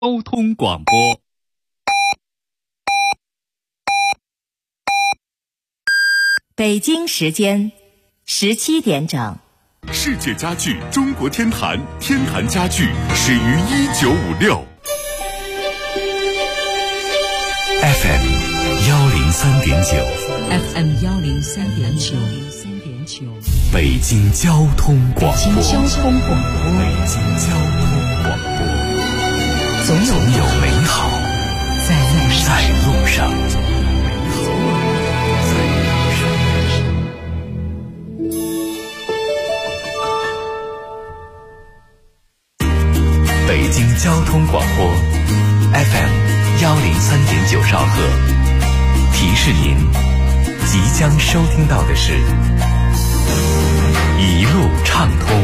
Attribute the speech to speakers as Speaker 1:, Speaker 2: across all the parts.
Speaker 1: 交通广播。
Speaker 2: 北京时间17点整。
Speaker 3: 世界家具中国天坛，天坛家具始于1956。FM
Speaker 4: 103.9，FM 103.9，
Speaker 3: 北京交通广播，
Speaker 4: 北京交通广播，
Speaker 3: 总有美好在路上。北京交通广播 FM 103.9兆赫，提示您即将收听到的是一路畅通。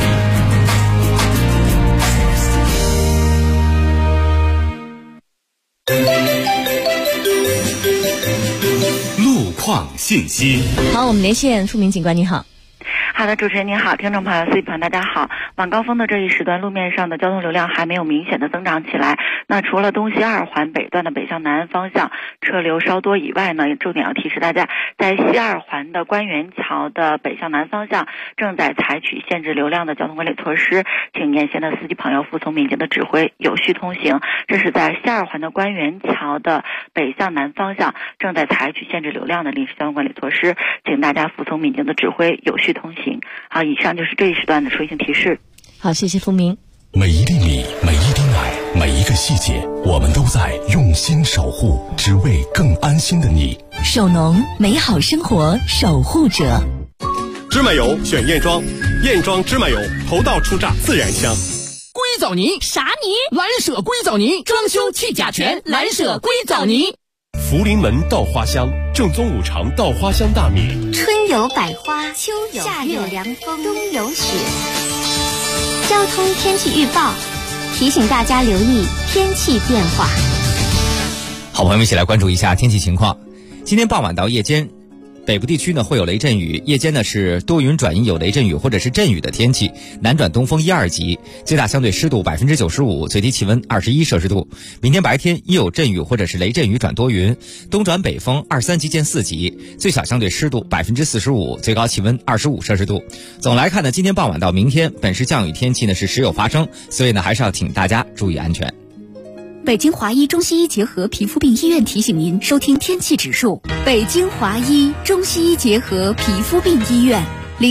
Speaker 3: 路况信息。
Speaker 2: 好，我们连线富民警官，你好。
Speaker 5: 好的，主持人您好，听众朋友、司机朋友大家好。晚高峰的这一时段，路面上的交通流量还没有明显的增长起来。那除了东西二环北段的北向南方向车流稍多以外呢，重点要提示大家，在西二环的官园桥的北向南方向正在采取限制流量的交通管理措施，请沿线的司机朋友服从民警的指挥，有序通行。这是在西二环的官园桥的北向南方向正在采取限制流量的临时交通管理措施，请大家服从民警的指挥，有序通行。好，以上就是这一时段的出行提示。
Speaker 2: 好，谢谢付明。
Speaker 3: 每一粒米，每一滴奶，每一个细节，我们都在用心守护，只为更安心的你。
Speaker 2: 手农，美好生活守护者。
Speaker 6: 芝麻油选燕庄，燕庄芝麻油头道出榨，自然香。
Speaker 7: 硅藻泥
Speaker 2: 啥泥？
Speaker 7: 蓝舍硅藻泥，装修去甲醛，蓝舍硅藻泥。
Speaker 6: 福临门稻花香，正宗五常稻花香大米。
Speaker 8: 春有百花，秋有夏有凉风，冬有雪。交通天气预报提醒大家留意天气变化。
Speaker 9: 好朋友们，一起来关注一下天气情况。今天傍晚到夜间，北部地区呢会有雷阵雨，夜间呢是多云转阴有雷阵雨或者是阵雨的天气，南转东风1、2级，最大相对湿度95%，最低气温21摄氏度。明天白天也有阵雨或者是雷阵雨转多云，东转北风2、3级见4级，最小相对湿度45%，最高气温25摄氏度。总来看呢，今天傍晚到明天，本市降雨天气呢是时有发生，所以呢还是要请大家注意安全。
Speaker 10: 北京华医中西医结合皮肤病医院提醒您收听天气指数。北京华医中西医结合皮肤病医院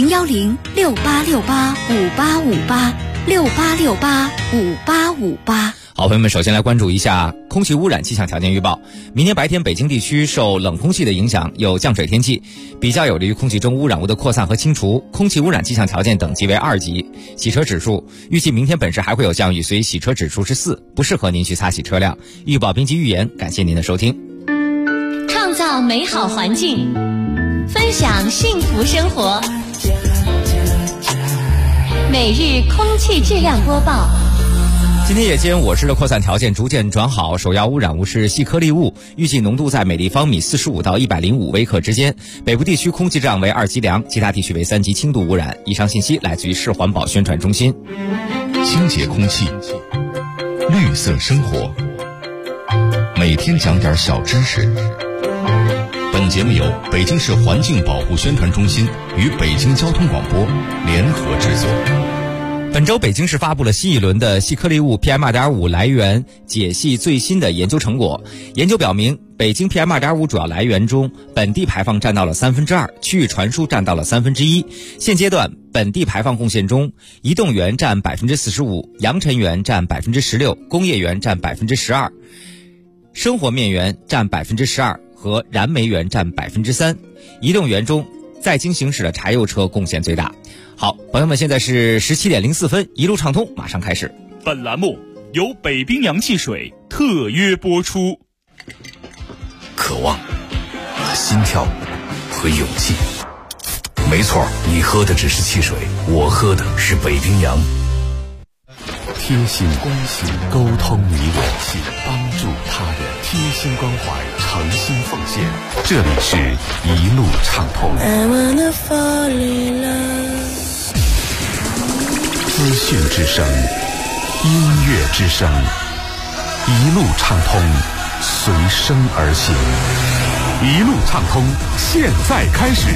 Speaker 10: ，01068685858，68685858。
Speaker 9: 好，朋友们，首先来关注一下空气污染气象条件预报。明天白天北京地区受冷空气的影响，有降水天气，比较有利于空气中污染物的扩散和清除，空气污染气象条件等级为2级。洗车指数，预计明天本市还会有降雨，所以洗车指数是4，不适合您去擦洗车辆。预报编辑预言，感谢您的收听。
Speaker 2: 创造美好环境，分享幸福生活。每日空气质量播报。
Speaker 9: 今天夜间，我市的扩散条件逐渐转好，首要污染物是细颗粒物，预计浓度在每立方米45到105微克之间。北部地区空气质量为2级良，其他地区为3级轻度污染。以上信息来自于市环保宣传中心。
Speaker 3: 清洁空气，绿色生活，每天讲点小知识。本节目由北京市环境保护宣传中心与北京交通广播联合制作。
Speaker 9: 本周北京市发布了新一轮的细颗粒物 PM2.5 来源解析最新的研究成果。研究表明，北京 PM2.5 主要来源中，本地排放占到了2/3，区域传输占到了1/3。现阶段，本地排放贡献中，移动源占45%，扬尘源占16%，工业源占12%，生活面源占12%和燃煤源占3%。移动源中，在京行驶的柴油车贡献最大。好，朋友们，现在是17点04分，一路畅通马上开始。
Speaker 1: 本栏目由北冰洋汽水特约播出。
Speaker 3: 渴望、心跳和勇气。没错，你喝的只是汽水，我喝的是北冰洋。贴心关心，沟通你我，帮助他人，贴心关怀，诚心奉献。这里是一路畅通。资讯之声，音乐之声一路畅通，随声而行。一路畅通，现在开始。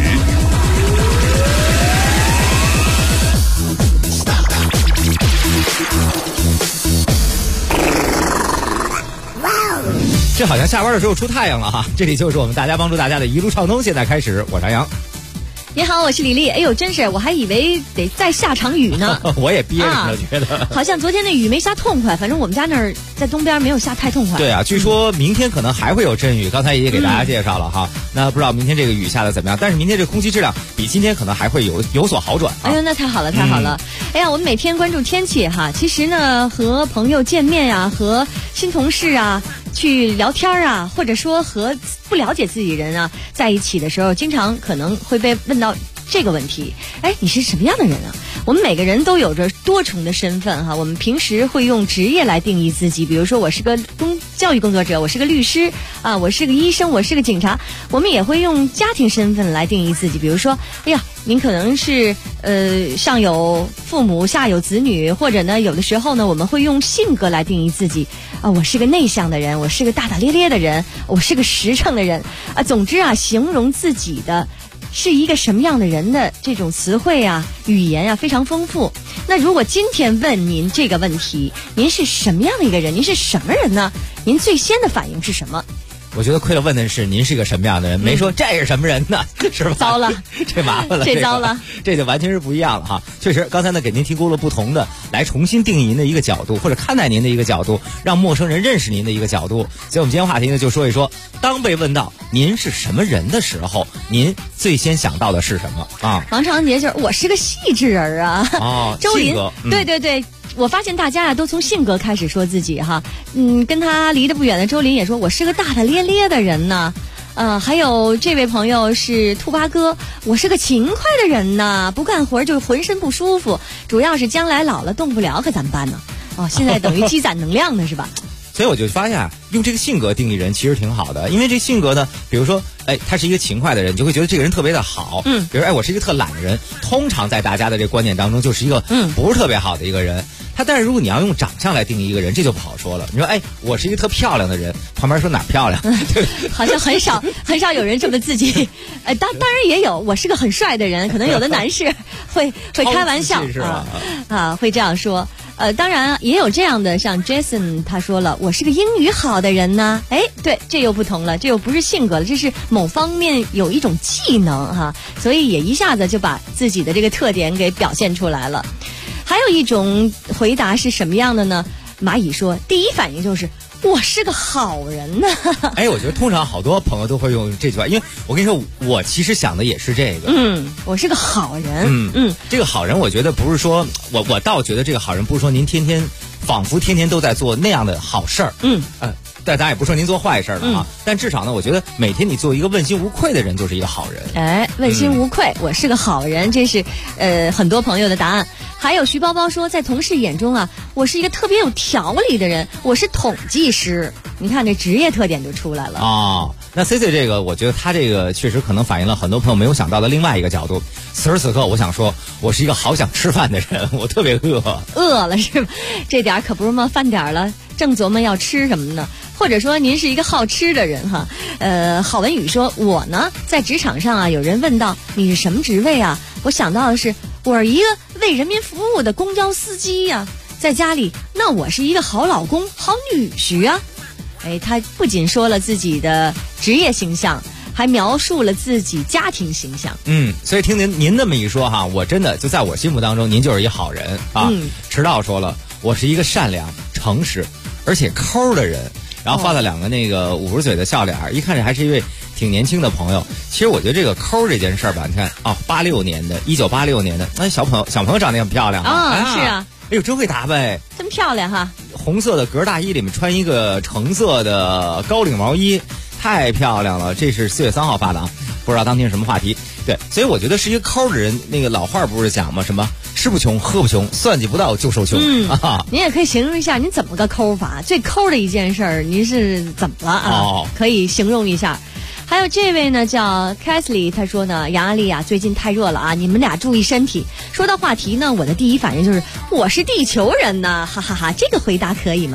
Speaker 9: 这好像下班的时候出太阳了哈！这里就是我们大家帮助大家的一路畅通，现在开始，我是杨洋。
Speaker 4: 你好，我是李丽。哎呦，真是，我还以为得再下场雨呢。
Speaker 9: 我也憋着呢，觉得
Speaker 4: 好像昨天那雨没下痛快，反正我们家那儿在东边没有下太痛快。
Speaker 9: 对啊，据说明天可能还会有阵雨，刚才也给大家介绍了哈。那不知道明天这个雨下的怎么样？但是明天这个空气质量比今天可能还会有所好转。
Speaker 4: 哎呦，那太好了，太好了！哎呀，我们每天关注天气哈，其实呢，和朋友见面呀，和新同事啊去聊天啊，或者说和不了解自己人啊在一起的时候，经常可能会被问到这个问题，哎，你是什么样的人啊？我们每个人都有着多重的身份哈。我们平时会用职业来定义自己，比如说我是个教育工作者，我是个律师啊，我是个医生，我是个警察。我们也会用家庭身份来定义自己，比如说，哎呀，您可能是上有父母，下有子女，或者呢，有的时候呢，我们会用性格来定义自己啊，我是个内向的人，我是个大大咧咧的人，我是个实诚的人啊。总之啊，形容自己的是一个什么样的人的这种词汇啊、语言啊非常丰富。那如果今天问您这个问题，您是什么样的一个人？您是什么人呢？您最先的反应是什么？
Speaker 9: 我觉得亏了问的是您是个什么样的人，没说这是什么人呢，是吧？
Speaker 4: 糟了，
Speaker 9: 这麻烦了，
Speaker 4: 这糟了，
Speaker 9: 这就完全是不一样了哈。确实，刚才呢给您提供了不同的来重新定义您的一个角度，或者看待您的一个角度，让陌生人认识您的一个角度。所以我们今天话题呢就说一说，当被问到您是什么人的时候，您最先想到的是什么啊？
Speaker 4: 王长杰就是我是个细致人啊。
Speaker 9: 哦，
Speaker 4: 周林，对对对。我发现大家啊都从性格开始说自己哈，跟他离得不远的周林也说我是个大大咧咧的人呢，还有这位朋友是兔八哥，我是个勤快的人呢，不干活就浑身不舒服，主要是将来老了动不了可怎么办呢？哦，现在等于积攒能量呢是吧？
Speaker 9: 所以我就发现啊，用这个性格定义人其实挺好的，因为这性格呢，比如说，哎，他是一个勤快的人，你就会觉得这个人特别的好。比如，哎，我是一个特懒的人，通常在大家的这个观念当中，就是一个不是特别好的一个人。但是如果你要用长相来定义一个人，这就不好说了。你说，哎，我是一个特漂亮的人，旁边说哪漂亮？
Speaker 4: 好像很少有人这么自己。当然也有，我是个很帅的人，可能有的男士会开玩笑啊，会这样说。当然也有这样的，像 Jason 他说了，我是个英语好的人呢。哎，对，这又不同了，这又不是性格了，这是某方面有一种技能哈，所以也一下子就把自己的这个特点给表现出来了。还有一种回答是什么样的呢？蚂蚁说，第一反应就是我是个好人呢。
Speaker 9: 哎，我觉得通常好多朋友都会用这句话，因为我跟你说，我其实想的也是这个。
Speaker 4: 我是个好人。
Speaker 9: 这个好人，我觉得不是说我倒觉得这个好人不是说您仿佛天天都在做那样的好事儿。但咱也不说您做坏事了啊，但至少呢，我觉得每天你做一个问心无愧的人，就是一个好人。
Speaker 4: 哎，问心无愧，我是个好人，这是很多朋友的答案。还有徐包包说，在同事眼中啊，我是一个特别有条理的人，我是统计师。你看这职业特点就出来了
Speaker 9: 啊。那 CC 这个，我觉得他这个确实可能反映了很多朋友没有想到的另外一个角度。此时此刻，我想说，我是一个好想吃饭的人，我特别
Speaker 4: 饿了是吧？这点可不是嘛，饭点了，正琢磨要吃什么呢？或者说您是一个好吃的人哈。郝文宇说，我呢在职场上啊，有人问到你是什么职位啊，我想到的是我是一个为人民服务的公交司机呀。在家里，那我是一个好老公、好女婿啊。哎，他不仅说了自己的职业形象，还描述了自己家庭形象。
Speaker 9: 所以听您这么一说哈，我真的就在我心目当中，您就是一好人啊。迟到说了，我是一个善良、诚实而且抠的人。然后发了两个那个50岁的笑脸，一看这还是一位挺年轻的朋友。其实我觉得这个抠这件事儿吧，你看，1986年的，那小朋友长得也很漂亮
Speaker 4: 啊。是啊。
Speaker 9: 哎呦，真会打扮，
Speaker 4: 真漂亮哈！
Speaker 9: 红色的格大衣里面穿一个橙色的高领毛衣，太漂亮了。这是4月3号发的啊，不知道当天什么话题。对，所以我觉得是一个抠的人。那个老话不是讲吗？什么吃不穷，喝不穷，算计不到就受穷。
Speaker 4: 您也可以形容一下您怎么个抠法，最抠的一件事儿，您是怎么了啊？可以形容一下。还有这位呢叫 Casley， 他说呢，杨阿丽啊，最近太热了啊，你们俩注意身体。说到话题呢，我的第一反应就是我是地球人呢，哈哈哈，这个回答可以吗？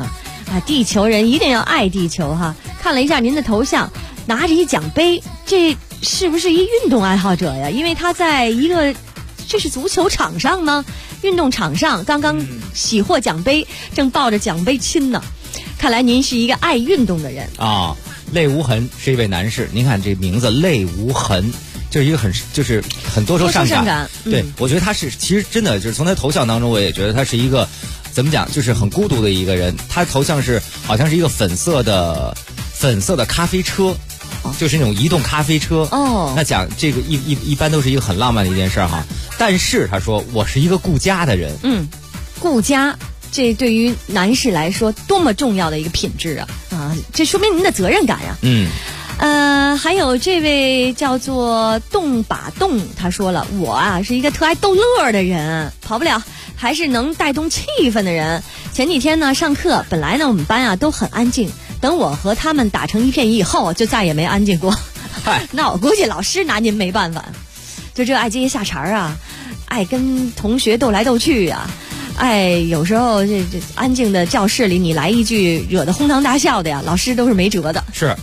Speaker 4: 啊，地球人一定要爱地球哈。看了一下您的头像，拿着一奖杯，这是不是一运动爱好者呀？因为他在一个，这是足球场上吗？运动场上刚刚喜获奖杯，正抱着奖杯亲呢。看来您是一个爱运动的人
Speaker 9: 啊。泪无痕是一位男士，您看这名字泪无痕，就是一个很多愁善感。对，我觉得他是其实真的就是从他头像当中，我也觉得他是一个怎么讲，就是很孤独的一个人。他头像是好像是一个粉色的咖啡车。就是那种移动咖啡车哦，那讲这个一般都是一个很浪漫的一件事哈。但是他说我是一个顾家的人，
Speaker 4: 顾家这对于男士来说多么重要的一个品质啊！这说明您的责任感呀。还有这位叫做动把动，他说了，我啊是一个特爱逗乐的人，跑不了，还是能带动气氛的人。前几天呢上课，本来呢我们班啊都很安静。等我和他们打成一片以后，就再也没安静过。那我估计老师拿您没办法，就这爱接下茬啊，爱跟同学斗来斗去啊，爱有时候这安静的教室里你来一句惹得哄堂大笑的呀，老师都是没辙的。
Speaker 9: 是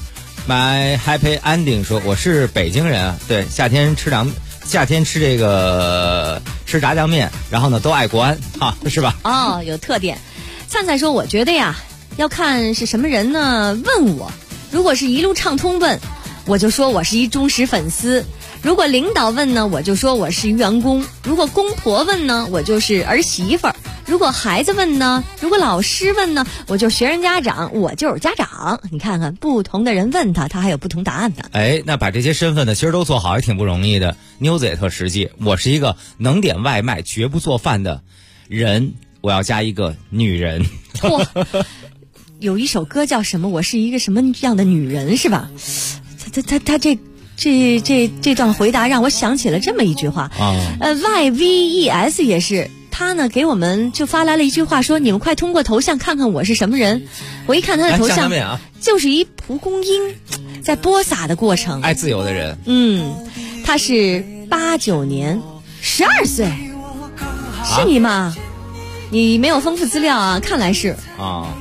Speaker 9: My Happy Ending 说我是北京人啊，对，夏天吃这个吃炸酱面，然后呢都爱国安啊，是吧？
Speaker 4: 哦，有特点。灿灿说我觉得呀。要看是什么人呢？问我，如果是一路畅通问，我就说我是一忠实粉丝；如果领导问呢，我就说我是员工；如果公婆问呢，我就是儿媳妇儿；如果孩子问呢，如果老师问呢，我就学生家长，我就是家长。你看看，不同的人问他还有不同答案的。
Speaker 9: 哎，那把这些身份呢，其实都做好也挺不容易的。妞子也特实际，我是一个能点外卖绝不做饭的人，我要加一个女人。
Speaker 4: 有一首歌叫什么？我是一个什么样的女人，是吧？他这段回答让我想起了这么一句话。YVES 也是他呢，给我们就发来了一句话说：“你们快通过头像看看我是什么人。”我一看他的头像，就是一蒲公英在播撒的过程。
Speaker 9: 爱自由的人。
Speaker 4: 他是89年，12岁，是你吗？你没有丰富资料啊？看来是啊。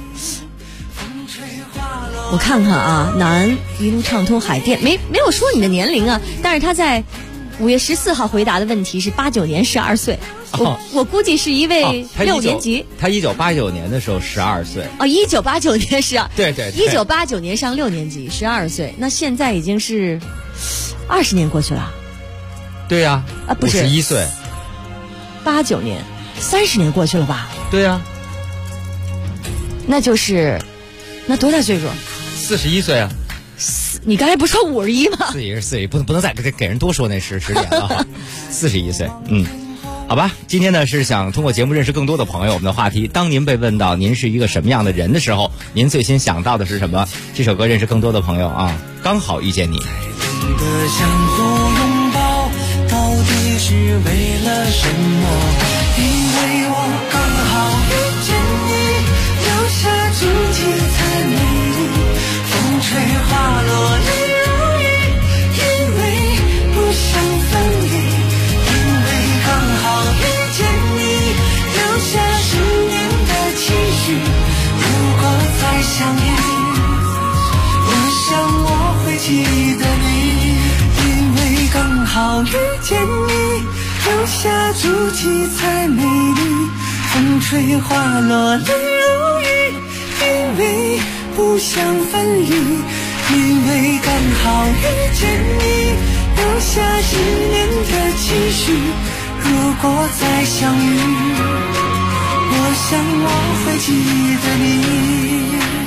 Speaker 4: 我看看啊，男，一路畅通海淀，没有说你的年龄啊，但是他在5月14号回答的问题是89年12岁，我估计是一位6年级。
Speaker 9: 他1989年的时候12岁。
Speaker 4: 哦，1989年12，
Speaker 9: 对
Speaker 4: ，1989年上6年级12岁，那现在已经是20年过去了。
Speaker 9: 对呀，
Speaker 4: 不是
Speaker 9: 51岁
Speaker 4: ，89年30年过去了吧？
Speaker 9: 对呀，
Speaker 4: 那就是那多大岁数
Speaker 9: ？41岁啊！
Speaker 4: 你刚才不是说51吗
Speaker 9: ？41，不能再给人多说那时点了哈。41岁，好吧。今天呢是想通过节目认识更多的朋友。我们的话题，当您被问到您是一个什么样的人的时候，您最先想到的是什么？这首歌认识更多的朋友啊，刚好遇见你。
Speaker 11: 的相互拥抱，到底是为了什么？因为我刚好遇见你，留下足迹才美丽。风吹花落泪如雨，因为不想分离，因为刚好遇见你，留下10年的期许。如果再相遇，我想我会记得你，因为刚好遇见你，留下足迹才美丽。风吹花落泪如雨，因为不想分离，因为刚好遇见你，留下10年的期许。如果再相遇，我想我会记得你，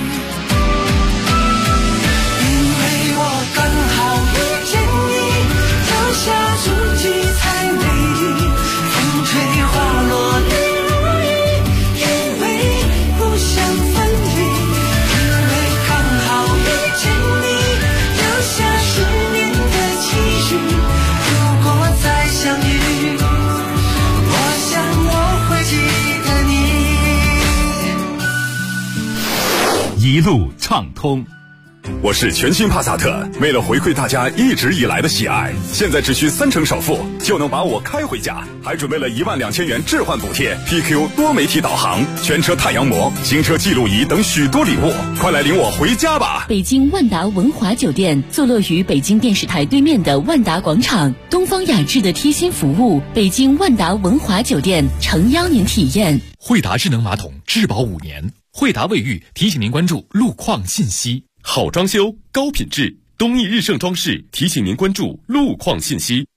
Speaker 11: 因为我刚好遇见你，留下足迹才美丽。风吹花落泪如雨，因为不想分离，因为刚好遇见你，留下10年的期许。如果再相遇，我想我会记得你。
Speaker 1: 一路畅通。
Speaker 12: 我是全新帕萨特，为了回馈大家一直以来的喜爱，现在只需3成首付就能把我开回家，还准备了12000元置换补贴、PQ 多媒体导航、全车太阳膜、行车记录仪等许多礼物，快来领我回家吧！
Speaker 10: 北京万达文华酒店坐落于北京电视台对面的万达广场，东方雅致的贴心服务，北京万达文华酒店诚邀您体验。
Speaker 13: 惠达智能马桶质保5年，惠达卫浴提醒您关注路况信息。好装修，高品质，东义日盛装饰提醒您关注路况信息。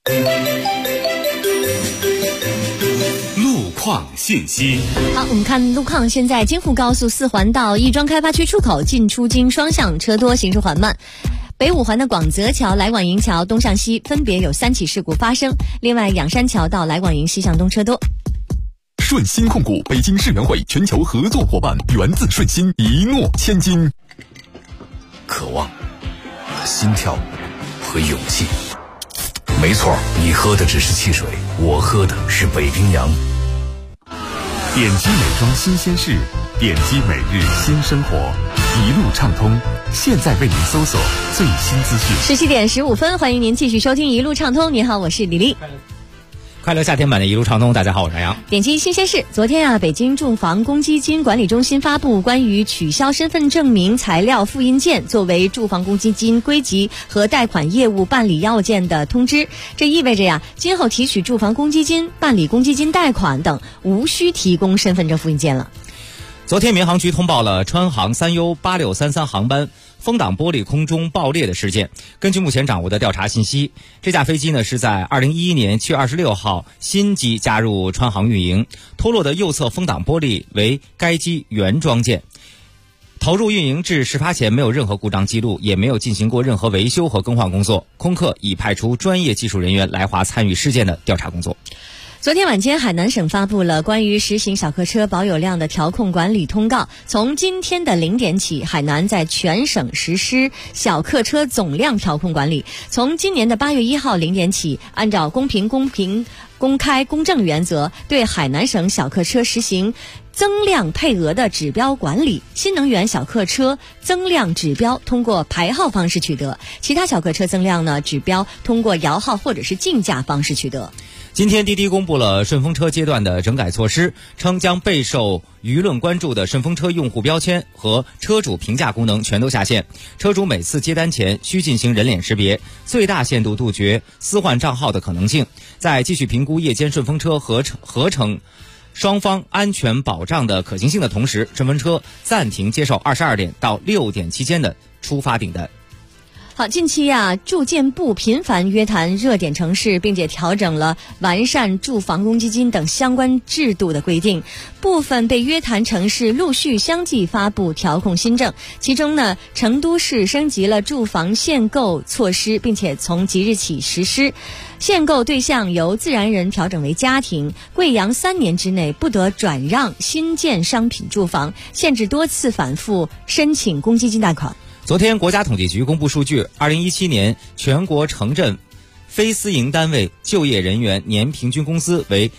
Speaker 13: 路况信息。
Speaker 4: 好，我们看路况。现在京沪高速4环到亦庄开发区出口进出京双向车多，行驶缓慢。北5环的广泽桥来往营桥东向西分别有3起事故发生。另外，仰山桥到来往营西向东车多。
Speaker 14: 顺鑫控股北京世园会全球合作伙伴，源自顺鑫，一诺千金。
Speaker 3: 渴望、心跳和勇气。没错，你喝的只是汽水，我喝的是北冰洋。
Speaker 15: 点击美妆新鲜事，点击每日新生活，一路畅通。现在为您搜索最新资讯。
Speaker 4: 17点15分，欢迎您继续收听一路畅通。您好，我是李丽。
Speaker 9: 快乐夏天版的一路畅通，大家好，我是杨洋。
Speaker 4: 点击新鲜事，昨天北京住房公积金管理中心发布关于取消身份证明材料复印件作为住房公积金归集和贷款业务办理要件的通知。这意味着今后提取住房公积金、办理公积金贷款等无需提供身份证复印件了。
Speaker 9: 昨天民航局通报了川航3U8633航班风挡玻璃空中爆裂的事件。根据目前掌握的调查信息，这架飞机呢是在2011年7月26号新机加入川航运营，脱落的右侧风挡玻璃为该机原装件。投入运营至事发前没有任何故障记录，也没有进行过任何维修和更换工作。空客已派出专业技术人员来华参与事件的调查工作。
Speaker 4: 昨天晚间，海南省发布了关于实行小客车保有量的调控管理通告。从今天的0点起，海南在全省实施小客车总量调控管理。从今年的8月1号0点起，按照公平、公开、公正原则，对海南省小客车实行增量配额的指标管理。新能源小客车增量指标通过排号方式取得，其他小客车增量呢指标通过摇号或者是竞价方式取得。
Speaker 9: 今天滴滴公布了顺风车阶段的整改措施，称将备受舆论关注的顺风车用户标签和车主评价功能全都下线。车主每次接单前需进行人脸识别，最大限度杜绝私换账号的可能性。在继续评估夜间顺风车合成双方安全保障的可行性的同时，顺风车暂停接受22点到6点期间的出发订单。
Speaker 4: 好，近期住建部频繁约谈热点城市，并且调整了完善住房公积金等相关制度的规定。部分被约谈城市陆续相继发布调控新政，其中呢，成都市升级了住房限购措施，并且从即日起实施。限购对象由自然人调整为家庭，贵阳3年之内不得转让新建商品住房，限制多次反复申请公积金贷款。
Speaker 9: 昨天，国家统计局公布数据，2017年全国城镇非私营单位就业人员年平均工资为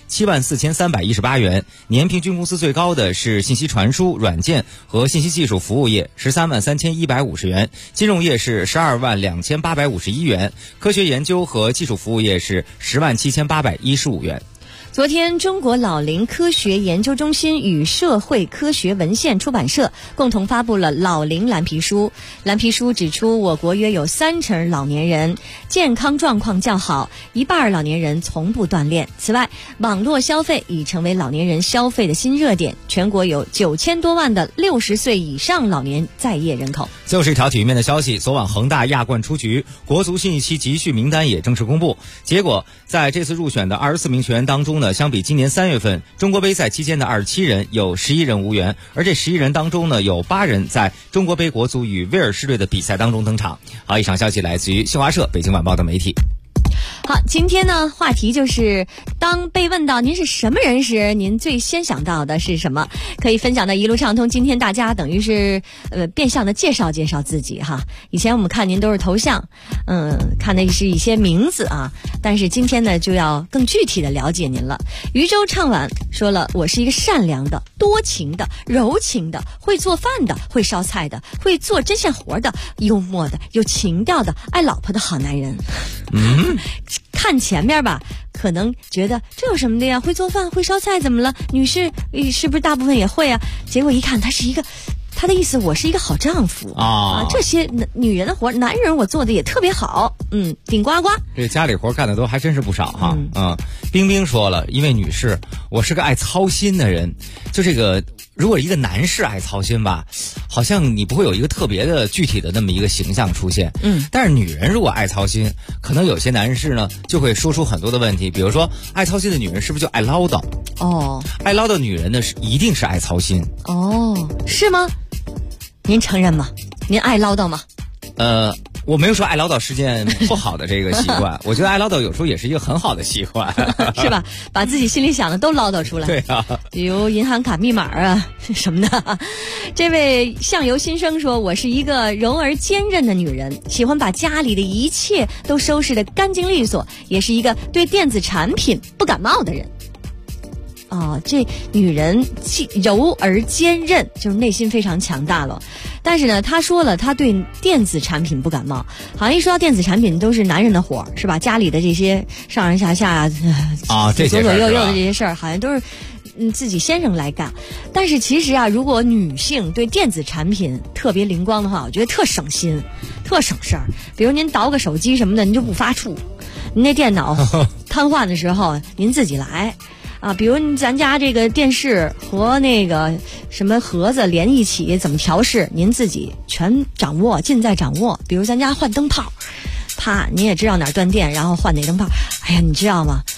Speaker 9: 74318元，年平均工资最高的是信息传输、软件和信息技术服务业133150元，金融业是122851元，科学研究和技术服务业是107815元。
Speaker 4: 昨天，中国老龄科学研究中心与社会科学文献出版社共同发布了老龄蓝皮书。蓝皮书指出，我国约有30%老年人健康状况较好，1半老年人从不锻炼。此外，网络消费已成为老年人消费的新热点，全国有9000多万的60岁以上老年在业人口。
Speaker 9: 最后是一条体育面的消息，昨晚恒大亚冠出局，国足新一期集训名单也正式公布。结果，在这次入选的24名球员当中呢，相比今年3月份中国杯赛期间的27人，有11人无缘，而这11人当中呢，有8人在中国杯国足与威尔士队的比赛当中登场。好，以上消息来自于新华社、北京晚报的媒体。
Speaker 4: 好，今天呢话题就是当被问到您是什么人时，您最先想到的是什么？可以分享到一路畅通。今天大家等于是变相的介绍自己哈。以前我们看您都是头像，看的是一些名字啊，但是今天呢就要更具体的了解您了。渔舟唱晚说了，我是一个善良的、多情的、柔情的、会做饭的、会烧菜的、会做针线活的、幽默的、有情调的、爱老婆的好男人。看前面吧，可能觉得这有什么的呀？会做饭、会烧菜怎么了？女士是不是大部分也会啊？结果一看，他的意思，我是一个好丈夫啊。这些女人的活，男人我做的也特别好，顶呱呱。
Speaker 9: 这家里活干的都还真是不少哈。冰冰说了，一位女士，我是个爱操心的人。就这个，如果一个男士爱操心吧，好像你不会有一个特别的具体的那么一个形象出现。但是女人如果爱操心，可能有些男士呢就会说出很多的问题，比如说爱操心的女人是不是就爱唠叨？爱唠叨女人呢一定是爱操心。
Speaker 4: 是吗？您承认吗？您爱唠叨吗？
Speaker 9: 我没有说爱唠叨是件不好的这个习惯，我觉得爱唠叨有时候也是一个很好的习惯，
Speaker 4: 是吧？把自己心里想的都唠叨出来。
Speaker 9: 对啊，
Speaker 4: 比如银行卡密码啊什么的。这位相由心生说，我是一个柔而坚韧的女人，喜欢把家里的一切都收拾得干净利索，也是一个对电子产品不感冒的人。这女人柔而坚韧，就是内心非常强大了。但是呢，她说了，她对电子产品不感冒。好像一说到电子产品，都是男人的活，是吧？家里的这些上上下下
Speaker 9: 这些
Speaker 4: 左左右右的这些事儿，好像都是自己先生来干。但是其实啊，如果女性对电子产品特别灵光的话，我觉得特省心，特省事儿。比如您倒个手机什么的，您就不发怵；您那电脑瘫痪的时候，您自己来。比如咱家这个电视和那个什么盒子连一起怎么调试，您自己全掌握，尽在掌握。比如咱家换灯泡，您也知道哪儿断电，然后换哪灯泡。哎呀，你知道吗？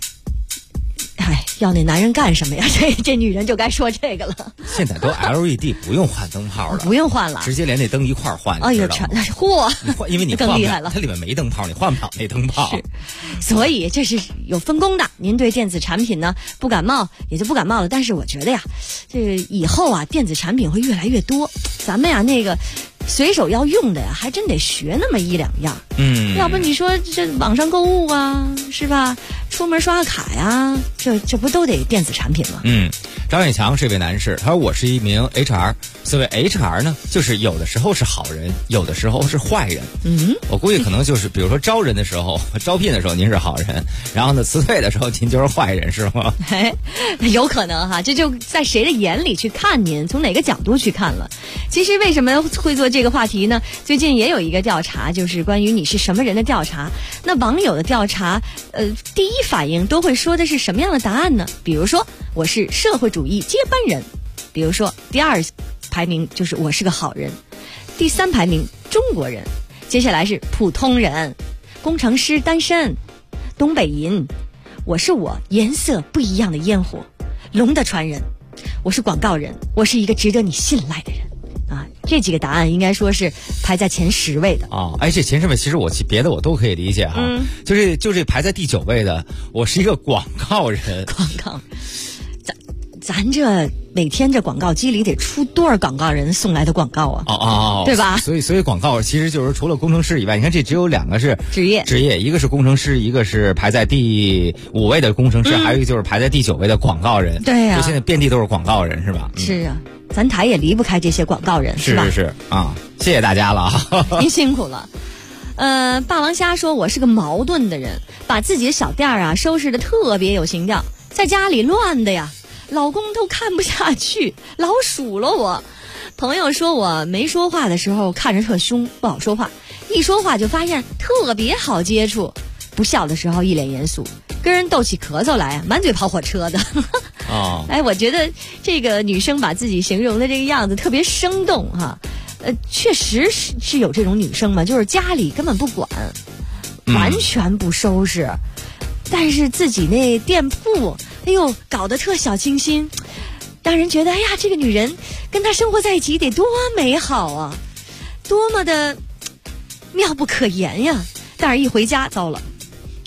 Speaker 4: 要那男人干什么呀？这女人就该说这个了。
Speaker 9: 现在都 LED 不用换灯泡了，
Speaker 4: 不用换了，
Speaker 9: 直接连那灯一块儿换。
Speaker 4: 有全嚯！
Speaker 9: 因为你
Speaker 4: 更厉害了，
Speaker 9: 它里面没灯泡，你换不了那灯泡。
Speaker 4: 是，所以这是有分工的。您对电子产品呢不感冒，也就不感冒了。但是我觉得呀，这个以后啊，电子产品会越来越多。咱们呀，那个随手要用的呀，还真得学那么一两样。要不你说这网上购物啊，是吧？出门刷个卡呀，这不都得电子产品吗？
Speaker 9: 张远强是一位男士，他说我是一名 HR。所谓 HR 呢，就是有的时候是好人，有的时候是坏人。我估计可能就是比如说招人的时候、招聘的时候您是好人，然后呢辞退的时候您就是坏人，是吗？
Speaker 4: 有可能哈，这就在谁的眼里去看您，从哪个角度去看了。其实为什么会做这个话题呢？最近也有一个调查，就是关于你是什么人的调查。那网友的调查，第一反应都会说的是什么样的答案呢？比如说我是社会主义接班人，比如说第二排名就是我是个好人，第三排名中国人，接下来是普通人，工程师单身，东北银，我是我颜色不一样的烟火，龙的传人，我是广告人，我是一个值得你信赖的人。这几个答案应该说是排在前10位的。
Speaker 9: 这前10位其实别的我都可以理解哈。就是排在第9位的，我是一个广告人。
Speaker 4: 广告，咱这每天这广告机里得出多少广告人送来的广告啊？对吧？
Speaker 9: 所以广告其实就是除了工程师以外，你看这只有2个是职业，一个是工程师，一个是排在第5位的工程师，还有一个就是排在第9位的广告人。
Speaker 4: 对呀，
Speaker 9: 现在遍地都是广告人，是吧？
Speaker 4: 是啊，咱台也离不开这些广告人，是吧？
Speaker 9: 是谢谢大家了，
Speaker 4: 您辛苦了。霸王虾说，我是个矛盾的人，把自己的小店啊收拾得特别有情调，在家里乱的呀，老公都看不下去，老数了我。朋友说我没说话的时候看着特凶，不好说话，一说话就发现特别好接触，不笑的时候一脸严肃，跟人斗起咳嗽来满嘴跑火车的。我觉得这个女生把自己形容的这个样子特别生动哈。确实是有这种女生嘛，就是家里根本不管，完全不收拾，但是自己那店铺搞得特小清新，让人觉得这个女人跟她生活在一起得多美好啊，多么的妙不可言呀。但是一回家糟了，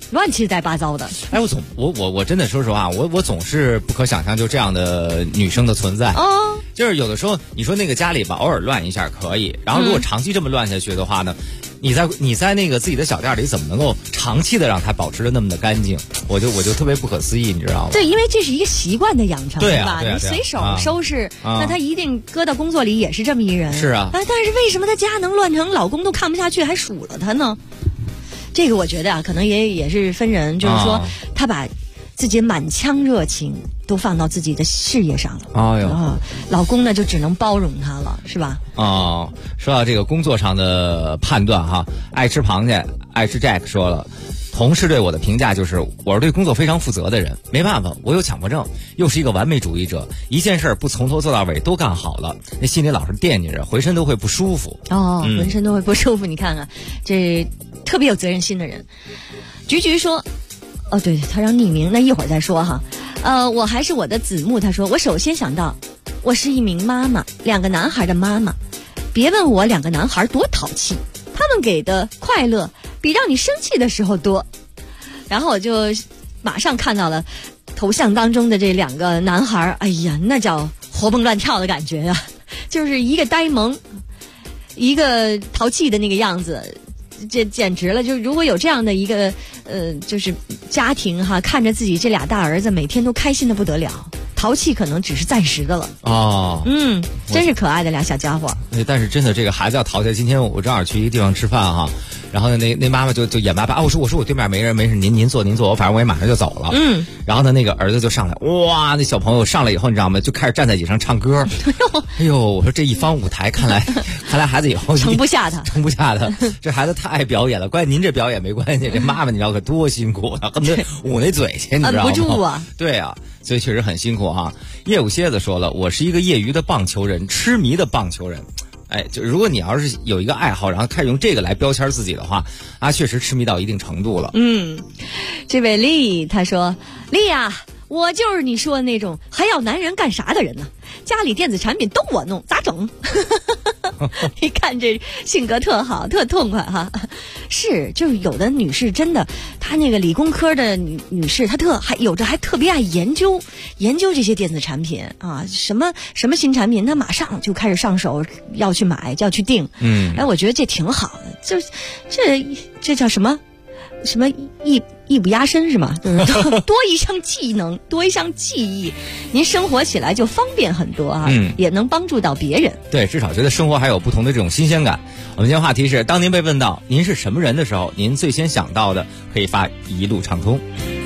Speaker 4: 乱七八糟的。
Speaker 9: 哎，我真的说实话，我总是不可想象就这样的女生的存在。
Speaker 4: 哦，
Speaker 9: 就是有的时候你说那个家里吧，偶尔乱一下可以，然后如果长期这么乱下去的话呢，你在那个自己的小店里怎么能够长期的让它保持的那么的干净？我就特别不可思议，你知道吗？
Speaker 4: 对，因为这是一个习惯的养成，
Speaker 9: 对吧？
Speaker 4: 你随手收拾，那他一定搁到工作里也是这么一人。
Speaker 9: 是啊，
Speaker 4: 但是为什么他家能乱成老公都看不下去，还数了他呢？这个我觉得啊，可能也是分人，就是说他把自己满腔热情都放到自己的事业上了。
Speaker 9: 哎呦，
Speaker 4: 老公呢就只能包容他了，是吧？
Speaker 9: 哦，说到这个工作上的判断哈，爱吃螃蟹，爱吃 Jack 说了，同事对我的评价就是我是对工作非常负责的人，没办法，我有强迫症，又是一个完美主义者，一件事不从头做到尾都干好了，那心里老是惦记着，浑身都会不舒服。
Speaker 4: 浑身都会不舒服。你看看，这特别有责任心的人。菊说。对，他让匿名，那一会儿再说哈。我还是我的子木，他说我首先想到，我是一名妈妈，2个男孩的妈妈。别问我2个男孩多淘气，他们给的快乐比让你生气的时候多。然后我就马上看到了头像当中的这2个男孩，哎呀，那叫活蹦乱跳的感觉呀，就是一个呆萌，一个淘气的那个样子。这简直了！就如果有这样的一个就是家庭哈，看着自己这2大儿子每天都开心的不得了，淘气可能只是暂时的了。真是可爱的俩小家伙。
Speaker 9: 但是真的这个孩子要淘气。今天我正好去一个地方吃饭哈，然后呢那妈妈就眼巴巴啊，我说我对面没人，没事，您坐，反正我也马上就走了。然后呢那个儿子就上来，哇，那小朋友上来以后你知道吗，就开始站在椅上唱歌。哎呦，我说这一方舞台，看来孩子以后
Speaker 4: 盛不下他。
Speaker 9: 这孩子太爱表演了，关键您这表演没关系，这妈妈你知道可多辛苦啊，恨不得捂那嘴去，你知道吗？
Speaker 4: 摁不住啊。
Speaker 9: 对啊，所以确实很辛苦哈。业务蝎子说了，我是一个业余的棒球人，痴迷的棒球人。哎，就如果你要是有一个爱好，然后开始用这个来标签自己的话，确实痴迷到一定程度了。
Speaker 4: 这位丽他说，丽呀，我就是你说的那种还要男人干啥的人呢？家里电子产品都我弄，咋整？一看这性格特好，特痛快哈。是，就是有的女士真的，她那个理工科的女士，她还特别爱研究这些电子产品啊，什么新产品，她马上就开始上手要去买，就要去订。我觉得这挺好的，就这叫什么艺不压身是吗？就是多一项技能，多一项技艺，您生活起来就方便很多啊，也能帮助到别人。
Speaker 9: 对，至少觉得生活还有不同的这种新鲜感。我们今天话题是，当您被问到您是什么人的时候，您最先想到的可以发一路畅通。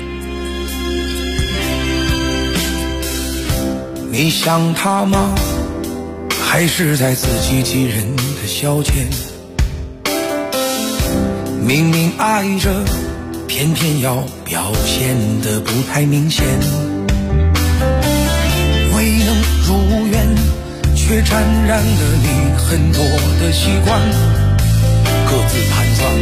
Speaker 11: 你想他吗？还是在自欺欺人的消遣？明明爱着，偏偏要表现得不太明显，未能如愿，却沾染了你很多的习惯，各自盘算，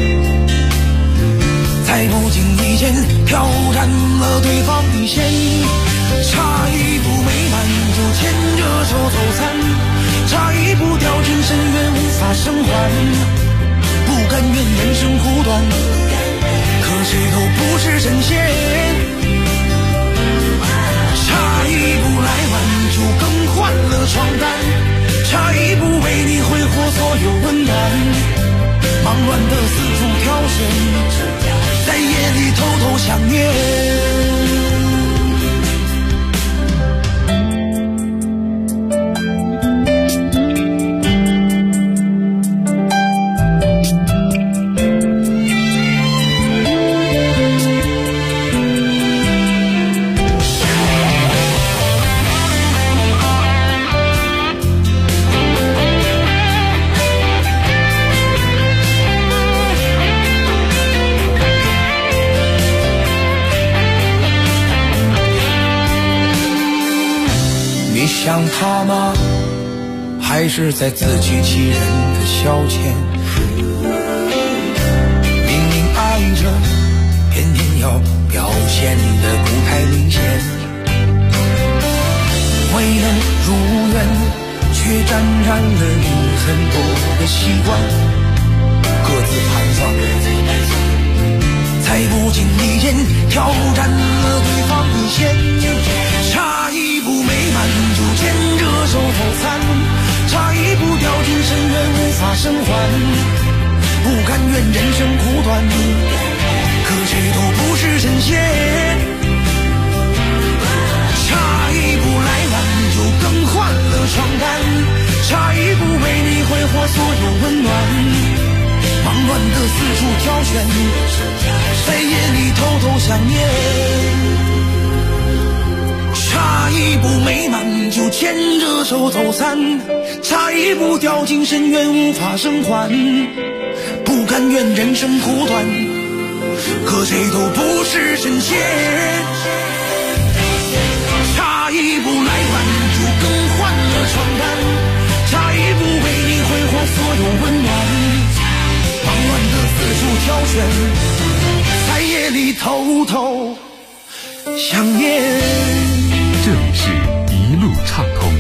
Speaker 11: 在不经意间挑战了对方底线，差一步没满就牵着手走散，差一步掉进深渊无法生还，不甘愿人生苦短，可谁都不是真仙，差一步来晚就更换了床单，差一步为你挥霍所有温暖，忙乱的四处挑选，在夜里偷偷想念。想他吗？还是在自欺欺人的消遣？明明爱着，偏偏要表现得不太明显，未能如愿，却沾染了你很多的习惯，各自盘算，在不近一点，挑战了对方底线。差一步没满就牵着手走散，差一步掉进深渊无法生还，不甘愿人生苦短，可谁都不是神仙。差一步来晚就更换了床单，差一步为你挥霍所有温暖，忙乱的四处挑选，在夜里偷偷想念。差一步没满就牵着手走散，差一步掉进深渊无法生还，不甘愿人生苦短，可谁都不是神仙。差一步来晚就更换了床单，差一步为你挥霍所有温暖，忙乱的四处挑选，在夜里偷偷想念。
Speaker 15: 这里是一路畅通。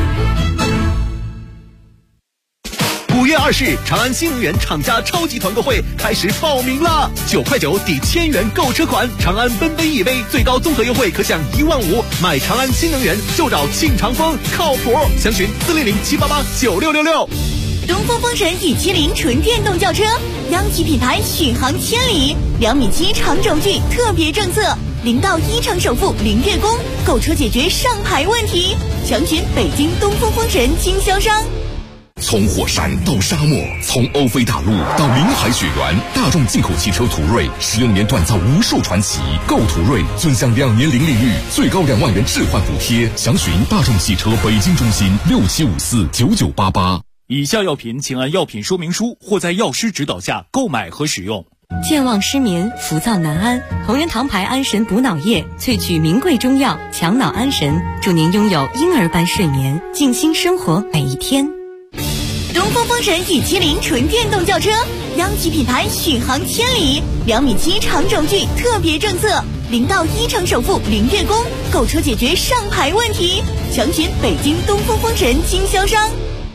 Speaker 16: 5月20日，长安新能源厂家超级团购会开始报名啦！9块9抵1000元购车款，长安奔奔 EV 最高综合优惠可享15000，买长安新能源就找庆长风，靠谱！详询400-788-9666。
Speaker 2: 东风风神E70纯电动轿车，央企品牌续航千里，2.7米长轴距特别政策，0到1成首付0月供，购车解决上牌问题。详询北京东风风神经销商。
Speaker 3: 从火山到沙漠，从欧菲大陆到临海雪原，大众进口汽车途锐16年锻造无数传奇。购途锐尊享2年零利率，最高2万元置换补贴。详询大众汽车北京中心67549988。
Speaker 1: 以下药品请按药品说明书或在药师指导下购买和使用。
Speaker 10: 健忘失眠、浮躁难安，同仁堂牌安神补脑液萃取名贵中药，强脑安神，祝您拥有婴儿般睡眠，静心生活每一天。
Speaker 2: 东风风神E70纯电动轿车，央企品牌续航千里，2.7米长轴距特别政策，0到1成首付0月供，购车解决上牌问题。详询北京东风风神经销商。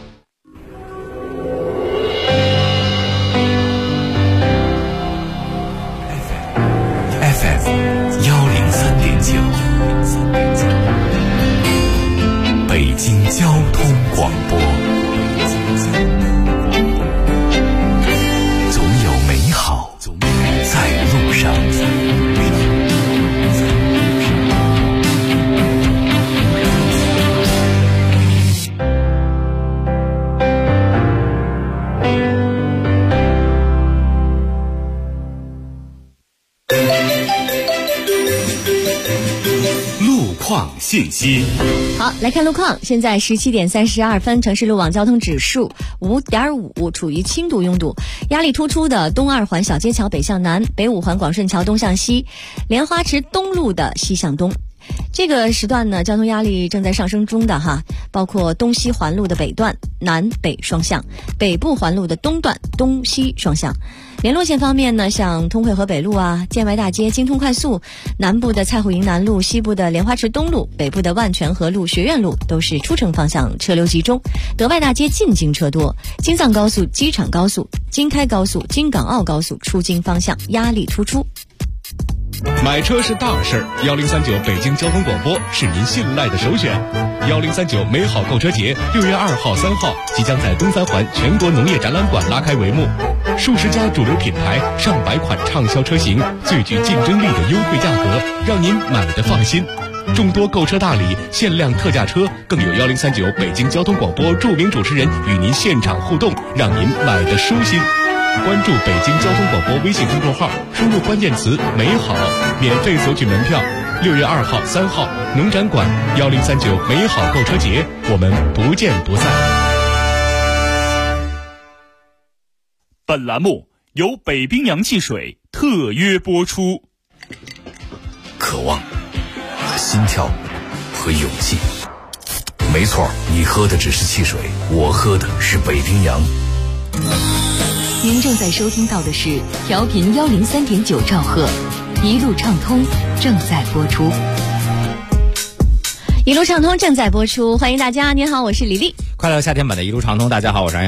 Speaker 3: FM 103.9，北京交通广播。总有美好在路上。路况信息。
Speaker 4: 好，来看路况。现在17点32分，城市路网交通指数5.5，处于轻度拥堵。压力突出的东2环小街桥北向南，北5环广顺桥东向西，莲花池东路的西向东。这个时段呢，交通压力正在上升中的哈，包括东西环路的北段南北双向，北部环路的东段东西双向。联络线方面呢，像通惠河北路啊、建外大街、京通快速，南部的蔡户营南路、西部的莲花池东路、北部的万泉河路、学院路都是出城方向车流集中，德外大街进京车多，京藏高速、机场高速、京开高速、京港澳高速出京方向压力突出。
Speaker 17: 买车是大事，1039北京交通广播是您信赖的首选。1039美好购车节6月2号、3号即将在东3环全国农业展览馆拉开帷幕，数十家主流品牌、上百款畅销车型，最具竞争力的优惠价格，让您买得放心。众多购车大礼、限量特价车，更有1039北京交通广播著名主持人与您现场互动，让您买得舒心。关注北京交通广播微信公众号，输入关键词“美好”，免费索取门票。6月2号、3号，农展馆1039美好购车节，我们不见不散。
Speaker 1: 本栏目由北冰洋汽水特约播出。
Speaker 3: 渴望、心跳和勇气。没错，你喝的只是汽水，我喝的是北冰洋。
Speaker 10: 您正在收听到的是调频103.9兆赫，一路畅通正在播出。
Speaker 4: 一路畅通正在播出，欢迎大家。您好，我是李丽。
Speaker 9: 快乐夏天版的一路畅通，大家好，我是安阳。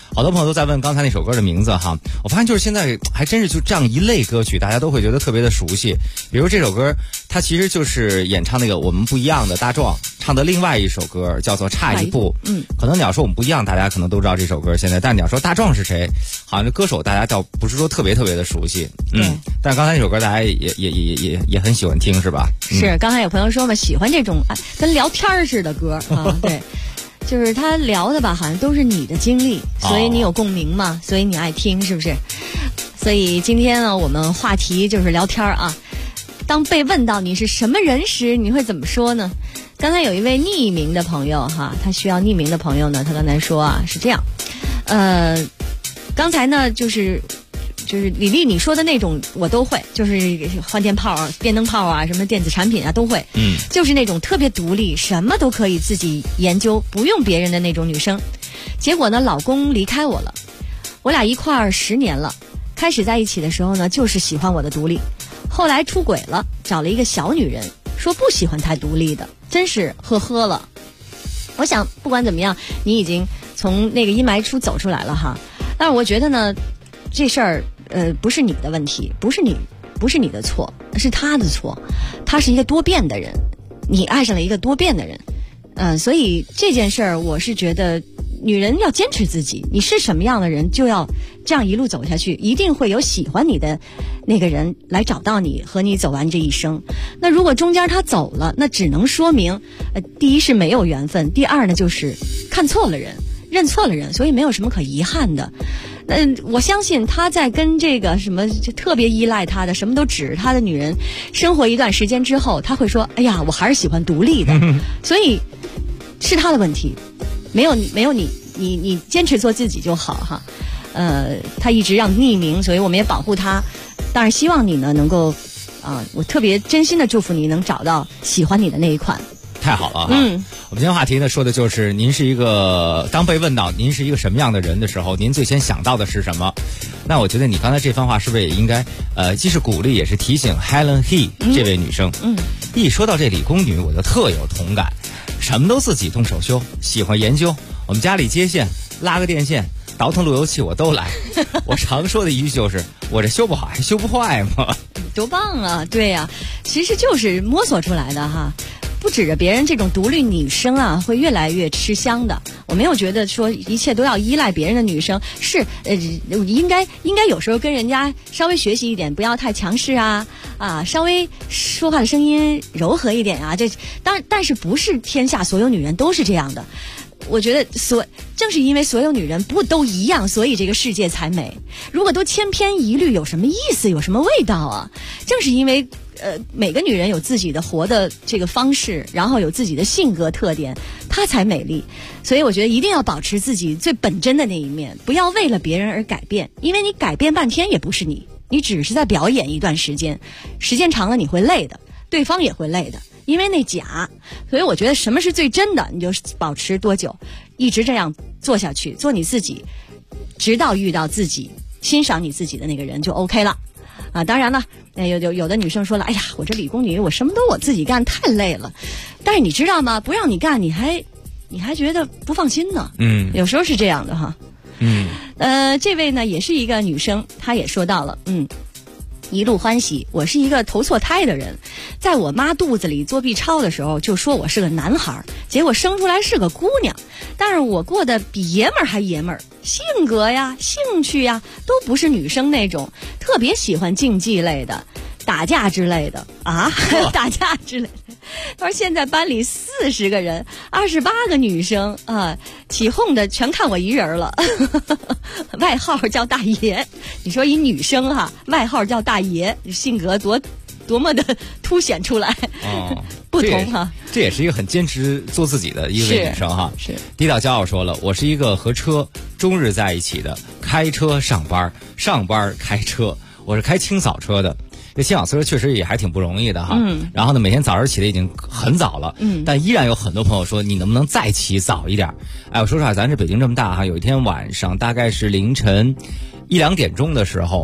Speaker 9: 好多朋友都在问刚才那首歌的名字哈，我发现就是现在还真是就这样一类歌曲，大家都会觉得特别的熟悉。比如这首歌，它其实就是演唱那个我们不一样的大壮唱的另外一首歌，叫做差一步。可能你要说我们不一样，大家可能都知道这首歌现在，但你要说大壮是谁，好像这歌手大家倒不是说特别的熟悉。但是刚才那首歌大家也很喜欢听是吧？
Speaker 4: 是，刚才有朋友说嘛，喜欢这种跟聊天似的歌啊，对。就是他聊的吧，好像都是你的经历，所以你有共鸣嘛，所以你爱听，是不是？所以今天呢，我们话题就是聊天啊。当被问到你是什么人时，你会怎么说呢？刚才有一位匿名的朋友哈，他需要匿名的朋友呢，他刚才说啊是这样，刚才呢就是李丽你说的那种我都会，就是换电泡啊、电灯泡啊、什么电子产品啊都会，就是那种特别独立，什么都可以自己研究，不用别人的那种女生。结果呢，老公离开我了，我俩一块儿10年了。开始在一起的时候呢，就是喜欢我的独立，后来出轨了，找了一个小女人，说不喜欢太独立的，真是呵呵了。我想不管怎么样，你已经从那个阴霾处走出来了哈，但是我觉得呢，这事儿不是你的问题，不是你的错，是他的错。他是一个多变的人，你爱上了一个多变的人，所以这件事儿，我是觉得女人要坚持自己，你是什么样的人，就要这样一路走下去，一定会有喜欢你的那个人来找到你，和你走完这一生。那如果中间他走了，那只能说明，第一是没有缘分，第二呢就是看错了人，认错了人，所以没有什么可遗憾的。我相信他在跟这个什么就特别依赖他的，什么都指着他的女人生活一段时间之后，他会说：“哎呀，我还是喜欢独立的。”所以是他的问题，没有你坚持做自己就好哈。他一直让匿名，所以我们也保护他。当然希望你呢能够我特别真心的祝福你能找到喜欢你的那一款。
Speaker 9: 太好了哈。我们今天话题呢说的就是您是一个，当被问到您是一个什么样的人的时候，您最先想到的是什么？那我觉得你刚才这番话是不是也应该既是鼓励也是提醒 Helen He 这位女生。一说到这理工女，我就特有同感，什么都自己动手修，喜欢研究，我们家里接线拉个电线倒腾路由器我都来。我常说的一句就是我这修不好还修不坏嘛。
Speaker 4: 多棒啊，对呀，其实就是摸索出来的哈。不指着别人，这种独立女生啊，会越来越吃香的。我没有觉得说一切都要依赖别人的女生，是应该有时候跟人家稍微学习一点，不要太强势啊，稍微说话的声音柔和一点啊。这但是不是天下所有女人都是这样的。我觉得正是因为所有女人不都一样，所以这个世界才美。如果都千篇一律，有什么意思？有什么味道啊？正是因为每个女人有自己的活的这个方式，然后有自己的性格特点，她才美丽。所以我觉得一定要保持自己最本真的那一面，不要为了别人而改变，因为你改变半天也不是你，你只是在表演一段时间，时间长了你会累的，对方也会累的，因为那假。所以我觉得什么是最真的，你就保持多久，一直这样做下去，做你自己，直到遇到自己欣赏你自己的那个人就 OK 了。当然了，有的女生说了，哎呀，我这理工女，我什么都我自己干，太累了。但是你知道吗？不让你干，你还觉得不放心呢。有时候是这样的哈。这位呢也是一个女生，她也说到了，一路欢喜。我是一个投错胎的人，在我妈肚子里做 B 超的时候就说我是个男孩，结果生出来是个姑娘。但是我过得比爷们儿还爷们儿，性格呀、兴趣呀都不是女生那种，特别喜欢竞技类的、打架之类的啊，打架之类的。他说现在班里40个人，28个女生啊，起哄的全看我一人了。外号叫大爷，你说一女生哈，外号叫大爷，性格多么的凸显出来。不同哈，
Speaker 9: 这也是一个很坚持做自己的一位女生哈。是低调骄傲说了，我是一个和车终日在一起的，开车上班，上班开车，我是开清扫车的。这清扫车确实也还挺不容易的哈。然后呢，每天早上起来已经很早了，但依然有很多朋友说你能不能再起早一点？哎，我说实话，咱这北京这么大哈，有一天晚上大概是凌晨1-2点钟的时候，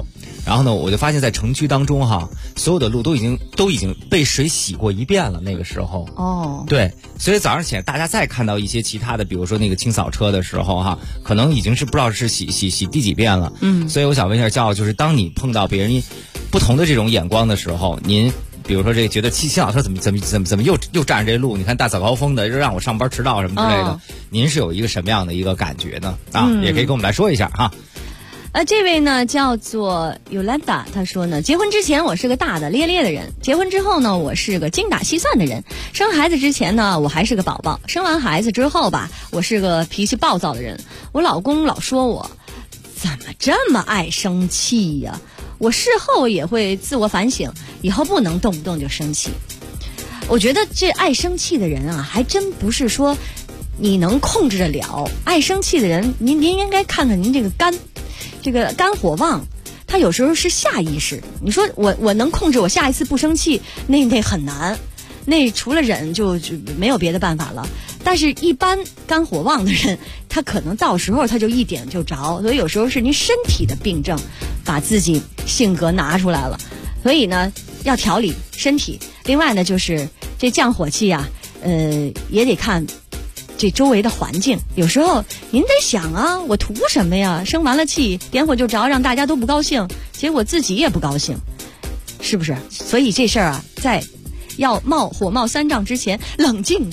Speaker 9: 然后呢，我就发现在城区当中哈，所有的路都已经被水洗过一遍了。那个时候对，所以早上起来大家再看到一些其他的，比如说那个清扫车的时候哈，可能已经是不知道是洗第几遍了。所以我想问一下骄傲，就是当你碰到别人不同的这种眼光的时候，您比如说这觉得清扫车怎么又占着这路？你看大早高峰的，又让我上班迟到什么之类的，您是有一个什么样的一个感觉呢？也可以跟我们来说一下哈。
Speaker 4: 这位呢叫做 Yolanda， 他说呢，结婚之前我是个大大咧咧的人，结婚之后呢，我是个精打细算的人。生孩子之前呢，我还是个宝宝，生完孩子之后吧，我是个脾气暴躁的人。我老公老说我怎么这么爱生气呀？我事后也会自我反省，以后不能动不动就生气。我觉得这爱生气的人啊，还真不是说你能控制得了。爱生气的人，您应该看看您这个肝火旺，他有时候是下意识。你说我能控制我下一次不生气，那很难，那除了忍就没有别的办法了。但是一般肝火旺的人，他可能到时候他就一点就着，所以有时候是您身体的病症把自己性格拿出来了。所以呢，要调理身体。另外呢，就是这降火气啊，也得看这周围的环境。有时候您得想啊，我图什么呀？生完了气点火就着，让大家都不高兴，结果自己也不高兴，是不是？所以这事儿啊，在要火冒三丈之前，冷静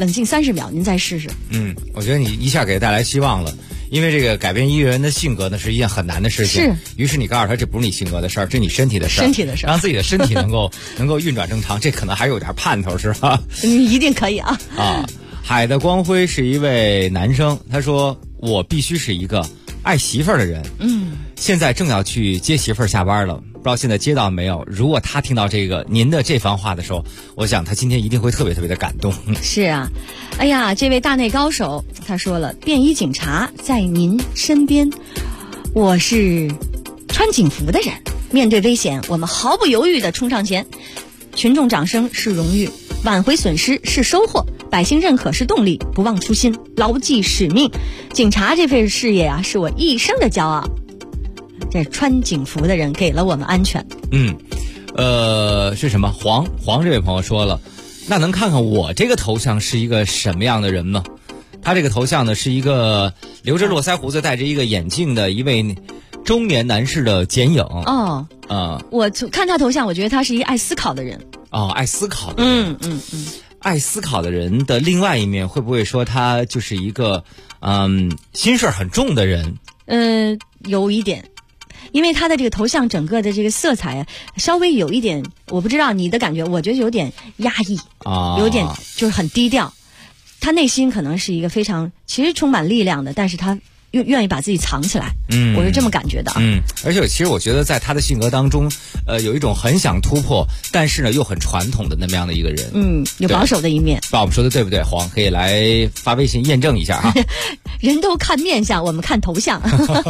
Speaker 4: 30秒，您再试试。
Speaker 9: 我觉得你一下给他带来希望了。因为这个改变一个人的性格呢，是一件很难的事情。于是你告诉他，这不是你性格的事儿，这是你身体的事儿。让自己的身体能够运转正常，这可能还有点盼头，是吧？
Speaker 4: 你一定可以啊！
Speaker 9: 海的光辉是一位男生，他说：“我必须是一个爱媳妇儿的人。”现在正要去接媳妇儿下班了，不知道现在接到没有？如果他听到您的这番话的时候，我想他今天一定会特别特别的感动。
Speaker 4: 是啊，哎呀，这位大内高手他说了，便衣警察在您身边，我是穿警服的人，面对危险，我们毫不犹豫地冲上前，群众掌声是荣誉，挽回损失是收获，百姓认可是动力，不忘初心，牢记使命。警察这份事业啊，是我一生的骄傲。这穿警服的人给了我们安全。
Speaker 9: 是什么？黄这位朋友说了，那能看看我这个头像是一个什么样的人吗？他这个头像呢，是一个留着络腮胡子、戴着一个眼镜的一位中年男士的剪影。
Speaker 4: 我看他头像，我觉得他是一个爱思考的人。
Speaker 9: 爱思考的人。爱思考的人的另外一面，会不会说他就是一个心事很重的人？
Speaker 4: 有一点。因为他的这个头像整个的这个色彩啊，稍微有一点，我不知道你的感觉，我觉得有点压抑，有点就是很低调。他内心可能是一个非常其实充满力量的，但是他愿意把自己藏起来。我是这么感觉的。
Speaker 9: 而且其实我觉得在他的性格当中，有一种很想突破，但是呢又很传统的那么样的一个人。
Speaker 4: 有保守的一面。
Speaker 9: 不知道我们说的对不对？黄可以来发微信验证一下哈。
Speaker 4: 人都看面相，我们看头像。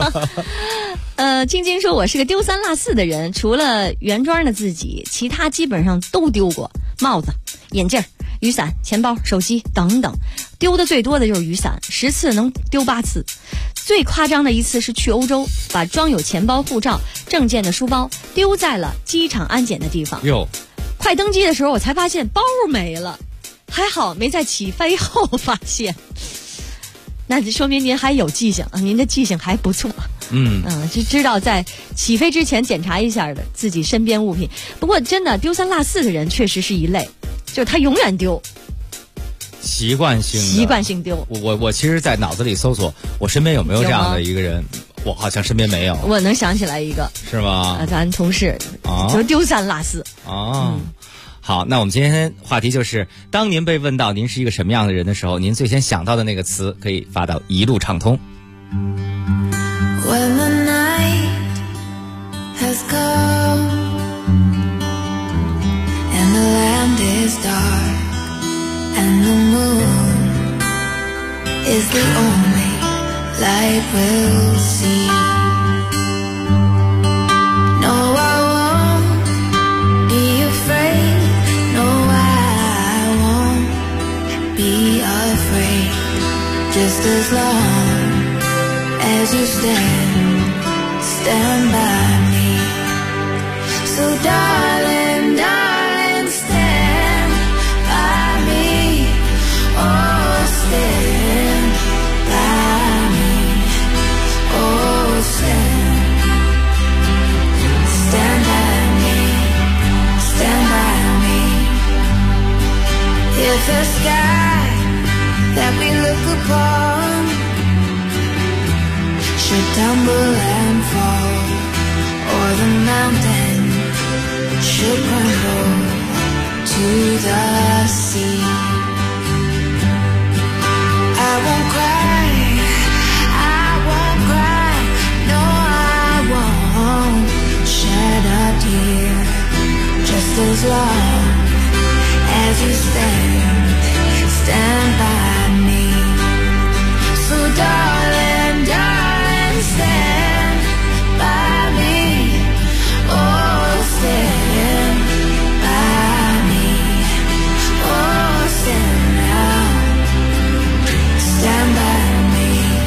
Speaker 4: 晶晶说我是个丢三落四的人，除了原装的自己，其他基本上都丢过，帽子、眼镜、雨伞、钱包、手机等等。丢的最多的就是雨伞，10次能丢8次。最夸张的一次是去欧洲，把装有钱包、护照、证件的书包丢在了机场安检的地方。快登机的时候我才发现包没了，还好没在起飞后发现。那就说明您还有记性，您的记性还不错。就知道在起飞之前检查一下的自己身边物品。不过真的丢三落四的人确实是一类，就是他永远丢，习惯性丢。
Speaker 9: 我其实在脑子里搜索我身边有没有这样的一个人，我好像身边没有。
Speaker 4: 我能想起来一个，
Speaker 9: 是吗？
Speaker 4: 咱同事就丢三落四。
Speaker 9: 好，那我们今天话题就是，当您被问到您是一个什么样的人的时候，您最先想到的那个词可以发到一路畅通。
Speaker 11: When the night has come and the land is dark and the moon is the only light we'll see. No, I won't be afraid. No, I won't be afraid. Just as long as you stand by me. darling, darling, stand by me. Oh, stand by me. Oh, stand by me. Stand by me. If the sky that we look upon should tumble and fall, or the mountain should crumble to the sea, I won't cry, I won't cry, no, I won't shed a tear, just as long as you stand by me. So darling, darling, stand by me. Oh, stand by me. Oh, stand now. Stand by me.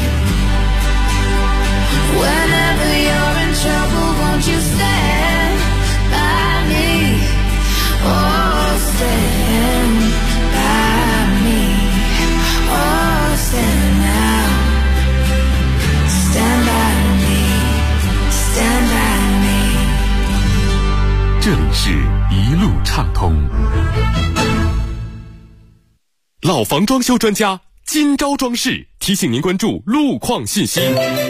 Speaker 11: Whenever you're in trouble, won't you stand by me? Oh, stand by me. Oh, stand now. Stand by me. Stand by me.
Speaker 15: 这里是一路畅通。
Speaker 13: 老房装修专家今朝装饰提醒您关注路况信息。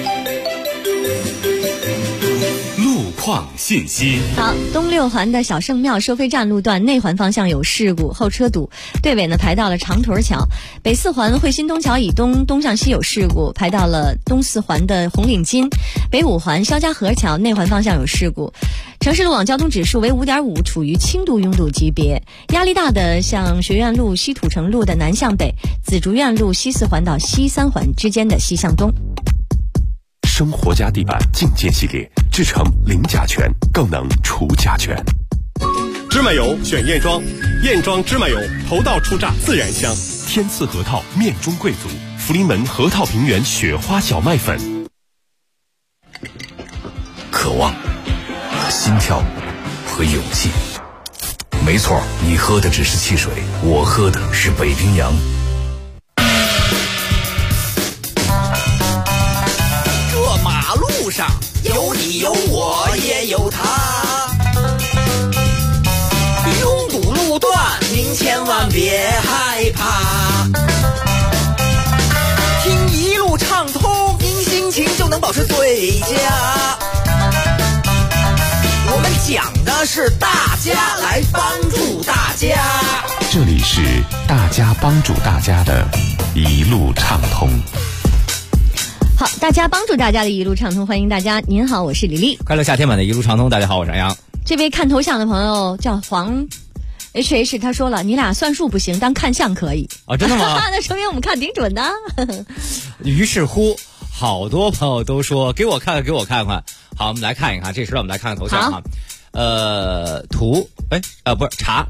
Speaker 1: 路况信息。
Speaker 4: 好，东六环的小圣庙收费站路段内环方向有事故，后车堵，队尾呢排到了长屯桥。北四环汇新东桥以东东向西有事故，排到了东四环的红领巾。北五环肖家河桥内环方向有事故，城市路网交通指数为5.5，处于轻度拥堵级别。压力大的像学院路西土城路的南向北，紫竹院路西四环到西三环之间的西向东。
Speaker 6: 生活家地板净件系列，制成零甲醛，更能除甲醛。
Speaker 18: 芝麻油选燕庄，燕庄芝麻油头道出榨自然香。
Speaker 6: 天赐核桃面中贵族，福临门核桃平原雪花小麦粉。
Speaker 3: 渴望、心跳和勇气。没错，你喝的只是汽水，我喝的是北冰洋。
Speaker 19: 这马路上有你有我也有他，拥堵路段您千万别害怕，听一路畅通，您心情就能保持最佳。我们讲的是大家来帮助大家，
Speaker 15: 这里是大家帮助大家的一路畅通。
Speaker 4: 好，大家帮助大家的一路畅通，欢迎大家。您好，我是李丽。
Speaker 9: 快乐夏天版的一路畅通，大家好，我是杨洋。
Speaker 4: 这位看头像的朋友叫黄 HH， 他说了，你俩算数不行，但看相可以
Speaker 9: 啊，真的吗？
Speaker 4: 那说明我们看挺准的。
Speaker 9: 于是乎，好多朋友都说给我看看，给我看看。好，我们来看一看，这时候我们来看看头像哈。图，不是查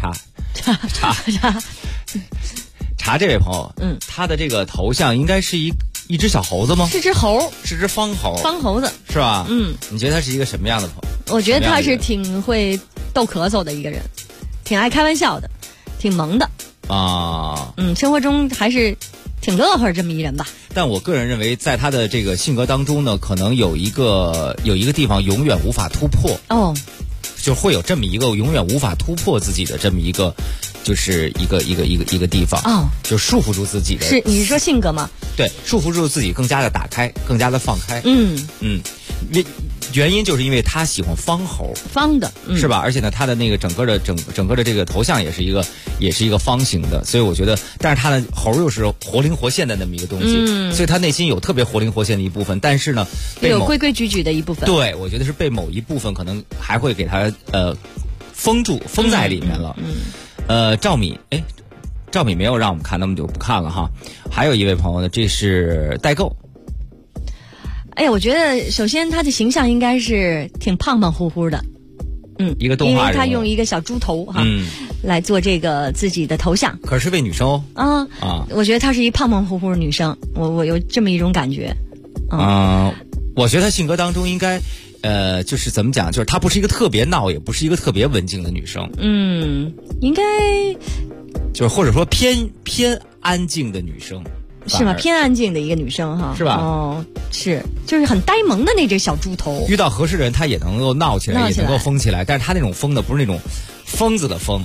Speaker 9: 这位朋友，他的这个头像应该是一只小猴子吗？
Speaker 4: 是只猴，
Speaker 9: 是只方猴，
Speaker 4: 方猴子
Speaker 9: 是吧？你觉得他是一个什么样的朋友？
Speaker 4: 我觉得他是挺会逗咳嗽的一个人，挺爱开玩笑的，挺萌的
Speaker 9: 啊。
Speaker 4: 生活中还是挺乐呵这么一人吧。
Speaker 9: 但我个人认为，在他的这个性格当中呢，可能有一个地方永远无法突破
Speaker 4: 哦，
Speaker 9: 就会有这么一个永远无法突破自己的这么一个，就是一个地方
Speaker 4: 哦，
Speaker 9: 就束缚住自己的。
Speaker 4: 是你是说性格吗？
Speaker 9: 对，束缚住自己，更加的打开，更加的放开。原因就是因为他喜欢方猴，
Speaker 4: 方的，
Speaker 9: 是吧？而且呢，他的那个整个的这个头像也是一个方形的，所以我觉得，但是他的猴又是活灵活现的那么一个东西，所以他内心有特别活灵活现的一部分，但是呢，
Speaker 4: 有规规矩矩的一部分。
Speaker 9: 对，我觉得是被某一部分可能还会给他封在里面了。赵米没有让我们看，那么就不看了哈。还有一位朋友呢，这是代购。
Speaker 4: 哎呀，我觉得首先他的形象应该是挺胖胖乎乎的，
Speaker 9: 一个动画人物，
Speaker 4: 因为他用一个小猪头哈，来做这个自己的头像。
Speaker 9: 可是位女生哦，
Speaker 4: 我觉得她是一胖胖乎乎的女生，我有这么一种感觉。
Speaker 9: 我觉得她性格当中应该就是怎么讲，就是她不是一个特别闹，也不是一个特别文静的女生。
Speaker 4: 应该
Speaker 9: 就是或者说偏安静的女生。
Speaker 4: 是吗？偏安静的一个女生哈，
Speaker 9: 是吧？
Speaker 4: 哦，是，就是很呆萌的那只小猪头。
Speaker 9: 遇到合适的人，她也能够闹起来，也能够疯起来。但是她那种疯的不是那种疯子的疯，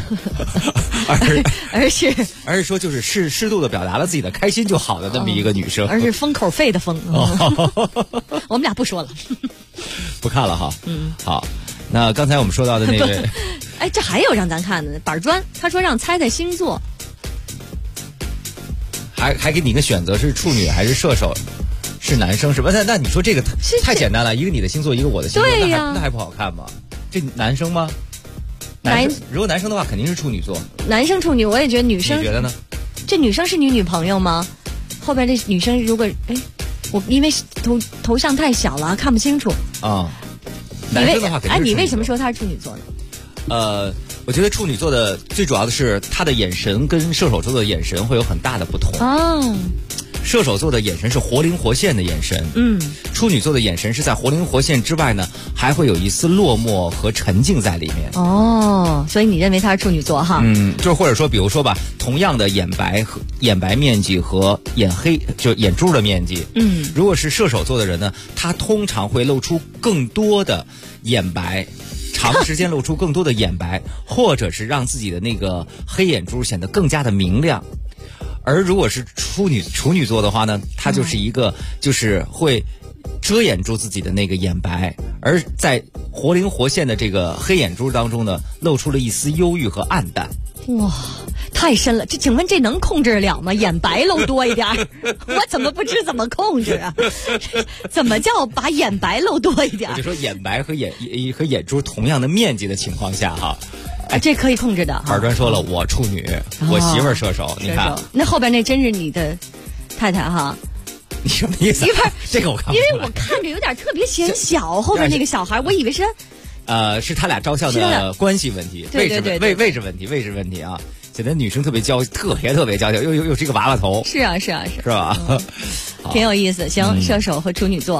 Speaker 9: 而是说就是适度的表达了自己的开心就好的那么一个女生，
Speaker 4: 而是封口费的封。我们俩不说了，
Speaker 9: 不看了哈。好，那刚才我们说到的那位，
Speaker 4: 哎，这还有让咱看的板砖，他说让猜猜星座。
Speaker 9: 还给你个选择，是处女还是射手，是男生是吧？那你说这个太简单了，一个你的星座，一个我的星座，
Speaker 4: 对
Speaker 9: 那还不好看吗？这男生吗？如果男生的话，肯定是处女座。
Speaker 4: 男生处女，我也觉得女生。
Speaker 9: 你觉得呢？
Speaker 4: 这女生是你女朋友吗？后边这女生如果我因为头像太小了，看不清楚
Speaker 9: 啊。男生的话肯定是。
Speaker 4: 你为什么说他是处女座
Speaker 9: 呢？我觉得处女座的最主要的是他的眼神跟射手座的眼神会有很大的不同。射手座的眼神是活灵活现的眼神，处女座的眼神是在活灵活现之外呢，还会有一丝落寞和沉静在里面。
Speaker 4: 所以你认为他是处女座哈？
Speaker 9: 就是或者说，比如说吧，同样的眼白面积和眼黑，就是眼珠的面积，如果是射手座的人呢，他通常会露出更多的眼白。长时间露出更多的眼白，或者是让自己的那个黑眼珠显得更加的明亮。而如果是处女座的话呢，它就是一个就是会遮掩住自己的那个眼白，而在活灵活现的这个黑眼珠当中呢，露出了一丝忧郁和暗淡。
Speaker 4: 哇，太深了！请问这能控制了吗？眼白露多一点，我怎么不知怎么控制啊？怎么叫把眼白露多一点？
Speaker 9: 我就说眼白和眼珠同样的面积的情况下哈，
Speaker 4: 这可以控制的。
Speaker 9: 板砖说了，我处女，我媳妇儿射手，你看，
Speaker 4: 那后边那真是你的太太哈？
Speaker 9: 你什么意思？这个我看不出来，
Speaker 4: 因为我看着有点特别显小，后边那个小孩，我以为是。
Speaker 9: 是他俩照相的关系问题，位置问题啊！显得女生特别娇娇，又是一个娃娃头。
Speaker 4: 是吧？挺有意思。行，射手和处女座。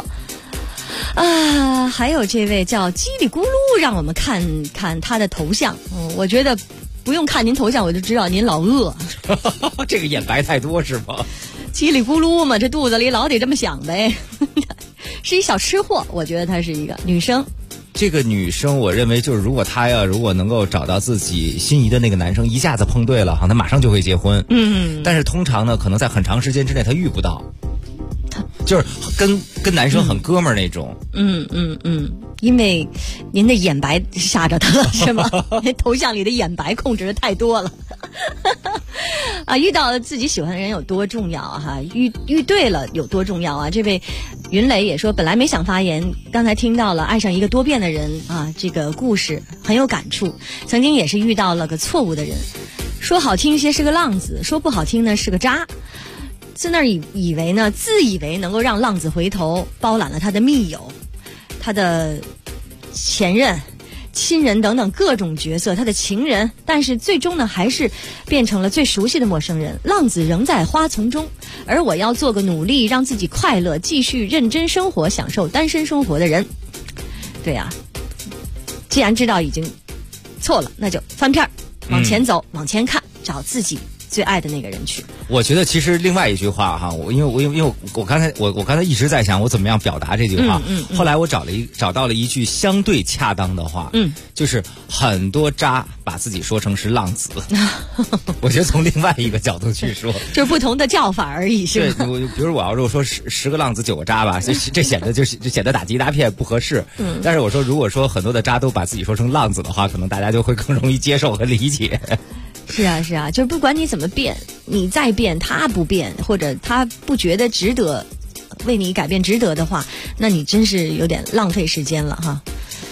Speaker 4: 还有这位叫叽里咕噜，让我们看看他的头像。我觉得不用看您头像，我就知道您老饿。
Speaker 9: 这个眼白太多是吗？
Speaker 4: 叽里咕噜嘛，这肚子里老得这么想呗。是一小吃货，我觉得她是一个女生。
Speaker 9: 这个女生，我认为就是如果她如果能够找到自己心仪的那个男生，一下子碰对了，她马上就会结婚。但是通常呢，可能在很长时间之内她遇不到，就是跟男生很哥们儿那种。
Speaker 4: 因为您的眼白吓着他了是吗？头像里的眼白控制的太多了。遇到自己喜欢的人有多重要啊！遇对了有多重要啊！这位云磊也说，本来没想发言，刚才听到了爱上一个多变的人啊，这个故事很有感触。曾经也是遇到了个错误的人，说好听些是个浪子，说不好听呢是个渣。自那儿自以为能够让浪子回头，包揽了他的密友、他的前任、亲人等等各种角色，他的情人，但是最终呢还是变成了最熟悉的陌生人。浪子仍在花丛中，而我要做个努力让自己快乐，继续认真生活，享受单身生活的人。对呀，既然知道已经错了，那就翻篇往前走，往前看，找自己最爱的那个人去。
Speaker 9: 我觉得其实另外一句话哈，因为我刚才一直在想我怎么样表达这句话，后来我找到了一句相对恰当的话，就是很多渣把自己说成是浪子。我觉得从另外一个角度去说，
Speaker 4: 就是不同的叫法而已，是吧？
Speaker 9: 对，比如我要说10个浪子9个渣吧，这显得打击大片不合适。但是我说如果说很多的渣都把自己说成浪子的话，可能大家就会更容易接受和理解。
Speaker 4: 是啊，就是不管你怎么变，你再变他不变，或者他不觉得值得为你改变值得的话，那你真是有点浪费时间了哈。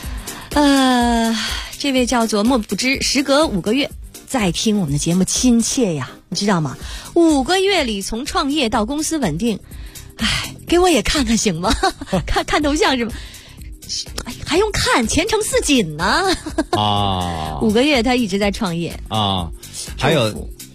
Speaker 4: 这位叫做莫不知，时隔5个月再听我们的节目亲切呀，你知道吗？5个月里从创业到公司稳定，给我也看看行吗？看头像是吗？还用看，前程似锦呢。5个月他一直在创业
Speaker 9: 啊。还有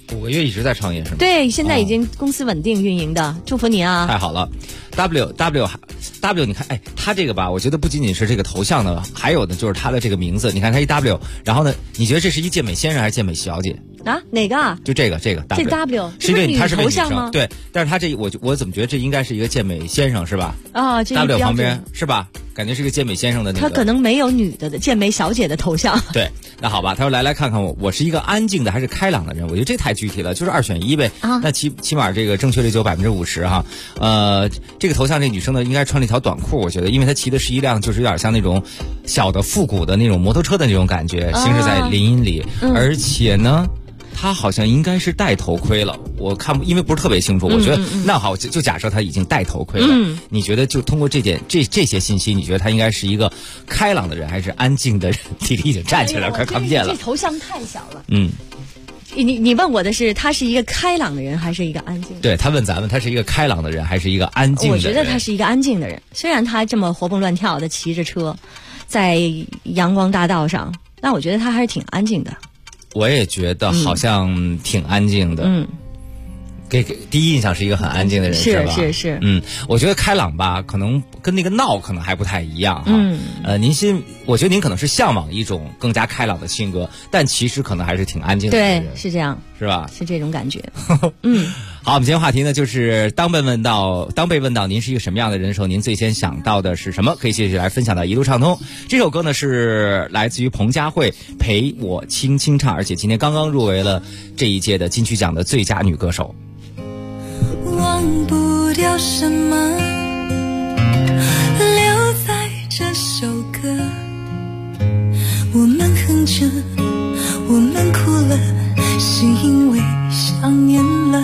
Speaker 9: 5个月一直在创业是吗？
Speaker 4: 对，现在已经公司稳定运营的，祝福你啊！
Speaker 9: 太好了。W， 你看，哎，他这个吧，我觉得不仅仅是这个头像呢，还有的就是他的这个名字。你看他一 W， 然后呢，你觉得这是一健美先生还是健美小姐？
Speaker 4: 啊，哪个啊？
Speaker 9: 就这个 W，
Speaker 4: 这 W
Speaker 9: 是因为他是
Speaker 4: 头像吗？
Speaker 9: 对，但是他这我怎么觉得这应该是一个健美先生是吧？
Speaker 4: 啊，这
Speaker 9: W 旁边是吧？感觉是个健美先生的那个。
Speaker 4: 他可能没有女的健美小姐的头像。
Speaker 9: 对，那好吧，他说来看看我是一个安静的还是开朗的人？我觉得这太具体了，就是2选1呗。啊，那起码这个正确率就50%哈。这个头像这女生呢，应该穿了一条短裤，我觉得，因为她骑的是一辆就是有点像那种小的复古的那种摩托车的那种感觉，行驶在林荫里，而且呢。他好像应该是戴头盔了，我看因为不是特别清楚，我觉得那好就假设他已经戴头盔了。你觉得就通过这些信息，你觉得他应该是一个开朗的人，还是安静的人？弟弟已经站起来了，快看不见了。
Speaker 4: 这头像太小了。你问我的是他是一个开朗的人还是一个安静的人？
Speaker 9: 对，他问咱们他是一个开朗的人还是一个安静的人？
Speaker 4: 我觉得他是一个安静的人，虽然他这么活蹦乱跳的骑着车在阳光大道上，但我觉得他还是挺安静的。
Speaker 9: 我也觉得好像挺安静的。给第一印象是一个很安静的人，是吧？
Speaker 4: 是。
Speaker 9: 我觉得开朗吧，可能跟那个闹可能还不太一样哈。我觉得您可能是向往一种更加开朗的性格，但其实可能还是挺安静的人。
Speaker 4: 对，是这样，
Speaker 9: 是吧？
Speaker 4: 是这种感觉。
Speaker 9: 好，我们今天话题呢，就是当被问到您是一个什么样的人的时候，您最先想到的是什么？可以继续来分享到一路畅通。这首歌呢是来自于彭佳慧，陪我轻轻唱，而且今天刚刚入围了这一届的金曲奖的最佳女歌手。
Speaker 11: 忘不掉什么，留在这首歌。我们哼着，我们哭了，是因为想念了。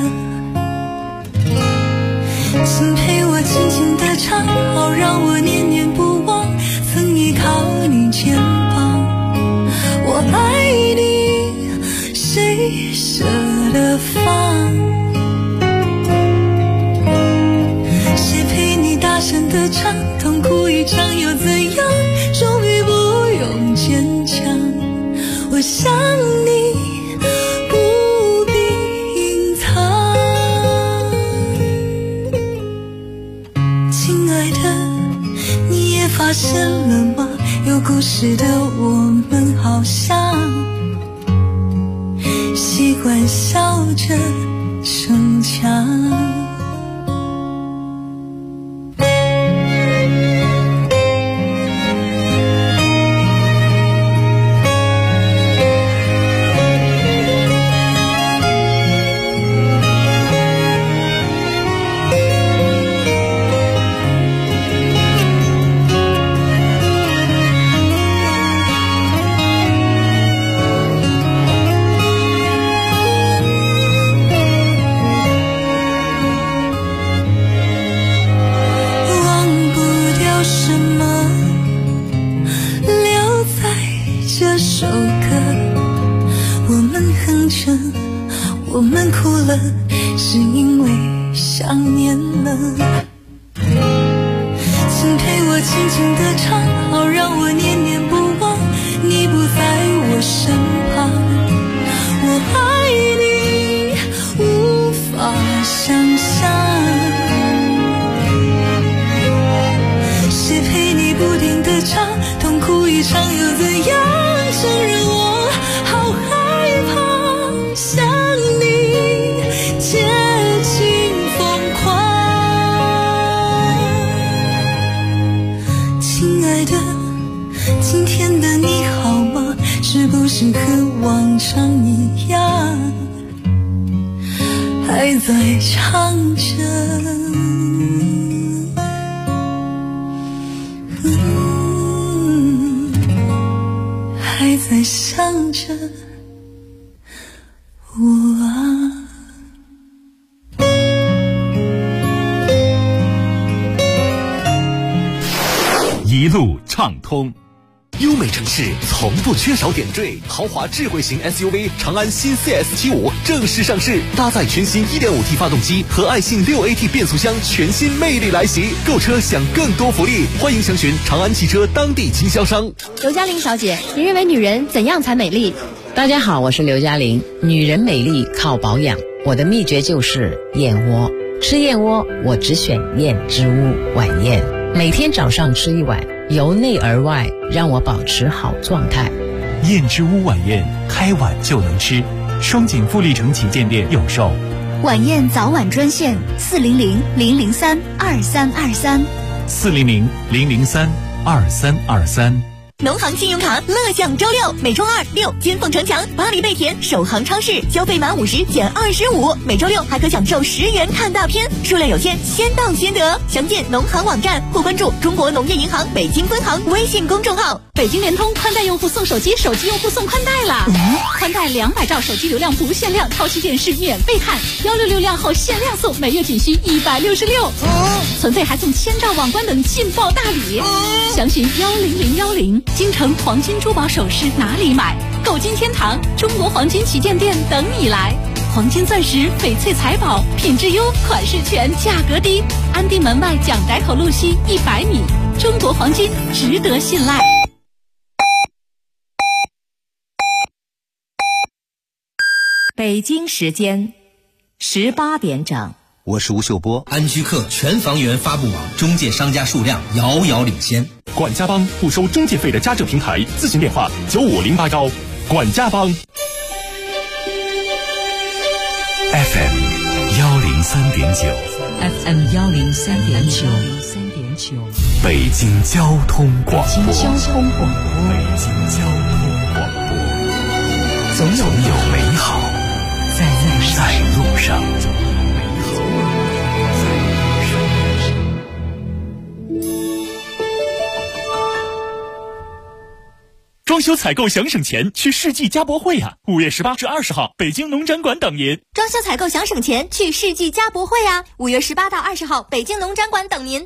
Speaker 11: 请陪我轻轻地唱，好让我念念不忘。曾依靠你肩膀，我爱你，谁舍得放？大声地唱，痛苦一场又怎样？终于不用坚强，我想你不必隐藏。亲爱的，你也发现了吗？有故事的我们好像习惯笑着逞强。我们哭了，是因为想念了。请陪我轻轻地唱，好让我念念不忘。你不在我身旁，我爱你无法想象。谁陪你不停地唱，痛苦一场又怎样？承认我好害怕，想你接近疯狂。亲爱的，今天的你好吗？是不是和往常一样，还在唱着还在想着我啊。
Speaker 1: 一路畅通，
Speaker 16: 优美城市从不缺少点缀，豪华智慧型 SUV 长安新 CS75 正式上市，搭载全新 1.5T 发动机和爱信 6AT 变速箱，全新魅力来袭。购车享更多福利，欢迎详询长安汽车当地经销商。
Speaker 8: 刘嘉玲小姐，您认为女人怎样才美丽？
Speaker 20: 大家好，我是刘嘉玲。女人美丽靠保养，我的秘诀就是燕窝。吃燕窝，我只选燕之屋晚宴，每天早上吃一碗，由内而外让我保持好状态。
Speaker 21: 燕之屋晚宴，开碗就能吃，双井富力城旗舰店有售。
Speaker 2: 晚宴早晚专线
Speaker 21: 400-003-2323，400-003-2323。
Speaker 2: 农行信用卡乐享周六，每周二、六金凤城墙、巴黎贝甜、首航超市消费满50减25，每周六还可享受10元看大片，数量有限，先到先得。详见农行网站或关注中国农业银行北京分行微信公众号。
Speaker 7: 北京联通宽带用户送手机，手机用户送宽带啦！宽带200兆手机流量不限量，超细电视免费看，166量后限量送，每月仅需166，存费还送1000兆网关等劲爆大礼。详询10010，京城黄金珠宝首饰哪里买？购金天堂中国黄金旗舰店等你来。黄金钻石、翡翠财宝，品质优，款式全，价格低。安定门外蒋宅口路西100米，中国黄金值得信赖。
Speaker 22: 北京时间18点整。
Speaker 23: 我是吴秀波。安居客全房源发布网中介商家数量遥遥领先。
Speaker 18: 管家帮不收中介费的家政平台，咨询电话95089。管家帮。
Speaker 3: FM 103.9
Speaker 22: FM 103.9，
Speaker 3: 北京交通广播。
Speaker 22: 北京交通广播，总有
Speaker 3: 美好在路上。
Speaker 1: 装修采购想省钱，去世纪家博会呀！5月18至20号，北京农展馆等您。
Speaker 2: 装修采购想省钱，去世纪家博会呀！5月18到20号，北京农展馆等您。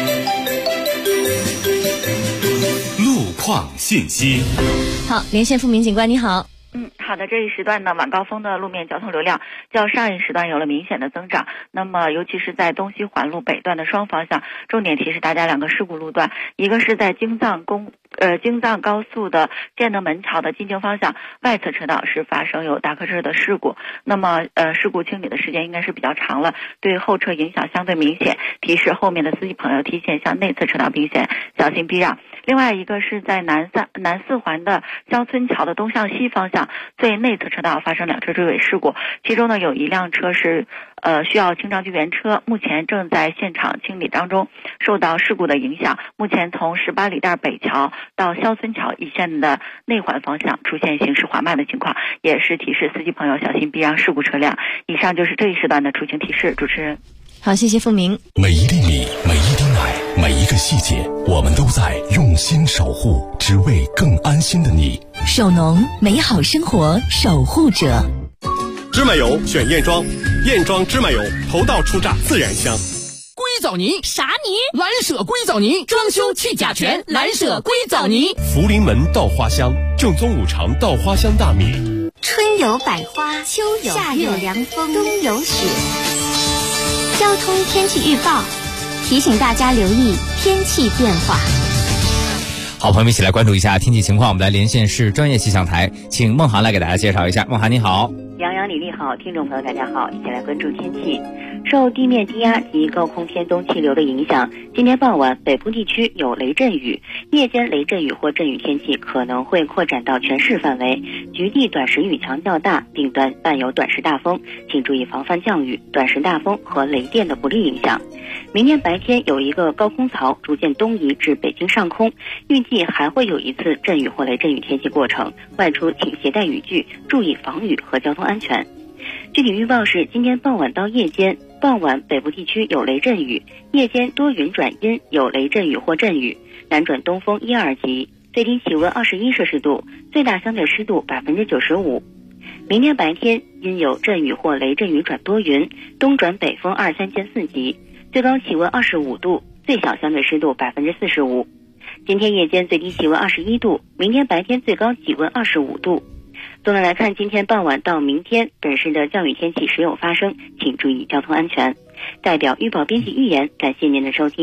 Speaker 3: 路况信息。
Speaker 4: 好，连线富民警官，你好。
Speaker 5: 好的，这一时段呢，晚高峰的路面交通流量较上一时段有了明显的增长。那么，尤其是在东西环路北段的双方向，重点提示大家2个事故路段，一个是在京藏高速的建德门桥的进京方向外侧车道是发生有大客车的事故，那么事故清理的时间应该是比较长了，对后车影响相对明显，提示后面的司机朋友提前向内侧车道并线，小心避让。另外一个是在南四环的肖村桥的东向西方向最内侧车道发生2车追尾事故，其中呢有一辆车是需要清障救援车，目前正在现场清理当中。受到事故的影响，目前从18里店北桥到肖村桥一线的内环方向出现行驶缓慢的情况，也是提示司机朋友小心避让事故车辆。以上就是这一时段的出行提示，主持人。
Speaker 4: 好，谢谢付明。
Speaker 3: 每一粒米，每一滴奶，每一个细节，我们都在用心守护，只为更安心的你。
Speaker 22: 手农，美好生活守护者。
Speaker 18: 芝麻油选燕庄，燕庄芝麻油头道出榨自然香。
Speaker 7: 硅藻泥啥泥？蓝舍硅藻泥，装修去甲醛，蓝舍硅藻泥。
Speaker 18: 福临门稻花香，正宗5常稻花香大米。
Speaker 8: 春有百花，秋有夏有凉风，冬有雪。交通天气预报提醒大家留意天气变化。
Speaker 9: 好，朋友们一起来关注一下天气情况。我们来连线市专业气象台，请孟涵来给大家介绍一下。孟涵你好。
Speaker 5: 杨洋、李丽好，听众朋友大家好，一起来关注天气。受地面低压及高空偏东气流的影响，今天傍晚北部地区有雷阵雨，夜间雷阵雨或阵雨天气可能会扩展到全市范围，局地短时雨强较大，并伴有短时大风，请注意防范降雨、短时大风和雷电的不利影响。明天白天有一个高空槽逐渐东移至北京上空，预计还会有一次阵雨或雷阵雨天气过程，外出请携带雨具，注意防雨和交通安全。具体预报是今天傍晚到夜间，傍晚北部地区有雷阵雨，夜间多云转阴，有雷阵雨或阵雨，南转东风1、2级，最低气温21摄氏度，最大相对湿度95%。明天白天因有阵雨或雷阵雨转多云，东转北风2、3见4级，最高气温25度，最小相对湿度45%。今天夜间最低气温21度，明天白天最高气温25度。总的来看，今天傍晚到明天本市的降雨天气时有发生，请注意交通安全。代表预报编辑预言，感谢您的收听。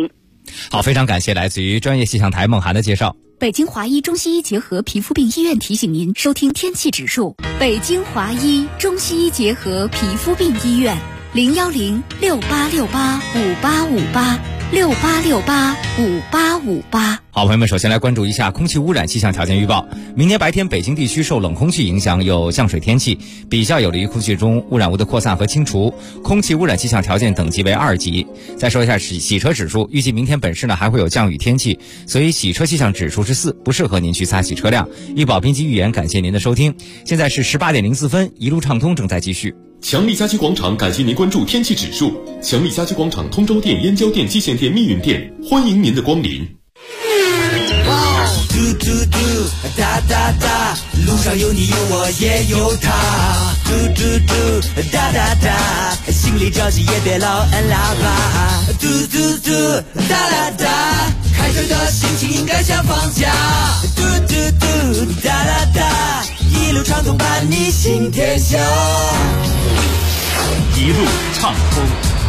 Speaker 9: 好，非常感谢来自于专业气象台孟涵的介绍。
Speaker 7: 北京华医中西医结合皮肤病医院提醒您收听天气指数。北京华医中西医结合皮肤病医院，01068685858，68685858。
Speaker 9: 好，朋友们，首先来关注一下空气污染气象条件预报。明天白天北京地区受冷空气影响，有降水天气，比较有利于空气中污染物的扩散和清除，空气污染气象条件等级为2级。再说一下洗车指数，预计明天本市呢还会有降雨天气，所以洗车气象指数是4，不适合您去擦洗车辆。医保编辑预言，感谢您的收听。现在是18点04分，一路畅通正在继续。
Speaker 13: 强力家居广场感谢您关注天气指数。强力家居广场通州店、燕郊店、蓟县店、密云店，欢迎您的光临。
Speaker 11: 嘟嘟嘟，哒哒哒，路上有你有我也有他。嘟嘟嘟，哒哒哒，心里着急也别老按喇叭。嘟嘟嘟，哒哒哒，开车的心情应该像放假。嘟嘟嘟，哒哒哒，一路畅通伴你行天下。
Speaker 1: 一路畅通。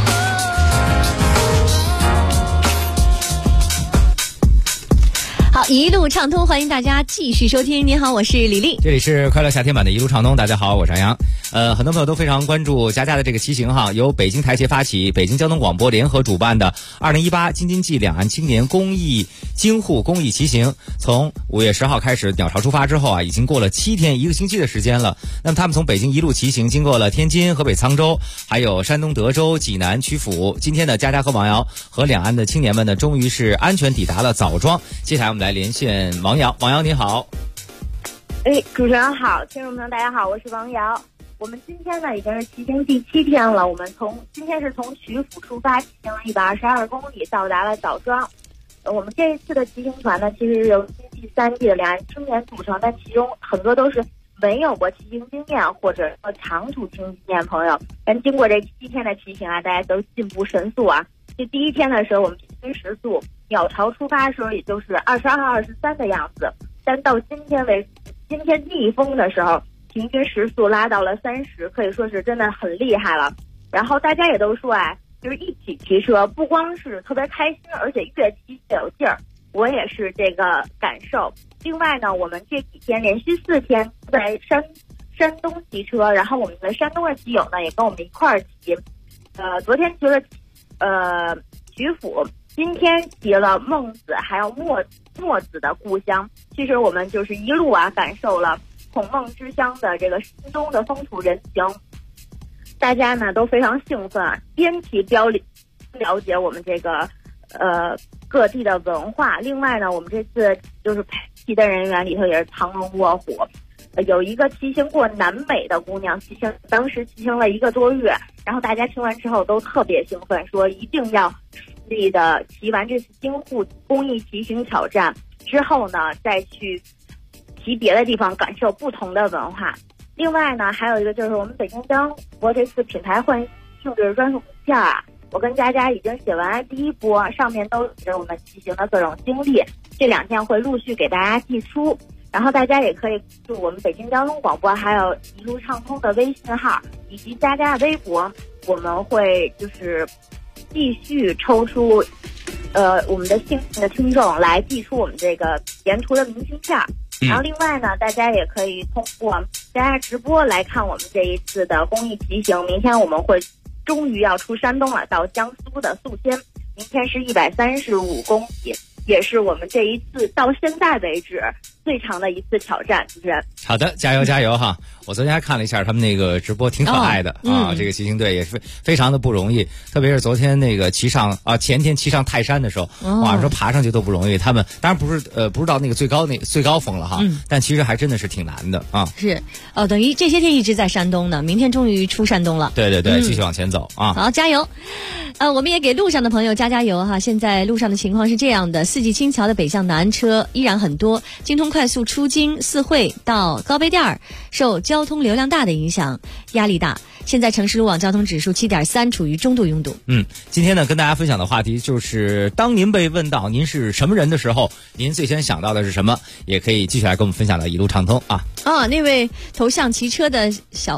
Speaker 4: 好，一路畅通，欢迎大家继续收听。您好，我是李丽，
Speaker 9: 这里是快乐夏天版的一路畅通。大家好，我是杨洋。很多朋友都非常关注佳佳的这个骑行哈，由北京台协发起，北京交通广播联合主办的2018京津冀两岸青年公益京沪公益骑行，从5月10号开始鸟巢出发之后啊，已经过了7天，1个星期的时间了。那么他们从北京一路骑行，经过了天津、河北沧州，还有山东德州、济南、曲阜。今天呢，佳佳和王瑶和两岸的青年们呢，终于是安全抵达了枣庄。接下来我们来连线王瑶。王瑶你好。
Speaker 12: 主持人好，听众朋友大家好，我是王瑶。我们今天呢已经是骑行第7天了，我们今天是从曲阜出发，骑行了122公里，到达了枣庄。我们这一次的骑行团呢，其实是由京冀3地的两岸青年组成，但其中很多都是没有过骑行经验或者说长途骑行经验朋友。但经过这7天的骑行啊，大家都进步神速啊。这第1天的时候，我们平均时速鸟巢出发的时候也就是22、23的样子，但到今天逆风的时候，平均时速拉到了30，可以说是真的很厉害了。然后大家也都说就是一起骑车，不光是特别开心，而且越骑越有劲儿。我也是这个感受。另外呢，我们这几天连续4天在山东骑车，然后我们的山东的骑友呢也跟我们一块儿骑。昨天骑了曲阜，今天骑了孟子还有墨子的故乡。其实我们就是一路感受了孔孟之乡的这个山东的风土人情，大家呢都非常兴奋边骑边了解我们这个各地的文化。另外呢，我们这次就是陪骑的人员里头也是藏龙卧虎，有一个骑行过南美的姑娘，当时骑行了1个多月，然后大家听完之后都特别兴奋，说一定要顺利的骑完这次京沪公益骑行挑战之后呢，再去骑别的地方，感受不同的文化。另外呢，还有一个就是我们北京交通国这次品牌换性质专属名片我跟佳佳已经写完第1波，上面都写着我们骑行的各种经历，这2天会陆续给大家寄出。然后大家也可以关注我们北京交通广播还有一路畅通的微信号以及佳佳的微博，我们会就是继续抽出我们的幸运的听众来寄出我们这个沿途的明信片。然后另外呢，大家也可以通过佳佳直播来看我们这一次的公益骑行。明天我们会终于要出山东了，到江苏的宿迁，明天是135公里，也是我们这一次到现在为止最长的一次挑战。主持人，
Speaker 9: 好的，加油加油哈！我昨天还看了一下他们那个直播，挺可爱的这个骑行队也是非常的不容易，特别是昨天那个前天骑上泰山的时候，哇，说爬上去都不容易。他们当然不是到那个最高峰了哈，但其实还真的是挺难的啊。
Speaker 4: 是等于这些天一直在山东呢，明天终于出山东了。
Speaker 9: 对，继续往前走啊！
Speaker 4: 好，加油！我们也给路上的朋友加油哈！现在路上的情况是这样的：四季青桥的北向南车依然很多，京通快速出京四惠到高碑店受交通流量大的影响，压力大。现在城市路网交通指数7.3，处于中度拥堵。
Speaker 9: 今天呢跟大家分享的话题就是，当您被问到您是什么人的时候，您最先想到的是什么？也可以继续来跟我们分享的一路畅通啊！
Speaker 4: 那位头像骑车的小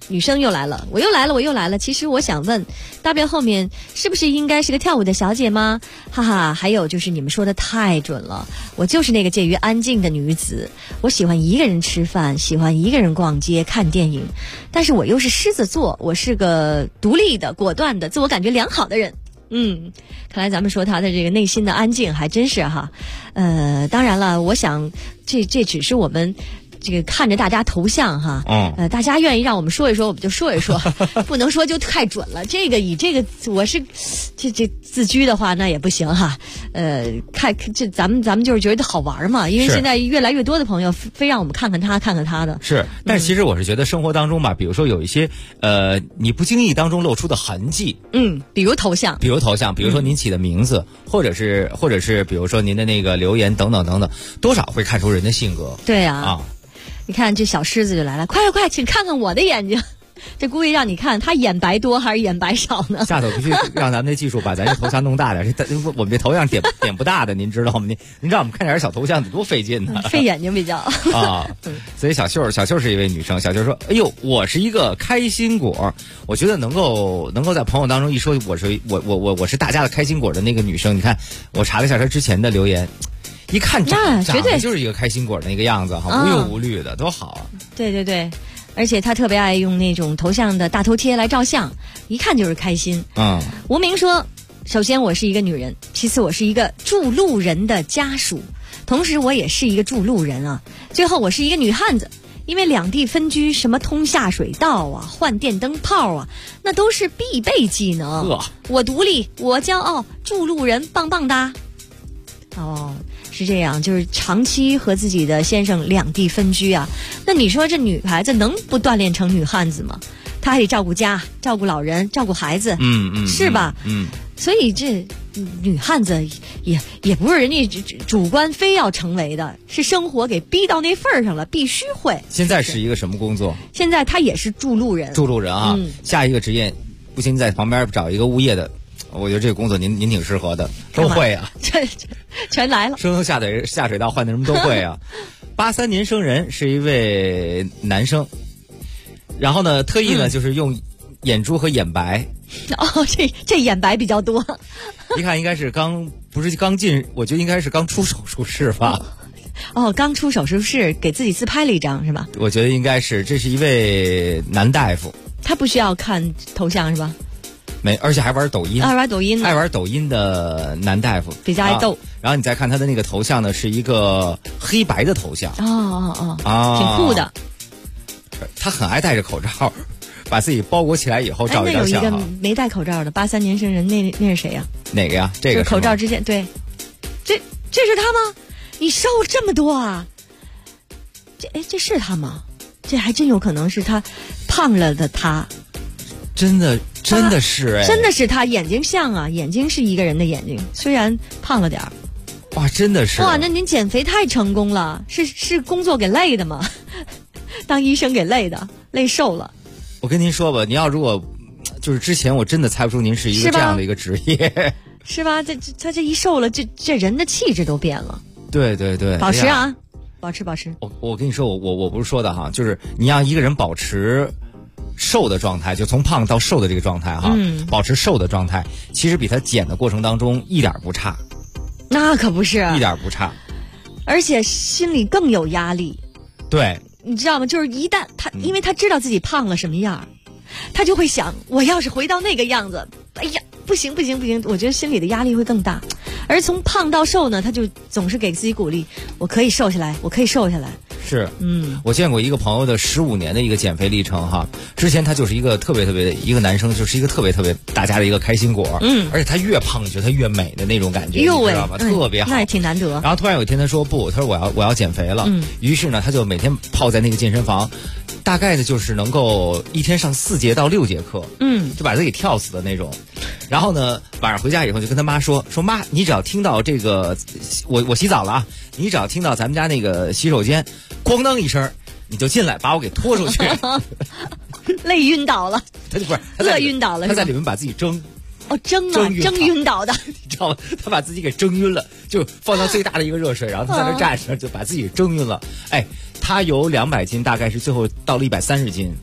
Speaker 4: 女生又来了，我又来了。其实我想问，大便后面是不是应该是个跳舞的小姐吗？哈哈，还有就是你们说的太准了，我就是那个介于安静的女子，我喜欢一个人吃饭，喜欢一个人逛街看电影，但是我又是狮子座，我是个独立的、果断的、自我感觉良好的人。看来咱们说他的这个内心的安静还真是哈。当然了，我想这只是我们这个看着大家头像哈，大家愿意让我们说一说，我们就说一说，不能说就太准了。这个以这个我是这自居的话，那也不行哈。看这咱们就是觉得好玩嘛，因为现在越来越多的朋友非让我们看看他的。
Speaker 9: 是，但是其实我是觉得生活当中吧，比如说有一些你不经意当中露出的痕迹，
Speaker 4: 比如头像，比如
Speaker 9: 说您起的名字，或者是比如说您的那个留言等等，多少会看出人的性格。
Speaker 4: 对啊。你看这小狮子就来了，快，请看看我的眼睛。这故意让你看他眼白多还是眼白少呢？
Speaker 9: 下头必须让咱们的技术把咱这头像弄大点。我们这头像点不大的，您知道吗？您让我们看点小头像得多费劲呢。
Speaker 4: 费眼睛比较
Speaker 9: 啊。所以小秀是一位女生，小秀说：“哎呦，我是一个开心果。”我觉得能够在朋友当中一说我是大家的开心果的那个女生，你看我查了一下她之前的留言。一看长得就是一个开心果那个样子哈，无忧无虑的，多好啊！
Speaker 4: 对，而且他特别爱用那种头像的大头贴来照相，一看就是开心。无名说，首先我是一个女人，其次我是一个筑路人的家属，同时我也是一个筑路人啊。最后我是一个女汉子，因为两地分居，什么通下水道啊、换电灯泡啊，那都是必备技能。我独立，我骄傲，筑路人棒棒哒。是这样，就是长期和自己的先生两地分居啊。那你说这女孩子能不锻炼成女汉子吗？她还得照顾家、照顾老人、照顾孩子，是吧？所以这女汉子也不是人家主观非要成为的，是生活给逼到那份儿上了，必须会。
Speaker 9: 现在是一个什么工作？
Speaker 4: 现在她也是筑路人
Speaker 9: 啊。下一个职业，不行，在旁边找一个物业的。我觉得这个工作您挺适合的，都会啊，
Speaker 4: 这全来了，
Speaker 9: 升下水道换的什么都会啊。83年生人，是一位男生，然后呢，特意呢就是用眼珠和眼白。
Speaker 4: 这眼白比较多。
Speaker 9: 一看应该是不是刚进，我觉得应该是刚出手术室吧。
Speaker 4: 刚出手术室给自己自拍了一张是吧？
Speaker 9: 我觉得应该是，这是一位男大夫。
Speaker 4: 他不需要看头像是吧？
Speaker 9: 而且还玩抖音，
Speaker 4: 爱玩
Speaker 9: 抖音的男大夫，
Speaker 4: 比较爱逗。
Speaker 9: 然后你再看他的那个头像呢，是一个黑白的头像。
Speaker 4: 挺酷的。
Speaker 9: 他很爱戴着口罩，把自己包裹起来以后照一张相。
Speaker 4: 那有一个没戴口罩的83年生人，那是谁呀？
Speaker 9: 哪个呀？这个
Speaker 4: 口罩之前对，这是他吗？你瘦这么多啊？这是他吗？这还真有可能是他胖了的他。
Speaker 9: 真的是
Speaker 4: 真的是他，眼睛像啊，眼睛是一个人的眼睛，虽然胖了点儿。
Speaker 9: 哇，真的是
Speaker 4: 哇！那您减肥太成功了，是工作给累的吗？当医生给累的，累瘦了。
Speaker 9: 我跟您说吧，您要如果就是之前我真的猜不出您是一个这样的一个职业，
Speaker 4: 是吧？他这一瘦了，这人的气质都变了。
Speaker 9: 对，
Speaker 4: 保持啊，保持。
Speaker 9: 我跟你说，我不是说的哈，就是你让一个人保持瘦的状态，就从胖到瘦的这个状态哈，保持瘦的状态，其实比他减的过程当中一点不差。
Speaker 4: 那可不是，
Speaker 9: 一点不差，
Speaker 4: 而且心里更有压力。
Speaker 9: 对，
Speaker 4: 你知道吗？就是一旦因为他知道自己胖了什么样，他就会想，我要是回到那个样子，哎呀，不行，我觉得心里的压力会更大。而从胖到瘦呢，他就总是给自己鼓励，我可以瘦下来。
Speaker 9: 是，我见过一个朋友的15年的一个减肥历程哈。之前他就是一个特别的一个男生，就是一个特别大家的一个开心果，而且他越胖觉得他越美的那种感觉，你知道吗？特别好，
Speaker 4: 那也挺难得。
Speaker 9: 然后突然有一天他说不，他说我要减肥了，于是呢他就每天泡在那个健身房，大概的就是能够一天上4节到6节课，就把自己跳死的那种。然后呢，晚上回家以后就跟他妈说妈，你只要听到这个，我洗澡了啊，你只要听到咱们家那个洗手间咣当一声，你就进来把我给拖出去。
Speaker 4: 累晕倒了，
Speaker 9: 他就不是
Speaker 4: 饿晕倒了，
Speaker 9: 他在里面把自己蒸
Speaker 4: 蒸晕倒的，
Speaker 9: 你知道吗？他把自己给蒸晕了，就放到最大的一个热水，然后他在那站着就把自己蒸晕了。哎，他有200斤，大概是最后到了130斤。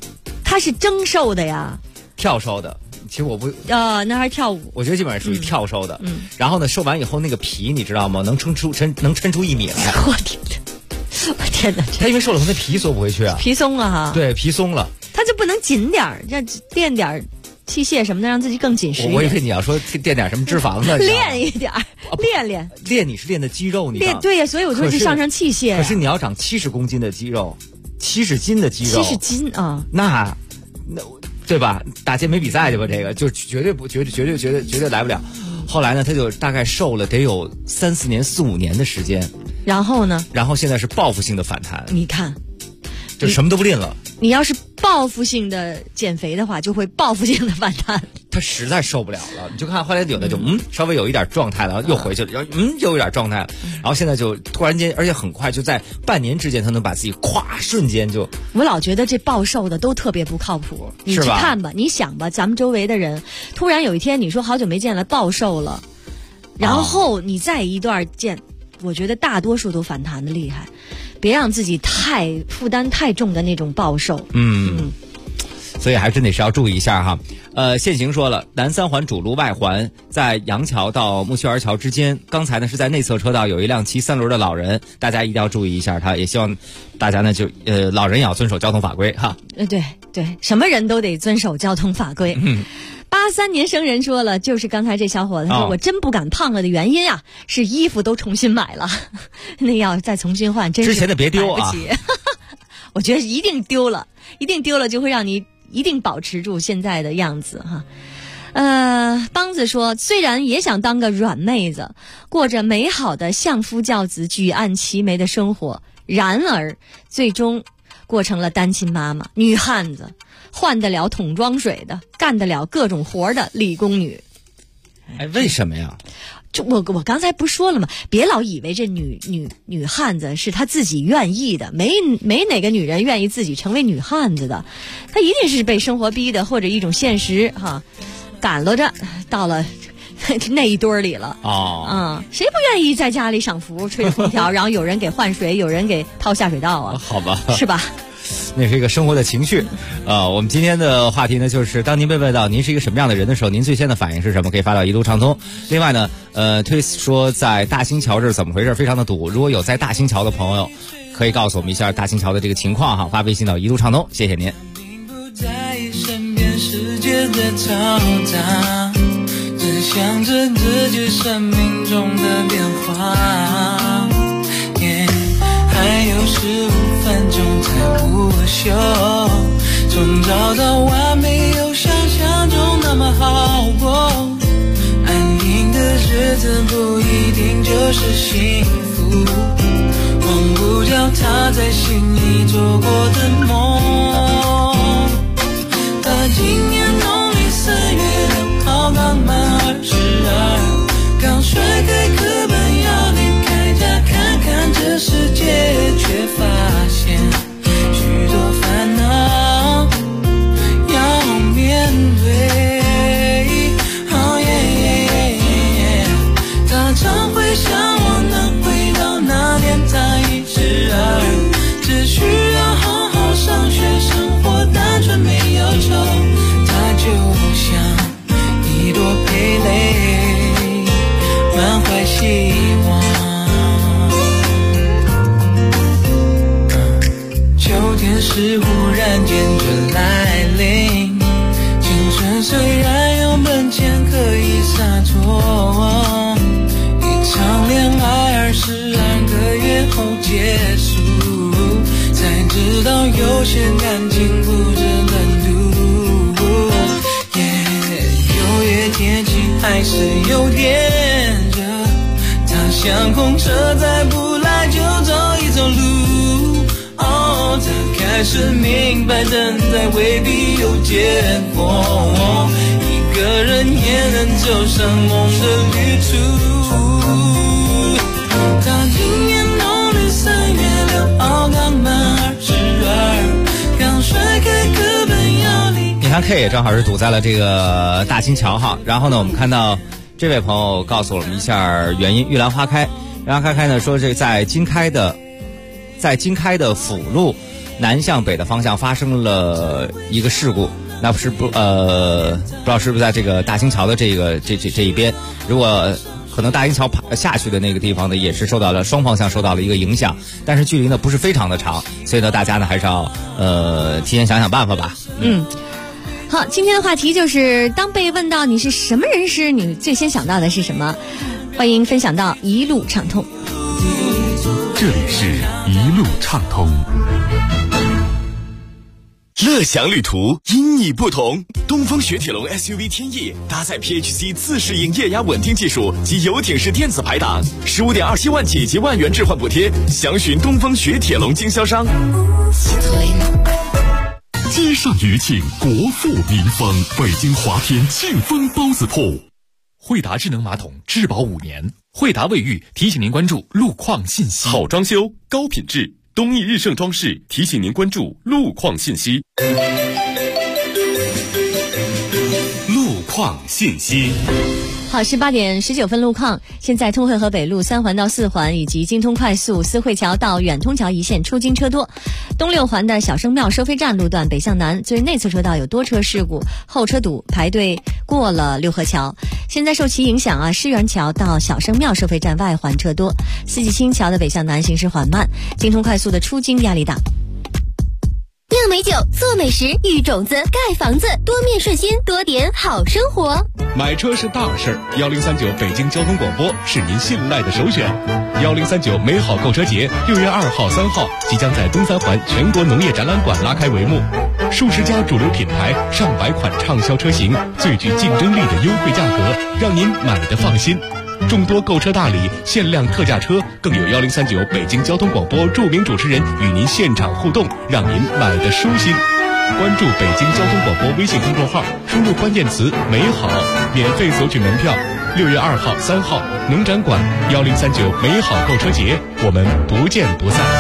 Speaker 4: 他是蒸瘦的呀？
Speaker 9: 跳瘦的。其实我不
Speaker 4: 那还跳舞，
Speaker 9: 我觉得基本上属于跳瘦的。然后呢，瘦完以后那个皮你知道吗？能抻出1米来。
Speaker 4: 我天哪！
Speaker 9: 他因为瘦了，他那皮缩不回去啊。
Speaker 4: 皮松了哈。
Speaker 9: 对，皮松了。
Speaker 4: 他就不能紧点儿，要练点儿器械什么的，让自己更紧实一点。
Speaker 9: 我以为你要说练点什么脂肪呢？
Speaker 4: 练一点儿，练
Speaker 9: 你是练的肌肉，你知道吗？
Speaker 4: 对呀，所以我说就上器械。
Speaker 9: 可是你要长70公斤的肌肉，70斤的肌肉
Speaker 4: ，70斤啊，
Speaker 9: 那对吧？打健美比赛去吧，这个就绝对来不了。后来呢，他就大概瘦了得有3、4年、4、5年的时间。
Speaker 4: 然后呢？
Speaker 9: 然后现在是报复性的反弹。
Speaker 4: 你看，
Speaker 9: 就什么都不练了。
Speaker 4: 你要是报复性的减肥的话，就会报复性的反弹。
Speaker 9: 他实在受不了了，你就看后来有的就稍微有一点状态了，然后又回去了，然后又有点状态了，然后现在就突然间，而且很快就在半年之间，他能把自己瞬间就。
Speaker 4: 我老觉得这暴瘦的都特别不靠谱，你去看吧，你想吧，咱们周围的人突然有一天你说好久没见了，暴瘦了，然后你再一段见，我觉得大多数都反弹的厉害。别让自己负担太重的那种暴瘦。
Speaker 9: 所以还真得是要注意一下哈。现行说了，南3环主路外环在杨桥到木樨园桥之间，刚才呢是在内侧车道有一辆骑3轮的老人，大家一定要注意一下他，也希望大家呢就老人也要遵守交通法规哈。
Speaker 4: 对，什么人都得遵守交通法规。83年生人说了，就是刚才这小伙子说，我真不敢胖了的原因啊，是衣服都重新买了，那要再重新换，真是
Speaker 9: 之前的别丢啊。
Speaker 4: 我觉得一定丢了就会让你一定保持住现在的样子哈。梆子说，虽然也想当个软妹子，过着美好的相夫教子、举案齐眉的生活，然而最终过成了单亲妈妈、女汉子，换得了桶装水的，干得了各种活的理工女。
Speaker 9: 为什么呀？
Speaker 4: 就我刚才不是说了吗？别老以为这女汉子是她自己愿意的，没哪个女人愿意自己成为女汉子的，她一定是被生活逼的，或者一种现实赶了着到了那一堆里了。谁不愿意在家里享福，吹着空调，然后有人给换水，有人给掏下水道啊？
Speaker 9: 好吧，
Speaker 4: 是吧？
Speaker 9: 那是一个生活的情绪。我们今天的话题呢，就是当您被问到您是一个什么样的人的时候，您最先的反应是什么？可以发到一路畅通。另外呢推说在大兴桥这是怎么回事？非常的堵。如果有在大兴桥的朋友，可以告诉我们一下大兴桥的这个情况哈，发微信到一路畅通，谢谢您。
Speaker 11: 身边世界的嘈杂，只想着自己生命中的变化。还有15分钟才午休，从早到晚没有想象中那么好过。安宁的日子不一定就是幸福，忘不掉他在心里做过的梦。他今年农历4月6号刚满22，刚甩开课本要离开家看看这世界，却发现许多烦恼要面对。他常会想我能回到那年他12，只需要好好上学，生活单纯没有愁。他就像一朵蓓蕾，满怀希望。秋天是忽然间就来临，青春虽然有本钱可以洒脱，一场恋爱22个月后结束，才知道有些感情不值得赌。9月天气还是有点热，他想空车再不来就走一走路。才开始明白等待未必有结果，一个人也能走上梦的旅途。他今年农历3月6号刚满22，刚甩开课本要离。
Speaker 9: 你看 K 也正好是堵在了这个大兴桥哈，然后呢我们看到这位朋友告诉我们一下原因。玉兰花开呢说这在经开的辅路南向北的方向发生了一个事故，那不知道是不是在这个大兴桥的这一边，如果可能大兴桥下去的那个地方呢，也是受到了双方向受到了一个影响，但是距离呢不是非常的长，所以呢大家呢还是要提前想想办法吧。
Speaker 4: 好，今天的话题就是当被问到你是什么人时，你最先想到的是什么？欢迎分享到一路畅通。
Speaker 15: 这里是一路畅通。
Speaker 10: 乐享旅途因你不同，东风雪铁龙 SUV 天翼搭载 PHC 自适应液压稳定技术及游艇式电子排档，15.27万起及万元置换补贴，详询东风雪铁龙经销商。
Speaker 15: 街上余庆，国富民丰，北京华天庆丰包子铺。
Speaker 13: 惠达智能马桶质保5年，惠达卫浴提醒您关注路况信息。好装修，高品质，东义日盛装饰提醒您关注路况信息。
Speaker 10: 路况信息。
Speaker 4: 好，18点19分路况。现在通惠河北路3环到4环以及京通快速思汇桥到远通桥一线出京车多。东6环的小生庙收费站路段北向南最内侧车道有多车事故，后车堵，排队过了六合桥。现在受其影响啊，狮园桥到小生庙收费站外环车多，四季青桥的北向南行驶缓慢，京通快速的出京压力大。
Speaker 8: 酿美酒，做美食，育种子，盖房子，多面顺心，多点好生活。
Speaker 18: 买车是大事，1039北京交通广播是您信赖的首选。1039美好购车节6月2号、3号即将在东三环全国农业展览馆拉开帷幕，数十家主流品牌、上百款畅销车型，最具竞争力的优惠价格，让您买得放心。众多购车大礼、限量特价车，更有1039北京交通广播著名主持人与您现场互动，让您买得舒心。关注北京交通广播微信公众号，输入关键词“美好”，免费索取门票。6月2号、3号农展馆1039美好购车节，我们不见不散。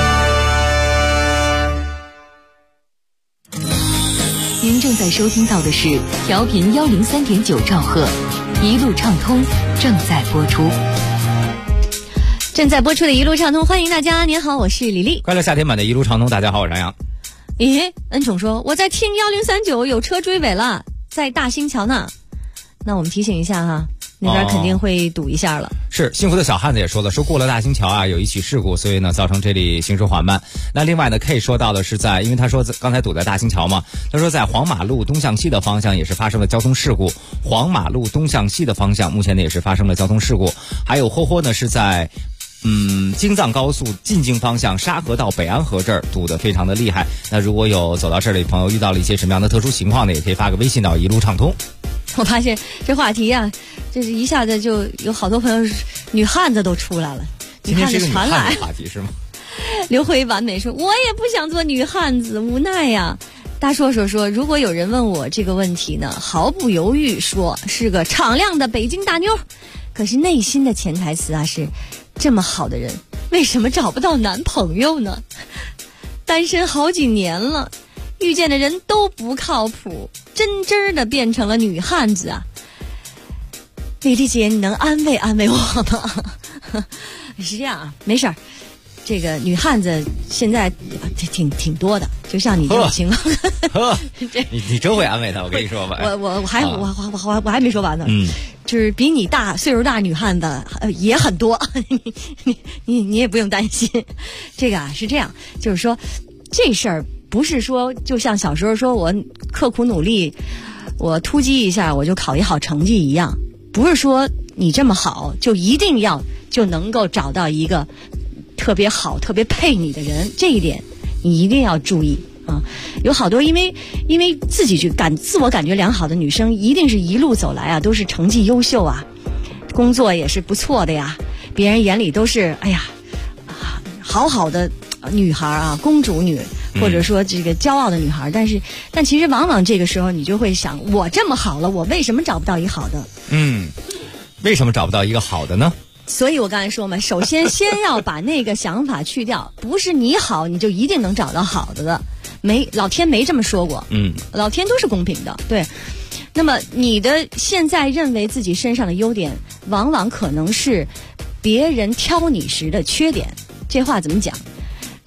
Speaker 22: 您正在收听到的是调频103.9兆赫，一路畅通正在播出。
Speaker 4: 正在播出的一路畅通，欢迎大家。您好，我是李丽。
Speaker 9: 快乐夏天版的一路畅通，大家好，我是杨洋。
Speaker 4: 咦，恩宠说我在听1039，有车追尾了，在大兴桥呢。那我们提醒一下哈，那边肯定会堵一下了。
Speaker 9: 是，幸福的小汉子也说了，说过了大兴桥啊，有一起事故，所以呢造成这里行驶缓慢。那另外呢 K 说到的是在，因为他说刚才堵在大兴桥嘛，他说在黄马路东向西的方向也是发生了交通事故，黄马路东向西的方向目前呢也是发生了交通事故。还有霍呢是在京藏高速进京方向沙河到北安河这儿堵得非常的厉害。那如果有走到这里的朋友遇到了一些什么样的特殊情况呢，也可以发个微信到一路畅通。
Speaker 4: 我发现这话题啊，就是一下子就有好多朋友女汉子都出来了，
Speaker 9: 今天是个女
Speaker 4: 汉
Speaker 9: 汉子话题是吗？
Speaker 4: 刘慧完美说，我也不想做女汉子，无奈呀。大硕说，如果有人问我这个问题呢，毫不犹豫说是个敞亮的北京大妞，可是内心的潜台词啊是，这么好的人为什么找不到男朋友呢？单身好几年了，遇见的人都不靠谱，真真的变成了女汉子啊。李丽姐，你能安慰安慰我吗？是这样啊，没事儿，这个女汉子现在挺多的，就像你这种情况。
Speaker 9: 你真会安慰她，我跟你说吧。
Speaker 4: 我还没说完呢。就是比你岁数大女汉子也很多，你也不用担心。这个啊是这样，就是说这事儿不是说就像小时候说我刻苦努力，我突击一下我就考一好成绩一样，不是说你这么好就一定就能够找到一个特别好特别配你的人，这一点你一定要注意啊。有好多因为自己自我感觉良好的女生，一定是一路走来啊都是成绩优秀啊，工作也是不错的呀，别人眼里都是哎呀好的女孩啊，公主女，或者说这个骄傲的女孩。但其实往往这个时候你就会想，我这么好了，我为什么找不到一个好的？
Speaker 9: 为什么找不到一个好的呢？
Speaker 4: 所以我刚才说嘛，首先要把那个想法去掉，不是你好你就一定能找到好的，老天没这么说过，老天都是公平的，对。那么你的现在认为自己身上的优点，往往可能是别人挑你时的缺点。这话怎么讲？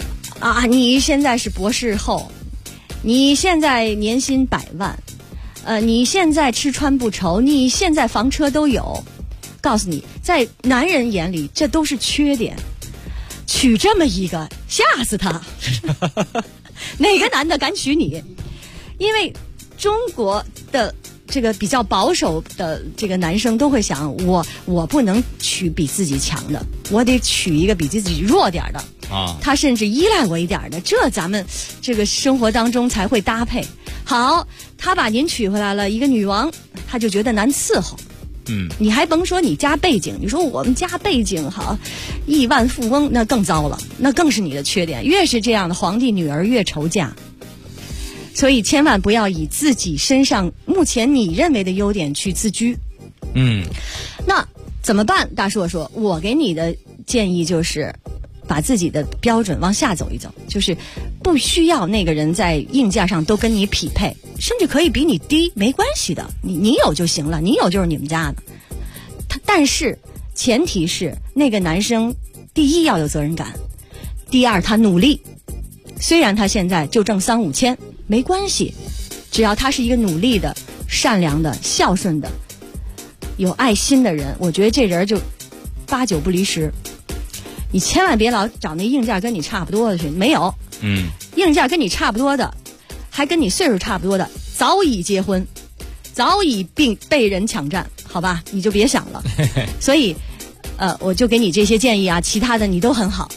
Speaker 4: 啊，你现在是博士后，你现在年薪100万，你现在吃穿不愁，你现在房车都有。告诉你，在男人眼里这都是缺点，娶这么一个吓死他。哪个男的敢娶你？因为中国的这个比较保守的这个男生都会想，我不能娶比自己强的，我得娶一个比自己弱点的啊，他甚至依赖我一点的，这咱们这个生活当中才会搭配。好，他把您娶回来了，一个女王，他就觉得难伺候。你还甭说你家背景，你说我们家背景好，亿万富翁，那更糟了，那更是你的缺点。越是这样的皇帝女儿越愁嫁，所以千万不要以自己身上目前你认为的优点去自居。那怎么办？大硕说，我给你的建议就是把自己的标准往下走一走，就是不需要那个人在硬件上都跟你匹配，甚至可以比你低，没关系的，你有就行了，你有就是你们家的。但是前提是那个男生第一要有责任感，第二他努力，虽然他现在就挣3、5千没关系，只要他是一个努力的、善良的、孝顺的、有爱心的人，我觉得这人就8、9不离10。你千万别老找那硬件跟你差不多的去，没有。硬件跟你差不多的，还跟你岁数差不多的，早已结婚，早已被人抢占，好吧？你就别想了。所以，我就给你这些建议啊，其他的你都很好。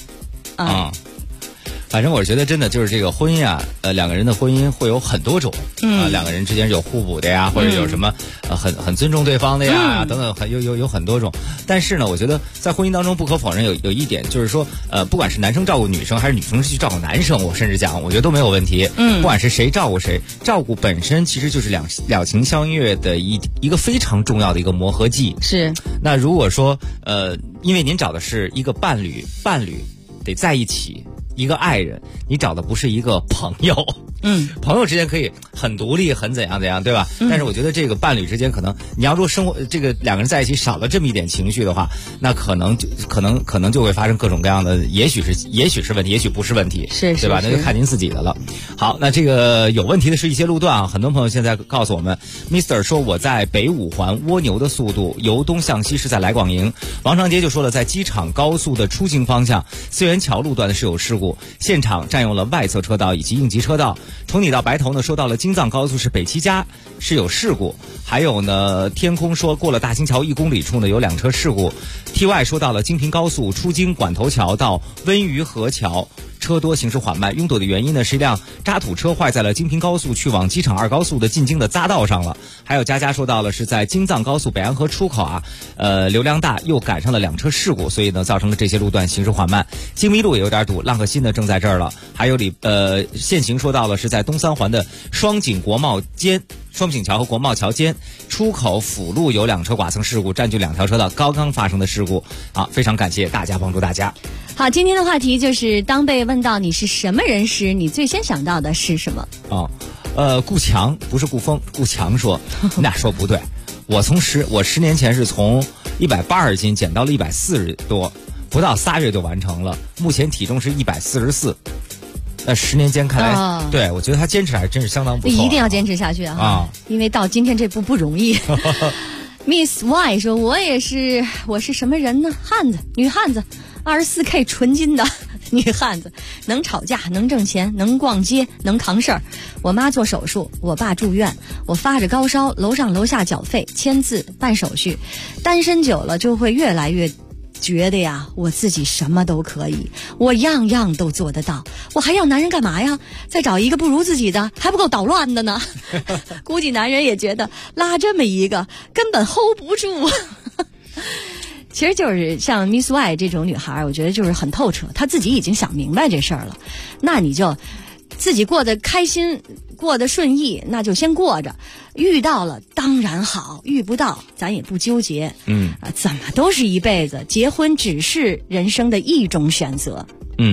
Speaker 9: 反正我觉得真的就是这个婚姻啊，两个人的婚姻会有很多种，两个人之间有互补的呀，或者有什么很尊重对方的呀，等等，有很多种。但是呢，我觉得在婚姻当中不可否认有一点，就是说不管是男生照顾女生，还是女生去照顾男生，我甚至讲，我觉得都没有问题。不管是谁照顾谁，照顾本身其实就是两情相悦的一个非常重要的一个磨合剂。
Speaker 4: 是。
Speaker 9: 那如果说因为您找的是一个伴侣得在一起。一个爱人，你找的不是一个朋友，朋友之间可以很独立，很怎样，对吧？但是我觉得这个伴侣之间，可能你要说生活这个两个人在一起少了这么一点情绪的话，那可能就会发生各种各样的，也许是问题，也许不是问题，
Speaker 4: 是
Speaker 9: 对吧？那就看您自己的了。好，那这个有问题的是一些路段啊，很多朋友现在告诉我们 ，Mr. 说我在北五环蜗牛的速度由东向西是在来广营，王长杰就说了，在机场高速的出境方向四元桥路段是有事故。现场占用了外侧车道以及应急车道。从你到白头呢，说到了京藏高速是北七家是有事故，还有呢，天空说过了大兴桥1公里处呢有2车事故。TY 说到了京平高速出京管头桥到温榆河桥。车多行驶缓慢，拥堵的原因呢是一辆渣土车坏在了京平高速去往机场2高速的进京的匝道上了。还有佳佳说到了是在京藏高速北安河出口啊，流量大又赶上了2车事故，所以呢造成了这些路段行驶缓慢。京密路也有点堵，浪河新呢正在这儿了。还有限行说到了是在东三环的双井桥和国贸桥间出口辅路有2车剐蹭事故，占据2条车道，刚刚发生的事故。好，非常感谢大家帮助大家。
Speaker 4: 好，今天的话题就是当被问到你是什么人时，你最先想到的是什么？
Speaker 9: 顾强不是顾风，顾强说，你俩说不对，我10年前是从180斤减到了140多，不到3月就完成了，目前体重是144。那10年间看来，对，我觉得他坚持还真是相当不错。
Speaker 4: 一定要坚持下去啊！因为到今天这步不容易。Miss Y 说，我是什么人呢？汉子，女汉子，24K 纯金的女汉子，能吵架，能挣钱，能逛街，能扛事儿。我妈做手术，我爸住院，我发着高烧，楼上楼下缴费、签字、办手续。单身久了就会越来越觉得呀，我自己什么都可以，我样样都做得到，我还要男人干嘛呀？再找一个不如自己的，还不够捣乱的呢。估计男人也觉得拉这么一个根本 hold 不住。其实就是像 Miss Y 这种女孩，我觉得就是很透彻，她自己已经想明白这事儿了。那你就自己过得开心，过得顺意，那就先过着。遇到了当然好，遇不到咱也不纠结。怎么都是一辈子，结婚只是人生的一种选择。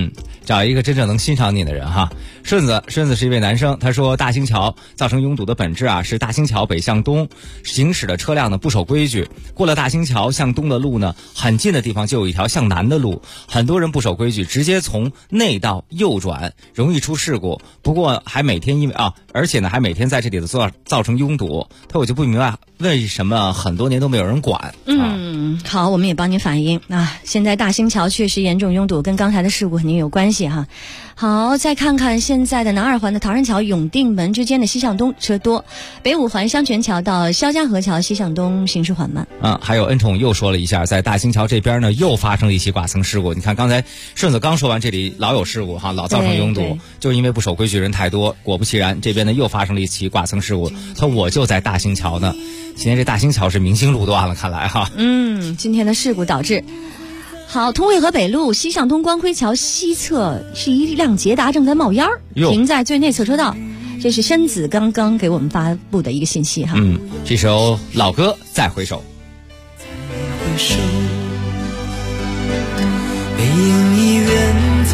Speaker 9: 找一个真正能欣赏你的人哈。顺子是一位男生，他说大兴桥造成拥堵的本质啊，是大兴桥北向东行驶的车辆呢不守规矩。过了大兴桥向东的路呢，很近的地方就有一条向南的路，很多人不守规矩，直接从内道右转，容易出事故。不过还每天而且呢还每天在这里的造成拥堵，我就不明白为什么很多年都没有人管。
Speaker 4: 好，我们也帮你反映啊。现在大兴桥确实严重拥堵，跟刚才的事故肯定有关系哈。好，再看看现在的南二环的唐人桥永定门之间的西向东车多，北五环香泉桥到肖家河桥西向东行驶缓慢。
Speaker 9: 还有恩宠又说了一下，在大兴桥这边呢又发生了一起剐蹭事故。你看刚才顺子刚说完，这里老有事故哈，老造成拥堵，就是因为不守规矩人太多。果不其然，这边呢又发生了一起剐蹭事故。我就在大兴桥呢，今天这大兴桥是明星路段了，看来哈。
Speaker 4: 今天的事故导致。好，通惠河北路西向东光辉桥西侧是一辆捷达正在冒烟，停在最内侧车道。这是申子刚刚给我们发布的一个信息哈。
Speaker 9: 这首老歌《再回首》。
Speaker 11: 再回首，背影已远走。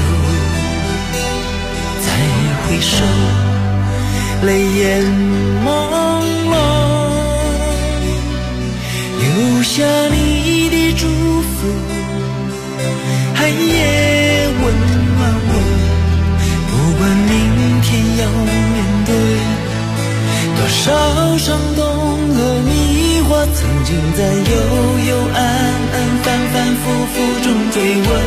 Speaker 11: 再回首，泪眼朦胧，留下你的祝福。寒夜温暖我，不管明天要面对多少伤痛和迷惑，曾经在幽幽暗暗反反复复中追问，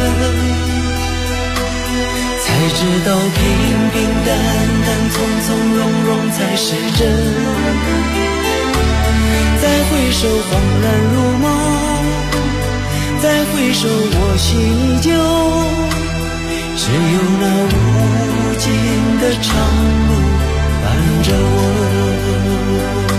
Speaker 11: 才知道平平淡淡从从容容才是真。再回首恍然如梦，再回首我心依旧，只有那无尽的长路伴着我。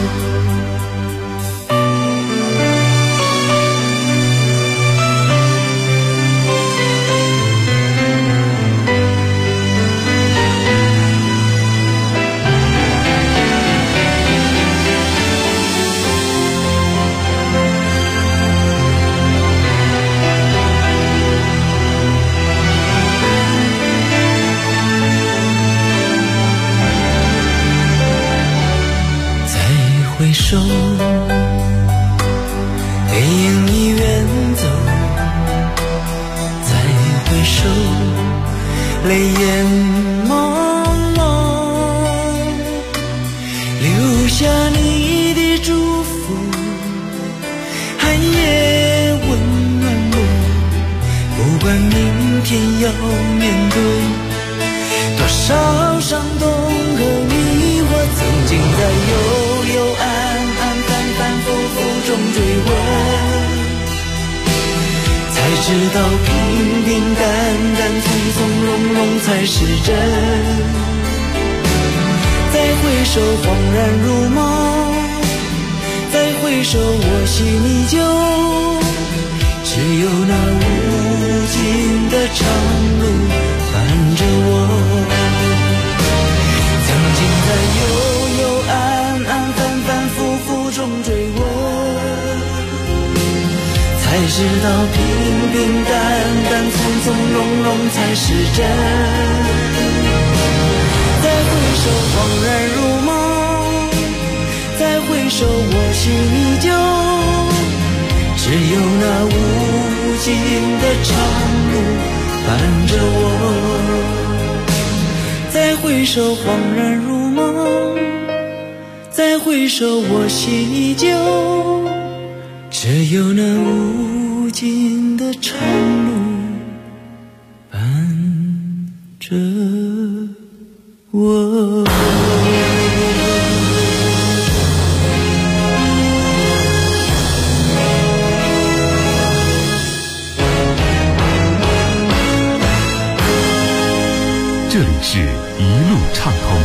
Speaker 11: 回首，背影已远走。再回首，泪眼朦胧，留下你的祝福。寒夜温暖我，不管明天要面对多少伤痛和迷惑，曾经在幽幽暗暗反反复复中追问，才知道平平淡淡从从容容才是真。再回首恍然如梦，再回首我心依旧，只有那无尽的长路伴着我。曾经在幽幽暗暗反反复复中追问，才知道平平淡淡从从容容才是真。再回首恍然如梦，再回首我心依旧，只有那无尽的长路伴着我。再回首恍然如梦，再回首我心依旧，只有那无尽的长路伴着我。
Speaker 15: 这里是一路畅通。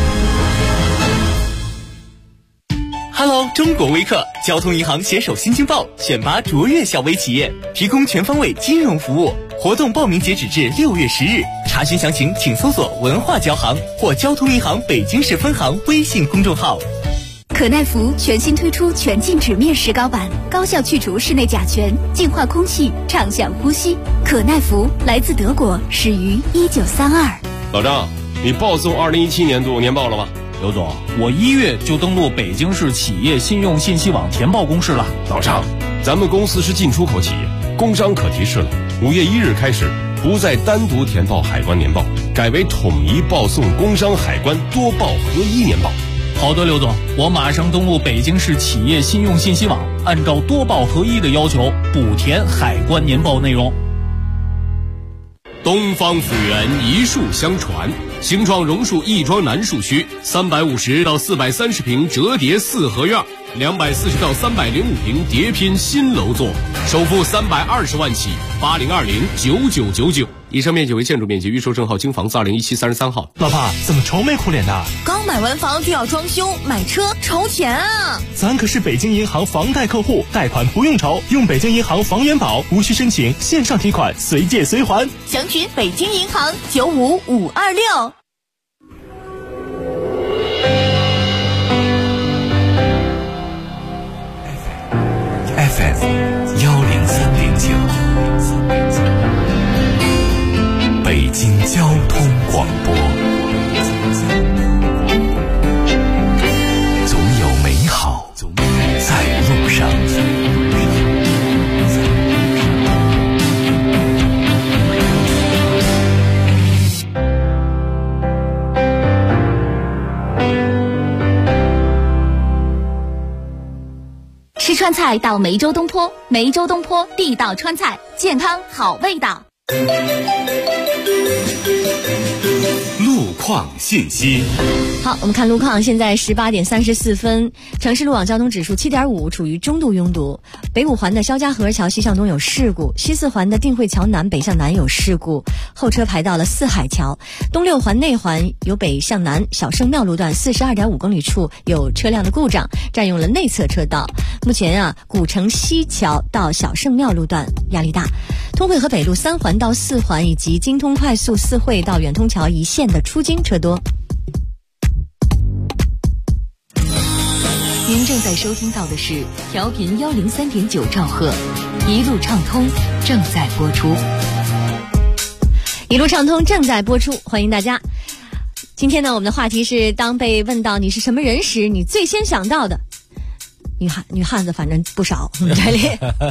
Speaker 1: Hello， 中国微客交通银行携手新京报选拔卓越小微企业，提供全方位金融服务。活动报名截止至6月10日，查询详情请搜索文化交行或交通银行北京市分行微信公众号。
Speaker 7: 可耐福全新推出全静止面石膏版，高效去除室内甲醛，净化空气，畅享呼吸。可耐福来自德国，始于1932。
Speaker 6: 老张，你报送2017年度年报了吗？
Speaker 14: 刘总，我1月就登录北京市企业信用信息网填报公示了。
Speaker 6: 老张，咱们公司是进出口企业，工商可提示了，5月1日开始不再单独填报海关年报，改为统一报送工商海关多报合一年报。
Speaker 14: 好的，刘总，我马上登录北京市企业信用信息网，按照多报合一的要求补填海关年报内容。
Speaker 13: 东方府源一树相传，兴创榕树亦庄南树区350到430平折叠4合院，240到305平叠拼新楼座，首付320万起，80209999。以上面积为建筑面积，预售证号京房子201733号。
Speaker 17: 老爸怎么愁眉苦脸的？
Speaker 2: 刚买完房就要装修，买车愁钱啊！
Speaker 17: 咱可是北京银行房贷客户，贷款不用愁，用北京银行房源宝，无需申请，线上提款，随借随还。
Speaker 2: 详询北京银行95526。
Speaker 3: FM 103.9，北京交通广播。总有美好在路上。
Speaker 7: 吃川菜到梅州东坡，梅州东坡地道川菜，健康好味道。
Speaker 10: 路况信息。
Speaker 4: 好，我们看路况，现在18点34分，城市路网交通指数7.5，处于中度拥堵。北五环的肖家河桥西向东有事故，西四环的定慧桥南北向南有事故，后车排到了四海桥。东六环内环由北向南小圣庙路段42.5公里处有车辆的故障，占用了内侧车道。目前古城西桥到小圣庙路段压力大。通惠河北路3环到4环以及京通快速4惠到远通桥一线的出京车多。
Speaker 22: 您正在收听到的是调频103.9兆赫，一路畅通正在播出。
Speaker 4: 一路畅通正在播出，欢迎大家。今天呢，我们的话题是：当被问到你是什么人时，你最先想到的女汉子，反正不少。我们这里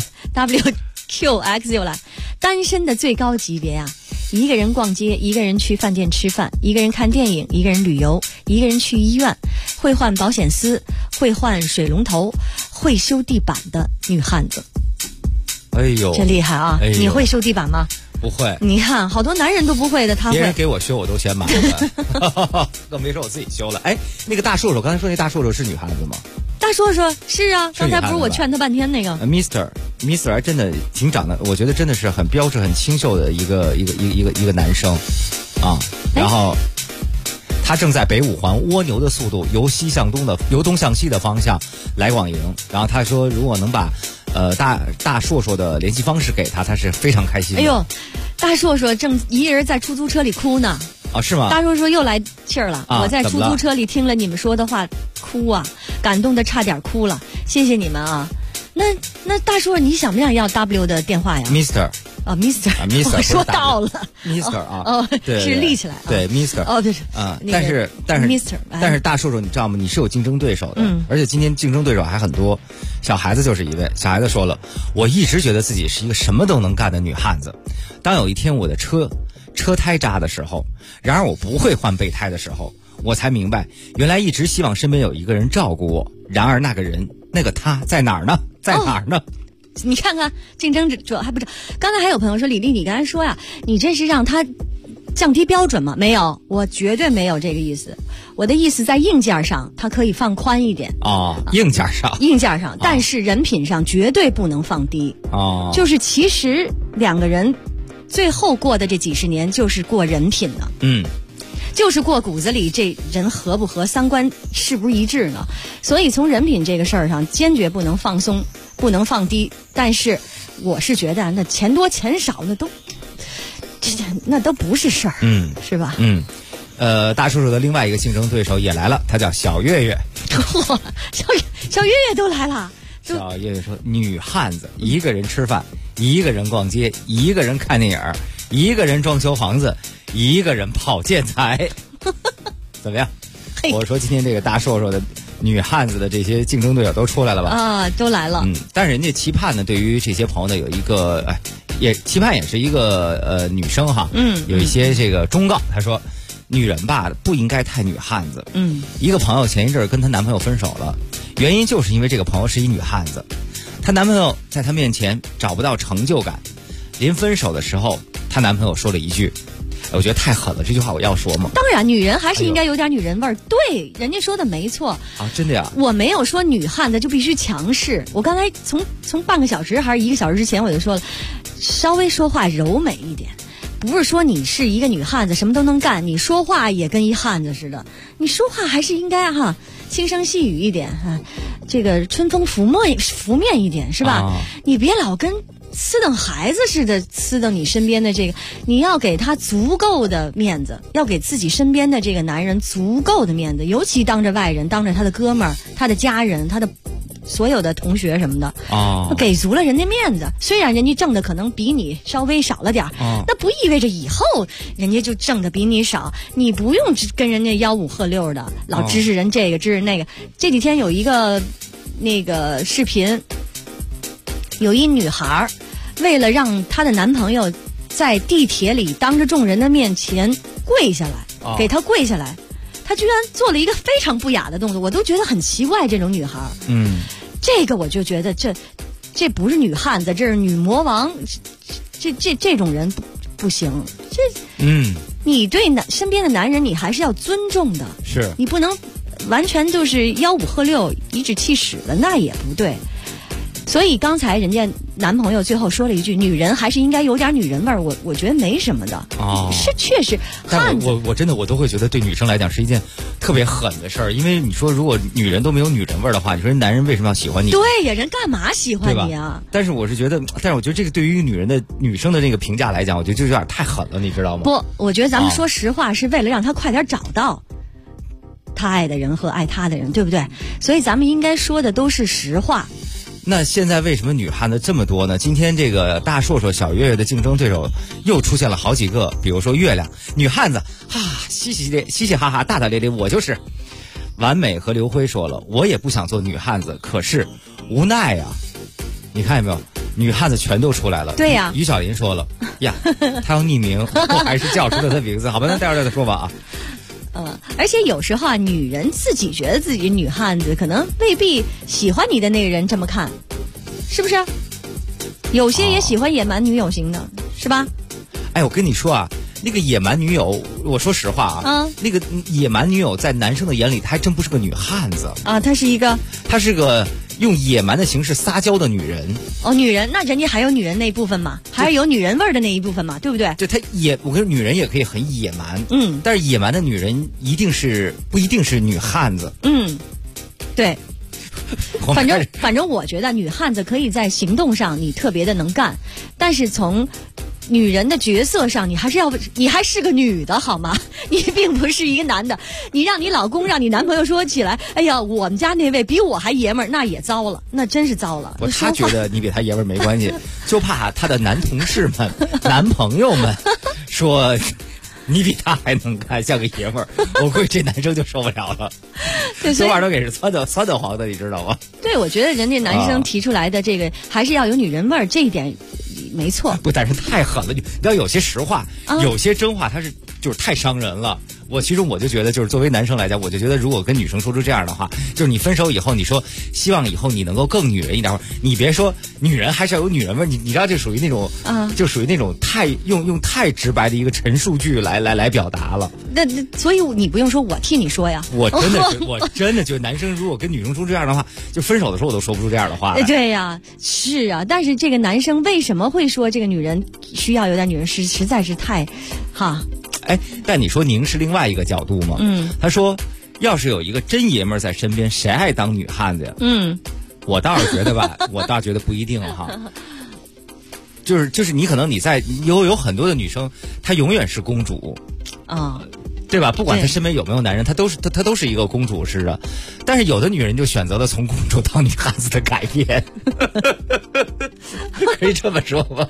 Speaker 4: WQX 又来，单身的最高级别啊！一个人逛街，一个人去饭店吃饭，一个人看电影，一个人旅游，一个人去医院，会换保险丝，会换水龙头，会修地板的女汉子。
Speaker 9: 哎呦，
Speaker 4: 真厉害啊！
Speaker 9: 哎、
Speaker 4: 你会修地板吗？
Speaker 9: 不会。
Speaker 4: 你看，好多男人都不会的，他会。
Speaker 9: 别人给我修，我都嫌麻烦，更别说我自己修了。哎，那个大硕硕，刚才说那大硕硕是女汉子吗？
Speaker 4: 大硕硕是啊，刚才不是我劝他半天那个。
Speaker 9: Mr. 还真的挺长得，我觉得真的是很标致、很清秀的一个男生啊。然后他正在北五环蜗牛的速度由东向西的方向来往营。然后他说，如果能把大硕硕的联系方式给他，他是非常开心的。
Speaker 4: 哎呦，大硕硕正一人在出租车里哭呢。
Speaker 9: 啊，是吗？
Speaker 4: 大硕硕又来气儿了。我在出租车里听了你们说的话，哭啊，感动的差点哭了。谢谢你们啊。那大硕，你想不想要 W 的电话呀
Speaker 9: ？Mr.
Speaker 4: 啊 ，Mr. 我说到了
Speaker 9: ，Mr. 啊，
Speaker 4: 哦，是立起来，
Speaker 9: 对 Mr.
Speaker 4: 哦，对，
Speaker 9: 啊，但是
Speaker 4: Mr.
Speaker 9: 但是大硕硕，你知道吗？你是有竞争对手的，而且今天竞争对手还很多。小孩子就是一位，小孩子说了，我一直觉得自己是一个什么都能干的女汉子，当有一天我的车胎扎的时候，然而我不会换备胎的时候，我才明白，原来一直希望身边有一个人照顾我，然而那个人，那个他在哪儿呢？在哪儿呢？
Speaker 4: 你看看竞争者还不知道。刚才还有朋友说，李丽，你刚才说呀，你这是让他降低标准吗？没有，我绝对没有这个意思。我的意思在硬件上，它可以放宽一点
Speaker 9: 硬件上，
Speaker 4: 但是人品上绝对不能放低就是其实两个人最后过的这几十年就是过人品的，就是过骨子里这人合不合，三观是不是一致呢？所以从人品这个事儿上，坚决不能放松，不能放低。但是我是觉得那钱多钱少那都不是事儿，是吧？
Speaker 9: 大叔叔的另外一个竞争对手也来了，他叫小月月。
Speaker 4: 小月月都来了。
Speaker 9: 小月月说：“女汉子一个人吃饭，一个人逛街，一个人看电影，一个人装修房子，一个人跑建材。”怎么样？我说今天这个大硕硕的女汉子的这些竞争对手都出来了吧？
Speaker 4: 啊，都来了。
Speaker 9: 但是人家期盼呢，对于这些朋友呢，有一个也期盼也是一个女生哈，有一些这个忠告。他说，女人吧不应该太女汉子。一个朋友前一阵跟她男朋友分手了，原因就是因为这个朋友是一女汉子，她男朋友在她面前找不到成就感，临分手的时候，她男朋友说了一句。我觉得太狠了，这句话我要说吗？
Speaker 4: 当然，女人还是应该有点女人味儿。对，人家说的没错
Speaker 9: 啊，真的呀。
Speaker 4: 我没有说女汉子就必须强势。我刚才从半个小时还是1个小时之前我就说了，稍微说话柔美一点，不是说你是一个女汉子什么都能干，你说话也跟一汉子似的。你说话还是应该轻声细语一点这个春风拂面一点是吧？你别老跟呲等孩子似的呲等你身边的这个，你要给他足够的面子，要给自己身边的这个男人足够的面子，尤其当着外人，当着他的哥们儿、他的家人、他的所有的同学什么的给足了人家面子。虽然人家挣的可能比你稍微少了点那不意味着以后人家就挣的比你少。你不用跟人家吆五喝六的，老支持人这个支持那个。这几天有一个那个视频，有一女孩为了让她的男朋友在地铁里当着众人的面前跪下来，给她跪下来，她居然做了一个非常不雅的动作，我都觉得很奇怪。这种女孩，这个我就觉得这不是女汉子，这是女魔王。这种人不行。你对身边的男人，你还是要尊重的。
Speaker 9: 是
Speaker 4: 你不能完全就是吆五喝六、颐指气使的，那也不对。所以刚才人家男朋友最后说了一句，女人还是应该有点女人味儿，我觉得没什么的。是确实。
Speaker 9: 但我真的我都会觉得对女生来讲是一件特别狠的事儿，因为你说如果女人都没有女人味儿的话，你说人男人为什么要喜欢你？
Speaker 4: 对呀，人干嘛喜欢你啊？
Speaker 9: 但是我觉得这个对于女生的那个评价来讲，我觉得就有点太狠了，你知道吗？
Speaker 4: 不，我觉得咱们说实话是为了让他快点找到他爱的人和爱他的人，对不对？所以咱们应该说的都是实话。
Speaker 9: 那现在为什么女汉子这么多呢？今天这个大硕硕小月月的竞争对手又出现了好几个，比如说月亮女汉子嘻嘻哈哈大大咧咧，我就是完美。和刘辉说了，我也不想做女汉子，可是无奈啊。你看有没有女汉子全都出来了？
Speaker 4: 对呀。
Speaker 9: 于小林说了呀，她要匿名，我还是叫出了她名字。好吧，那待会儿再说吧
Speaker 4: 而且有时候女人自己觉得自己女汉子，可能未必喜欢你的那个人这么看，是不是？有些也喜欢野蛮女友型的，是吧？
Speaker 9: 我跟你说那个野蛮女友，我说实话那个野蛮女友在男生的眼里，她还真不是个女汉子
Speaker 4: 她
Speaker 9: 是个用野蛮的形式撒娇的女人。
Speaker 4: 女人，那人家还有女人那一部分嘛，还是有女人味儿的那一部分嘛，对不对？
Speaker 9: 对，我跟女人也可以很野蛮，但是野蛮的女人不一定是女汉子。
Speaker 4: 对。反正我觉得女汉子可以在行动上你特别的能干，但是从女人的角色上，你还是个女的好吗？你并不是一个男的。你让你老公让你男朋友说起来，哎呀，我们家那位比我还爷们儿，那也糟了，那真是糟了。
Speaker 9: 他觉得你比他爷们儿没关系，就怕他的男同事们、男朋友们说你比他还能干，像个爷们儿，我估计这男生就受不了了。这玩意儿都给是酸的黄的，你知道吗？
Speaker 4: 对，我觉得人家男生提出来的这个还是要有女人味儿，这一点没错。
Speaker 9: 不，但是太狠了。你知道有些实话，有些真话，它就是太伤人了。其中我就觉得，就是作为男生来讲，我就觉得如果跟女生说出这样的话，就是你分手以后，你说希望以后你能够更女人一点，你别说女人还是要有女人味，你知道这属于那种就属于那种太用太直白的一个陈述句来表达了。
Speaker 4: 那所以你不用说，我替你说呀。
Speaker 9: 我真的觉得男生如果跟女生说这样的话，就分手的时候我都说不出这样的话来。
Speaker 4: 对呀，是啊，但是这个男生为什么会说这个女人需要有点女人，实在是太
Speaker 9: 但你说您是另外一个角度吗？他说要是有一个真爷们儿在身边，谁爱当女汉子呀？我倒是觉得吧，我倒觉得不一定就是你可能有很多的女生，她永远是公主对吧？不管她身边有没有男人，她都是一个公主似的。但是有的女人就选择了从公主到女汉子的改变，可以这么说吗？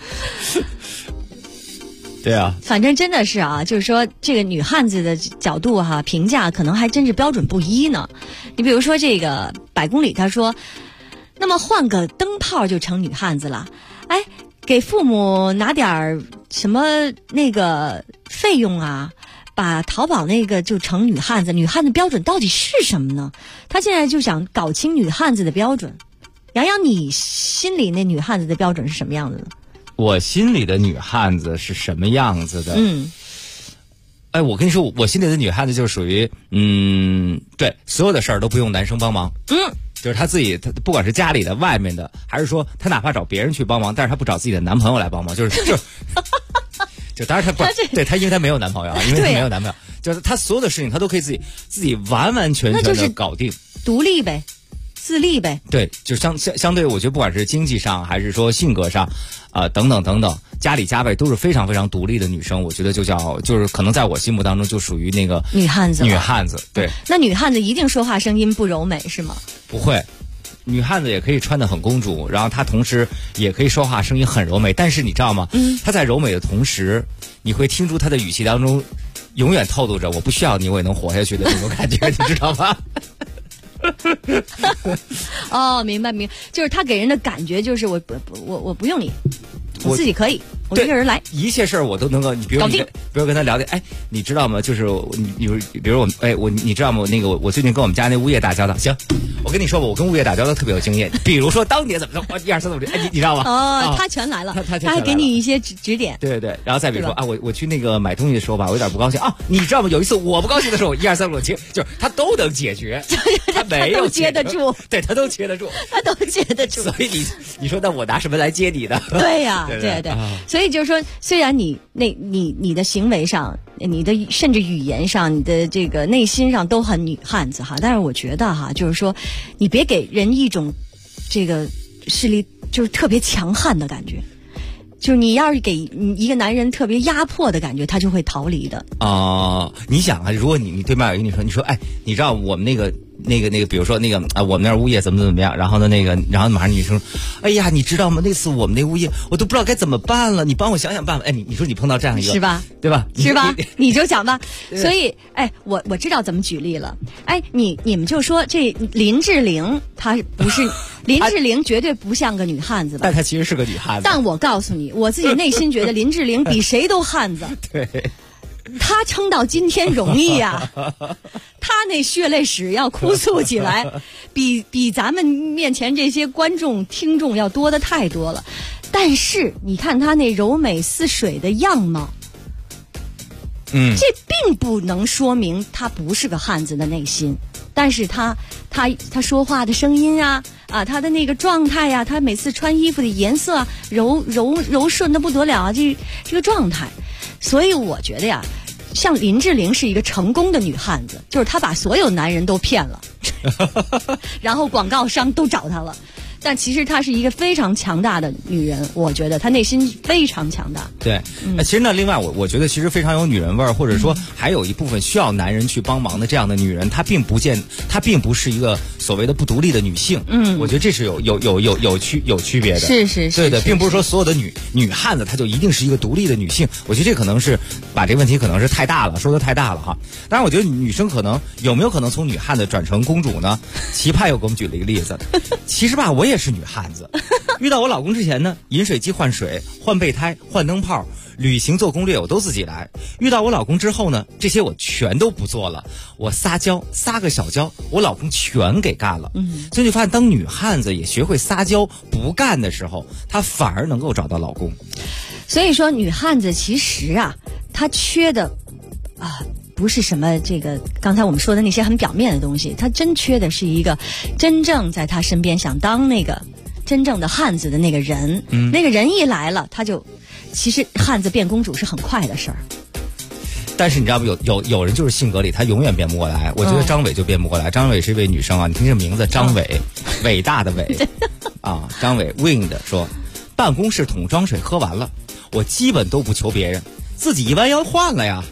Speaker 9: 对啊，
Speaker 4: 反正真的是啊，就是说这个女汉子的角度哈，评价可能还真是标准不一呢。你比如说这个100公里，他说，那么换个灯泡就成女汉子了，哎，给父母拿点什么那个费用啊，把淘宝那个就成女汉子。女汉子标准到底是什么呢？他现在就想搞清女汉子的标准。洋洋，你心里那女汉子的标准是什么样子呢？
Speaker 9: 我心里的女汉子是什么样子的？哎，我跟你说，我心里的女汉子就是属于，对，所有的事儿都不用男生帮忙。就是她自己，她不管是家里的、外面的，还是说她哪怕找别人去帮忙，但是她不找自己的男朋友来帮忙，就当然她不对，她因为她没有男朋友啊，因为她没有男朋友，就是她所有的事情她都可以自己完完全全的搞定，
Speaker 4: 独立呗。自立呗，
Speaker 9: 对，就相对，我觉得不管是经济上还是说性格上，等等等等，家里家外都是非常非常独立的女生，我觉得就是可能在我心目当中就属于那个
Speaker 4: 女汉子。
Speaker 9: 女汉子，对。
Speaker 4: 那女汉子一定说话声音不柔美是吗？
Speaker 9: 不会，女汉子也可以穿得很公主，然后她同时也可以说话声音很柔美，但是你知道吗？她在柔美的同时，你会听出她的语气当中永远透露着我不需要你我也能活下去的那种感觉，你知道吗？
Speaker 4: 哦，明白，就是他给人的感觉就是我不用你，我自己可以，我一个人来，
Speaker 9: 一切事儿我都能够。你比如跟他聊天，哎，你知道吗？就是比如你知道吗？那个我最近跟我们家那物业打交道，行，我跟你说吧，我跟物业打交道特别有经验。比如说当年怎么说，1、2、3、4、5，哎，你知道吗？
Speaker 4: 哦，他全来了，他还给你一些指点。
Speaker 9: 对，然后再比如说啊，我去那个买东西的时候吧，我有点不高兴啊，你知道吗？有一次我不高兴的时候，1、2、3、5、6、7，就是他都能解决，他没有
Speaker 4: 接得住，
Speaker 9: 对他都接得住，所以你说那我拿什么来接你的？
Speaker 4: 对呀，对，所以就是说，虽然你的行为上，你的甚至语言上，你的这个内心上都很女汉子哈，但是我觉得哈，就是说，你别给人一种这个势力就是特别强悍的感觉。就是你要是给一个男人特别压迫的感觉，他就会逃离的。
Speaker 9: 你想啊，如果你对面有一个女生，你说，哎，你知道我们那个，比如说那个我们那儿物业怎么样？然后呢，然后马上女生说，哎呀，你知道吗？那次我们那物业，我都不知道该怎么办了，你帮我想想办法。哎，你说你碰到这样一个
Speaker 4: 是吧？
Speaker 9: 对吧？
Speaker 4: 是吧？你就讲吧。所以，哎，我知道怎么举例了。哎，你们就说这林志玲，她不是林志玲，绝对不像个女汉子吧？
Speaker 9: 但她其实是个女汉子。
Speaker 4: 但我告诉你，我自己内心觉得林志玲比谁都汉子。
Speaker 9: 对。
Speaker 4: 他撑到今天容易呀，他那血泪史要哭诉起来，比咱们面前这些观众听众要多的太多了。但是你看他那柔美似水的样貌，这并不能说明他不是个汉子的内心。但是他说话的声音啊，他的那个状态呀，他每次穿衣服的颜色啊，柔顺的不得了啊，这个状态。所以我觉得呀，像林志玲是一个成功的女汉子，就是她把所有男人都骗了，然后广告商都找她了。但其实她是一个非常强大的女人，我觉得她内心非常强大。
Speaker 9: 对，其实呢，另外我觉得其实非常有女人味儿，或者说还有一部分需要男人去帮忙的这样的女人，她并不是一个所谓的不独立的女性。我觉得这是有区别的。
Speaker 4: 是，
Speaker 9: 对的，并不是说所有的女汉子她就一定是一个独立的女性。我觉得这可能是把这个问题可能是太大了，说的太大了哈。当然，我觉得女生有没有可能从女汉子转成公主呢？奇葩又给我们举了一个例子，其实吧，我也是女汉子。遇到我老公之前呢，饮水机换水、换备胎、换灯泡、旅行做攻略我都自己来。遇到我老公之后呢，这些我全都不做了，我撒娇撒个小娇，我老公全给干了。所以就发现，当女汉子也学会撒娇不干的时候，她反而能够找到老公。
Speaker 4: 所以说，女汉子其实啊，她缺的不是什么这个刚才我们说的那些很表面的东西，她真缺的是一个真正在她身边想当那个真正的汉子的那个人。那个人一来了，其实汉子变公主是很快的事儿。
Speaker 9: 但是你知道不？有人就是性格里他永远变不过来。我觉得张伟就变不过来。张伟是一位女生啊，你听这名字，张伟，伟大的伟啊，张伟 Wind 说，办公室桶装水喝完了，我基本都不求别人，自己一弯腰换了呀。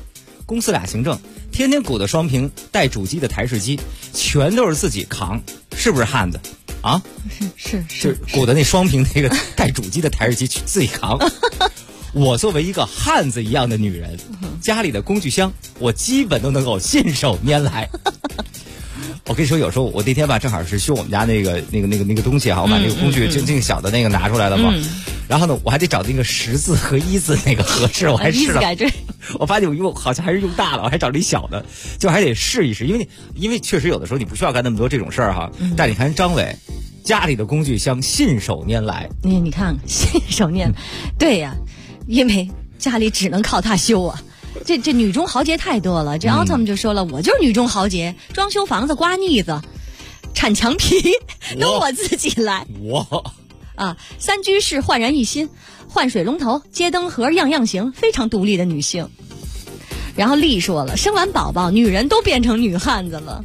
Speaker 9: 公司俩行政，天天鼓捣双屏带主机的台式机，全都是自己扛，是不是汉子啊？是鼓捣那双屏那个带主机的台式机自己扛。我作为一个汉子一样的女人，家里的工具箱我基本都能够信手拈来。我跟你说，有时候我那天吧，正好是修我们家那个东西哈，我把那个工具就那个小的那个拿出来了嘛。然后呢，我还得找那个10字和1字那个合适，我还试了。我发现我用好像还是用大了，我还找了一小的，就还得试一试，因为确实有的时候你不需要干那么多这种事儿哈。但你看张伟家里的工具箱信手拈来，
Speaker 4: 你看信手拈，对呀，因为家里只能靠他修啊。这女中豪杰太多了，这 Autumn 就说了，我就是女中豪杰，装修房子、刮腻子、铲墙皮都我自己来。3居室焕然一新，换水龙头、接灯盒样样行，非常独立的女性。然后丽说了，生完宝宝，女人都变成女汉子了。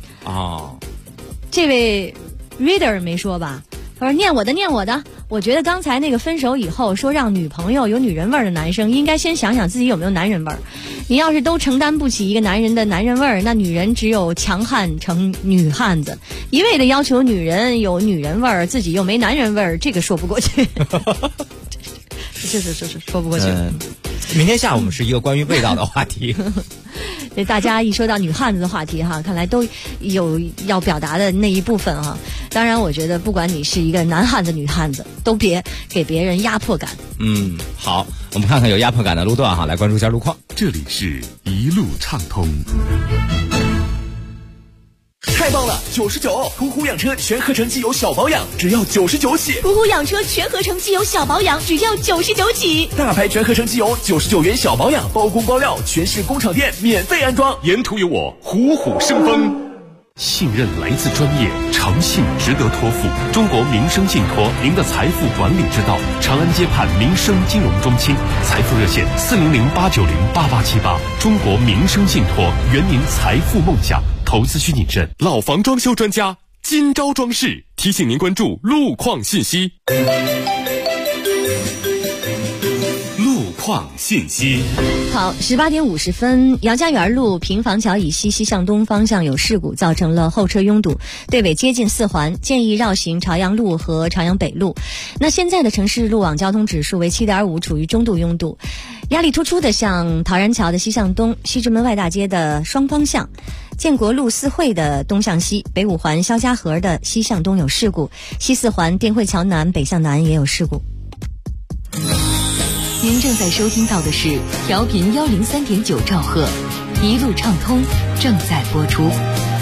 Speaker 4: 这位 reader 没说吧？他说念我的。我觉得刚才那个分手以后说让女朋友有女人味儿的男生，应该先想想自己有没有男人味儿。你要是都承担不起一个男人的男人味儿，那女人只有强悍成女汉子。一味的要求女人有女人味儿，自己又没男人味儿，这个说不过去。是说不过去。
Speaker 9: 明天下午我们是一个关于味道的话题。
Speaker 4: 大家一说到女汉子的话题哈，看来都有要表达的那一部分哈。当然我觉得不管你是一个男汉子女汉子，都别给别人压迫感。
Speaker 9: 好，我们看看有压迫感的路段哈，来关注一下路况。
Speaker 15: 这里是一路畅通。
Speaker 1: 太棒了，99！途虎养车全合成机油小保养只要99起。
Speaker 2: 途虎养车全合成机油小保养只要99起。
Speaker 1: 大牌全合成机油99元小保养，包工包料，全市工厂店免费安装。
Speaker 13: 沿途有我，虎虎生风。信任来自专业，诚信值得托付。中国民生信托，您的财富管理之道。长安街畔民生金融中心，财富热线400-890-8878。中国民生信托，圆您财富梦想。投资需谨慎。
Speaker 10: 老房装修专家金招装饰提醒您关注路况信息。路况信息。
Speaker 4: 好，18点50分，姚家园路平房桥以西西向东方向有事故，造成了后车拥堵，队尾接近4环，建议绕行朝阳路和朝阳北路。那现在的城市路网交通指数为7.5，处于中度拥堵。压力突出的像陶然桥的西向东、西直门外大街的双方向、建国路四惠的东向西、北五环肖家河的西向东有事故，西四环电汇桥南北向南也有事故。
Speaker 22: 您正在收听到的是调频103.9兆赫，一路畅通正在播出。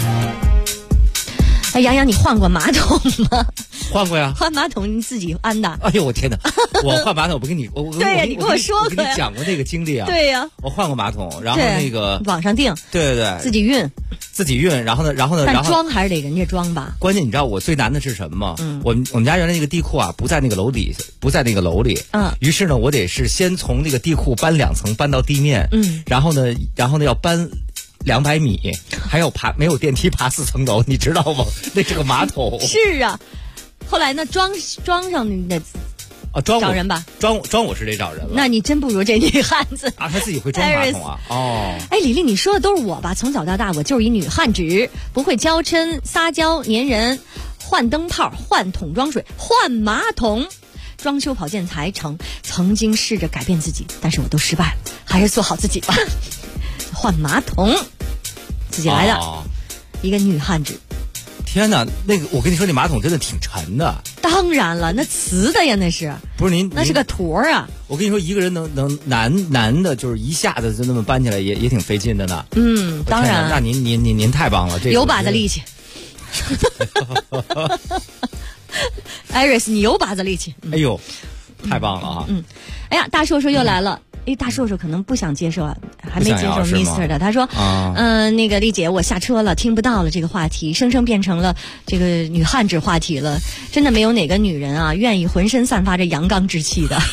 Speaker 4: 杨洋，你换过马桶吗？
Speaker 9: 换过呀。
Speaker 4: 换马桶你自己安的？
Speaker 9: 哎呦我天哪！我换马桶，我不跟你
Speaker 4: 对呀，你跟我说过呀，
Speaker 9: 我跟你讲过那个经历啊。
Speaker 4: 对呀，
Speaker 9: 我换过马桶，然后那个
Speaker 4: 网上订，
Speaker 9: 对，
Speaker 4: 自己运，
Speaker 9: 然后呢，
Speaker 4: 但装还是得人家装吧。
Speaker 9: 关键你知道我最难的是什么吗？我们家原来那个地库啊，不在那个楼里。于是呢，我得是先从那个地库搬2层，搬到地面。然后呢要搬200米，还要没有电梯爬4层楼，你知道吗？那是个马桶。
Speaker 4: 是啊，后来呢装上你得找人吧，
Speaker 9: 装我是得找人了。
Speaker 4: 那你真不如这女汉子
Speaker 9: 啊！她自己会装马桶啊？
Speaker 4: 哎，李丽，你说的都是我吧？从小到大我就是一女汉子，不会娇嗔、撒娇、粘人、换灯泡、换桶装水、换马桶。装修跑建材曾经试着改变自己，但是我都失败了，还是做好自己吧。换马桶自己来的，一个女汉子。
Speaker 9: 天哪，那个我跟你说，那马桶真的挺沉的。
Speaker 4: 当然了，那瓷的呀，那是
Speaker 9: 不是您？
Speaker 4: 那是个坨啊！
Speaker 9: 我跟你说，一个人能男的，就是一下子就那么搬起来，也挺费劲的呢。
Speaker 4: 当然。
Speaker 9: 那您太棒了，这个
Speaker 4: 有把子力气。Iris， 你有把子力气。
Speaker 9: 哎呦，太棒了啊！
Speaker 4: 哎呀，大硕硕又来了。大硕硕可能不想接受啊，还没接受 Mr 的。他说，那个丽姐，我下车了，听不到了这个话题，生生变成了这个女汉子话题了。真的没有哪个女人啊，愿意浑身散发着阳刚之气的。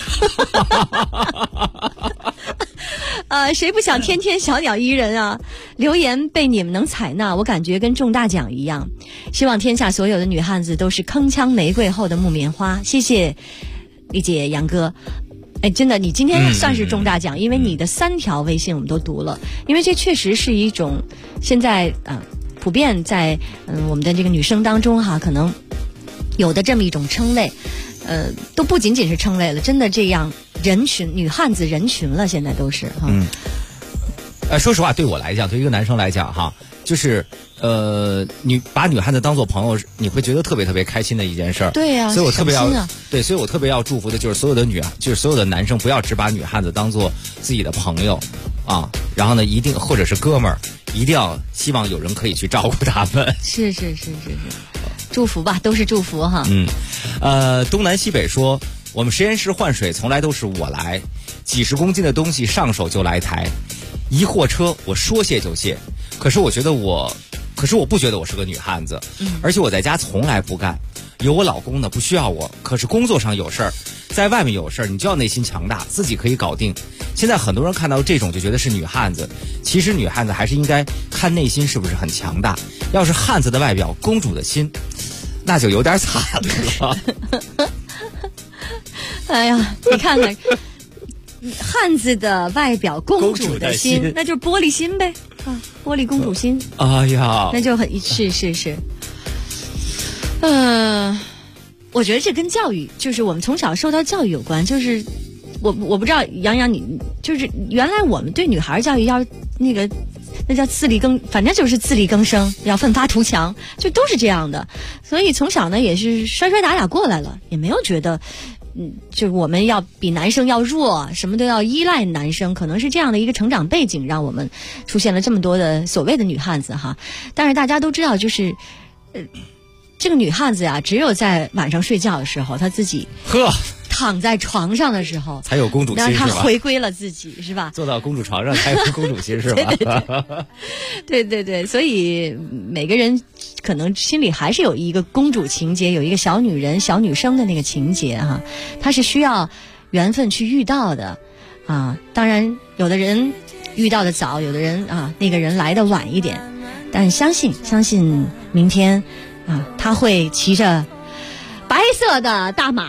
Speaker 4: 谁不想天天小鸟依人啊？留言被你们能采纳，我感觉跟中大奖一样。希望天下所有的女汉子都是铿锵玫瑰后的木棉花。谢谢丽姐、杨哥。 哎，真的，你今天算是中大奖，因为你的3条微信我们都读了，因为这确实是一种现在普遍在我们的这个女生当中哈，可能有的这么一种称谓，都不仅仅是称谓了，真的这样人群女汉子人群了，现在都是哈。
Speaker 9: 说实话，对我来讲，对一个男生来讲哈，就是你把女汉子当做朋友，你会觉得特别特别开心的一件事儿。
Speaker 4: 对呀，
Speaker 9: 所以我特别要
Speaker 4: 对，
Speaker 9: 所以我特别要祝福的就是所有的男生不要只把女汉子当做自己的朋友啊，然后呢，一定或者是哥们儿，一定要希望有人可以去照顾他们。
Speaker 4: 是，祝福吧，都是祝福哈。
Speaker 9: 东南西北说，我们实验室换水从来都是我来，几十公斤的东西上手就来抬，一货车我说卸就卸。可是我不觉得我是个女汉子，而且我在家从来不干，有我老公呢不需要我，可是工作上有事儿，在外面有事儿，你就要内心强大，自己可以搞定。现在很多人看到这种就觉得是女汉子，其实女汉子还是应该看内心是不是很强大。要是汉子的外表，公主的心，那就有点惨了。
Speaker 4: 哎呀，你看看，汉子的外表，公主的心，那就是玻璃心呗啊，玻璃公主心。
Speaker 9: 哎呀，
Speaker 4: 那就很是。我觉得这跟教育，就是我们从小受到教育有关。就是我不知道杨洋，你就是原来我们对女孩教育要那叫反正就是自力更生，要奋发图强，就都是这样的。所以从小呢也是摔摔打打过来了，也没有觉得就是我们要比男生要弱，什么都要依赖男生，可能是这样的一个成长背景让我们出现了这么多的所谓的女汉子哈。但是大家都知道，就是这个女汉子呀，只有在晚上睡觉的时候，她自己躺在床上的时候
Speaker 9: 才有公主心，是吧？
Speaker 4: 她回归了自己，是吧？
Speaker 9: 坐到公主床上才有公主心，是吧？
Speaker 4: 对，所以每个人可能心里还是有一个公主情节，有一个小女人、小女生的那个情节哈，她是需要缘分去遇到的啊。当然，有的人遇到的早，有的人那个人来的晚一点，但相信明天他会骑着白色的大马。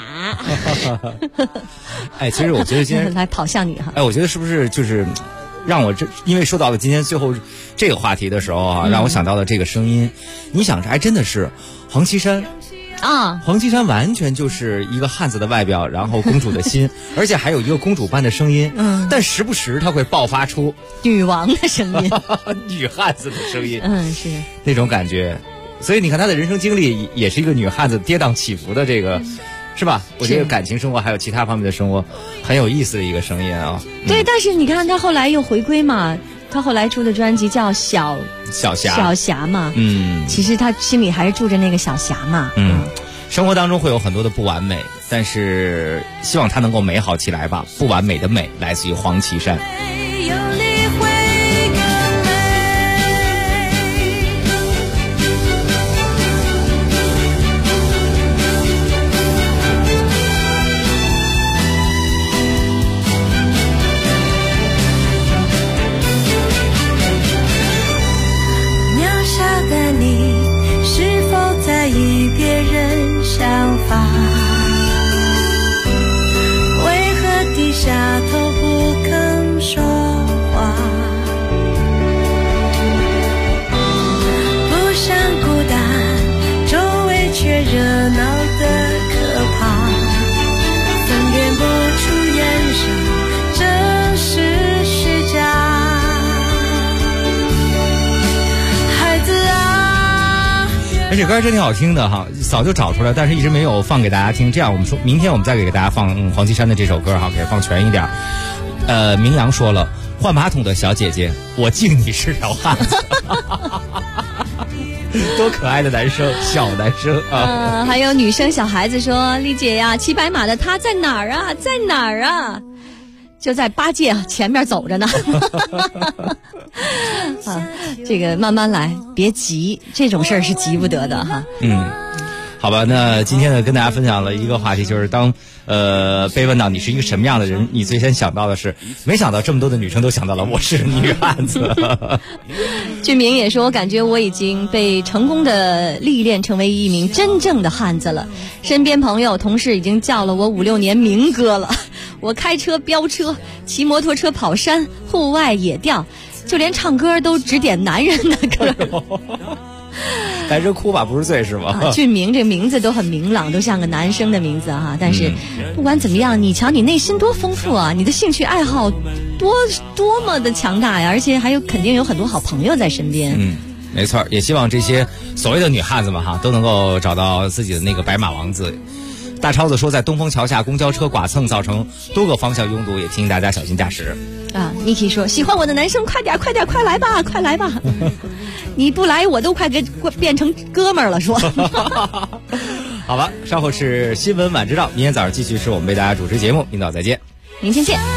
Speaker 9: 哎，其实我觉得今天
Speaker 4: 来跑向你哈。
Speaker 9: 哎，我觉得是不是就是让我因为说到了今天最后这个话题的时候让我想到了这个声音。你想着还真的是黄绮珊
Speaker 4: 啊，
Speaker 9: 黄绮珊完全就是一个汉子的外表，然后公主的心，而且还有一个公主般的声音。但时不时她会爆发出
Speaker 4: 女王的声音，
Speaker 9: 女汉子的声音。
Speaker 4: 是
Speaker 9: 那种感觉。所以你看她的人生经历也是一个女汉子跌宕起伏的这个，是吧？我觉得感情生活还有其他方面的生活很有意思的一个声音啊。
Speaker 4: 对，但是你看她后来又回归嘛，她后来出的专辑叫小霞嘛，其实她心里还是住着那个小霞嘛。
Speaker 9: 生活当中会有很多的不完美，但是希望她能够美好起来吧。不完美的美来自于黄绮珊。这歌真挺好听的哈，早就找出来，但是一直没有放给大家听。这样我们说明天我们再给大家放黄绮珊的这首歌哈，给放全一点。明阳说了，换马桶的小姐姐，我敬你是条汉子。多可爱的男生，小男生啊！
Speaker 4: 还有女生小孩子说，丽姐呀，骑白马的他在哪儿啊？在哪儿啊？就在8届前面走着呢。这个慢慢来，别急，这种事儿是急不得的哈。
Speaker 9: 好吧，那今天呢，跟大家分享了一个话题，就是当被问到你是一个什么样的人，你最先想到的是，没想到这么多的女生都想到了我是女汉子。
Speaker 4: 俊明也说，我感觉我已经被成功的历练成为一名真正的汉子了，身边朋友同事已经叫了我5、6年明哥了。 我开车、飙车、骑摩托车、跑山、户外野钓，就连唱歌都只点男人的歌。
Speaker 9: 单身哭吧不是罪是吗？
Speaker 4: 俊明这名字都很明朗，都像个男生的名字哈。但是不管怎么样，你瞧你内心多丰富啊，你的兴趣爱好多么的强大呀，而且还有肯定有很多好朋友在身边。
Speaker 9: 没错，也希望这些所谓的女汉子们哈，都能够找到自己的那个白马王子。大超子说，在东风桥下公交车剐蹭造成多个方向拥堵，也提醒大家小心驾驶。
Speaker 4: Niki 说，喜欢我的男生快点，快来吧，快来吧！你不来，我都快变成哥们儿了。说，
Speaker 9: 好吧，稍后是新闻晚知道，明天早上继续是我们为大家主持节目，明早再见，
Speaker 4: 明天见。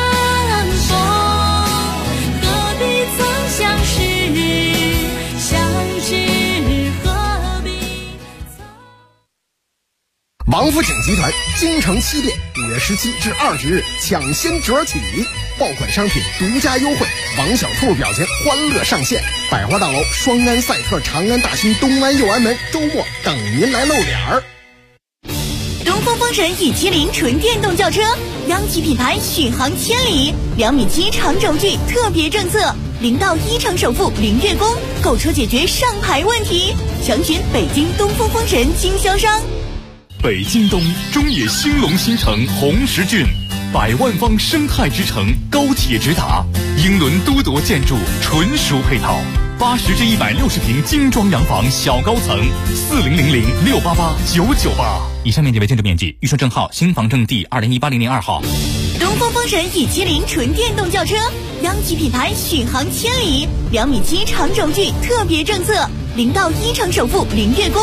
Speaker 16: 王府井集团京城7店5月17至20日抢先折起，爆款商品独家优惠，王小兔表情欢乐上线。百花大楼双安赛特长安大新东安右安门周末等您来露脸儿。
Speaker 2: 东风风神E70纯电动轿车，央企品牌续航千里，2.7米长轴距特别政策，0到1成首付0月供，购车解决上牌问题，详询北京东风风神经销商。
Speaker 10: 北京东中野兴隆新城红石郡，100万方生态之城，高铁直达，英伦多铎建筑，纯属配套，80至160平精装洋房小高层，4000688998。
Speaker 1: 以上面积为建筑面积，预售证号新房证第201800年2号。
Speaker 2: 东风风神E70纯电动轿车，央企品牌续航千里，2.7米长轴距特别政策，0到1成首付0月供。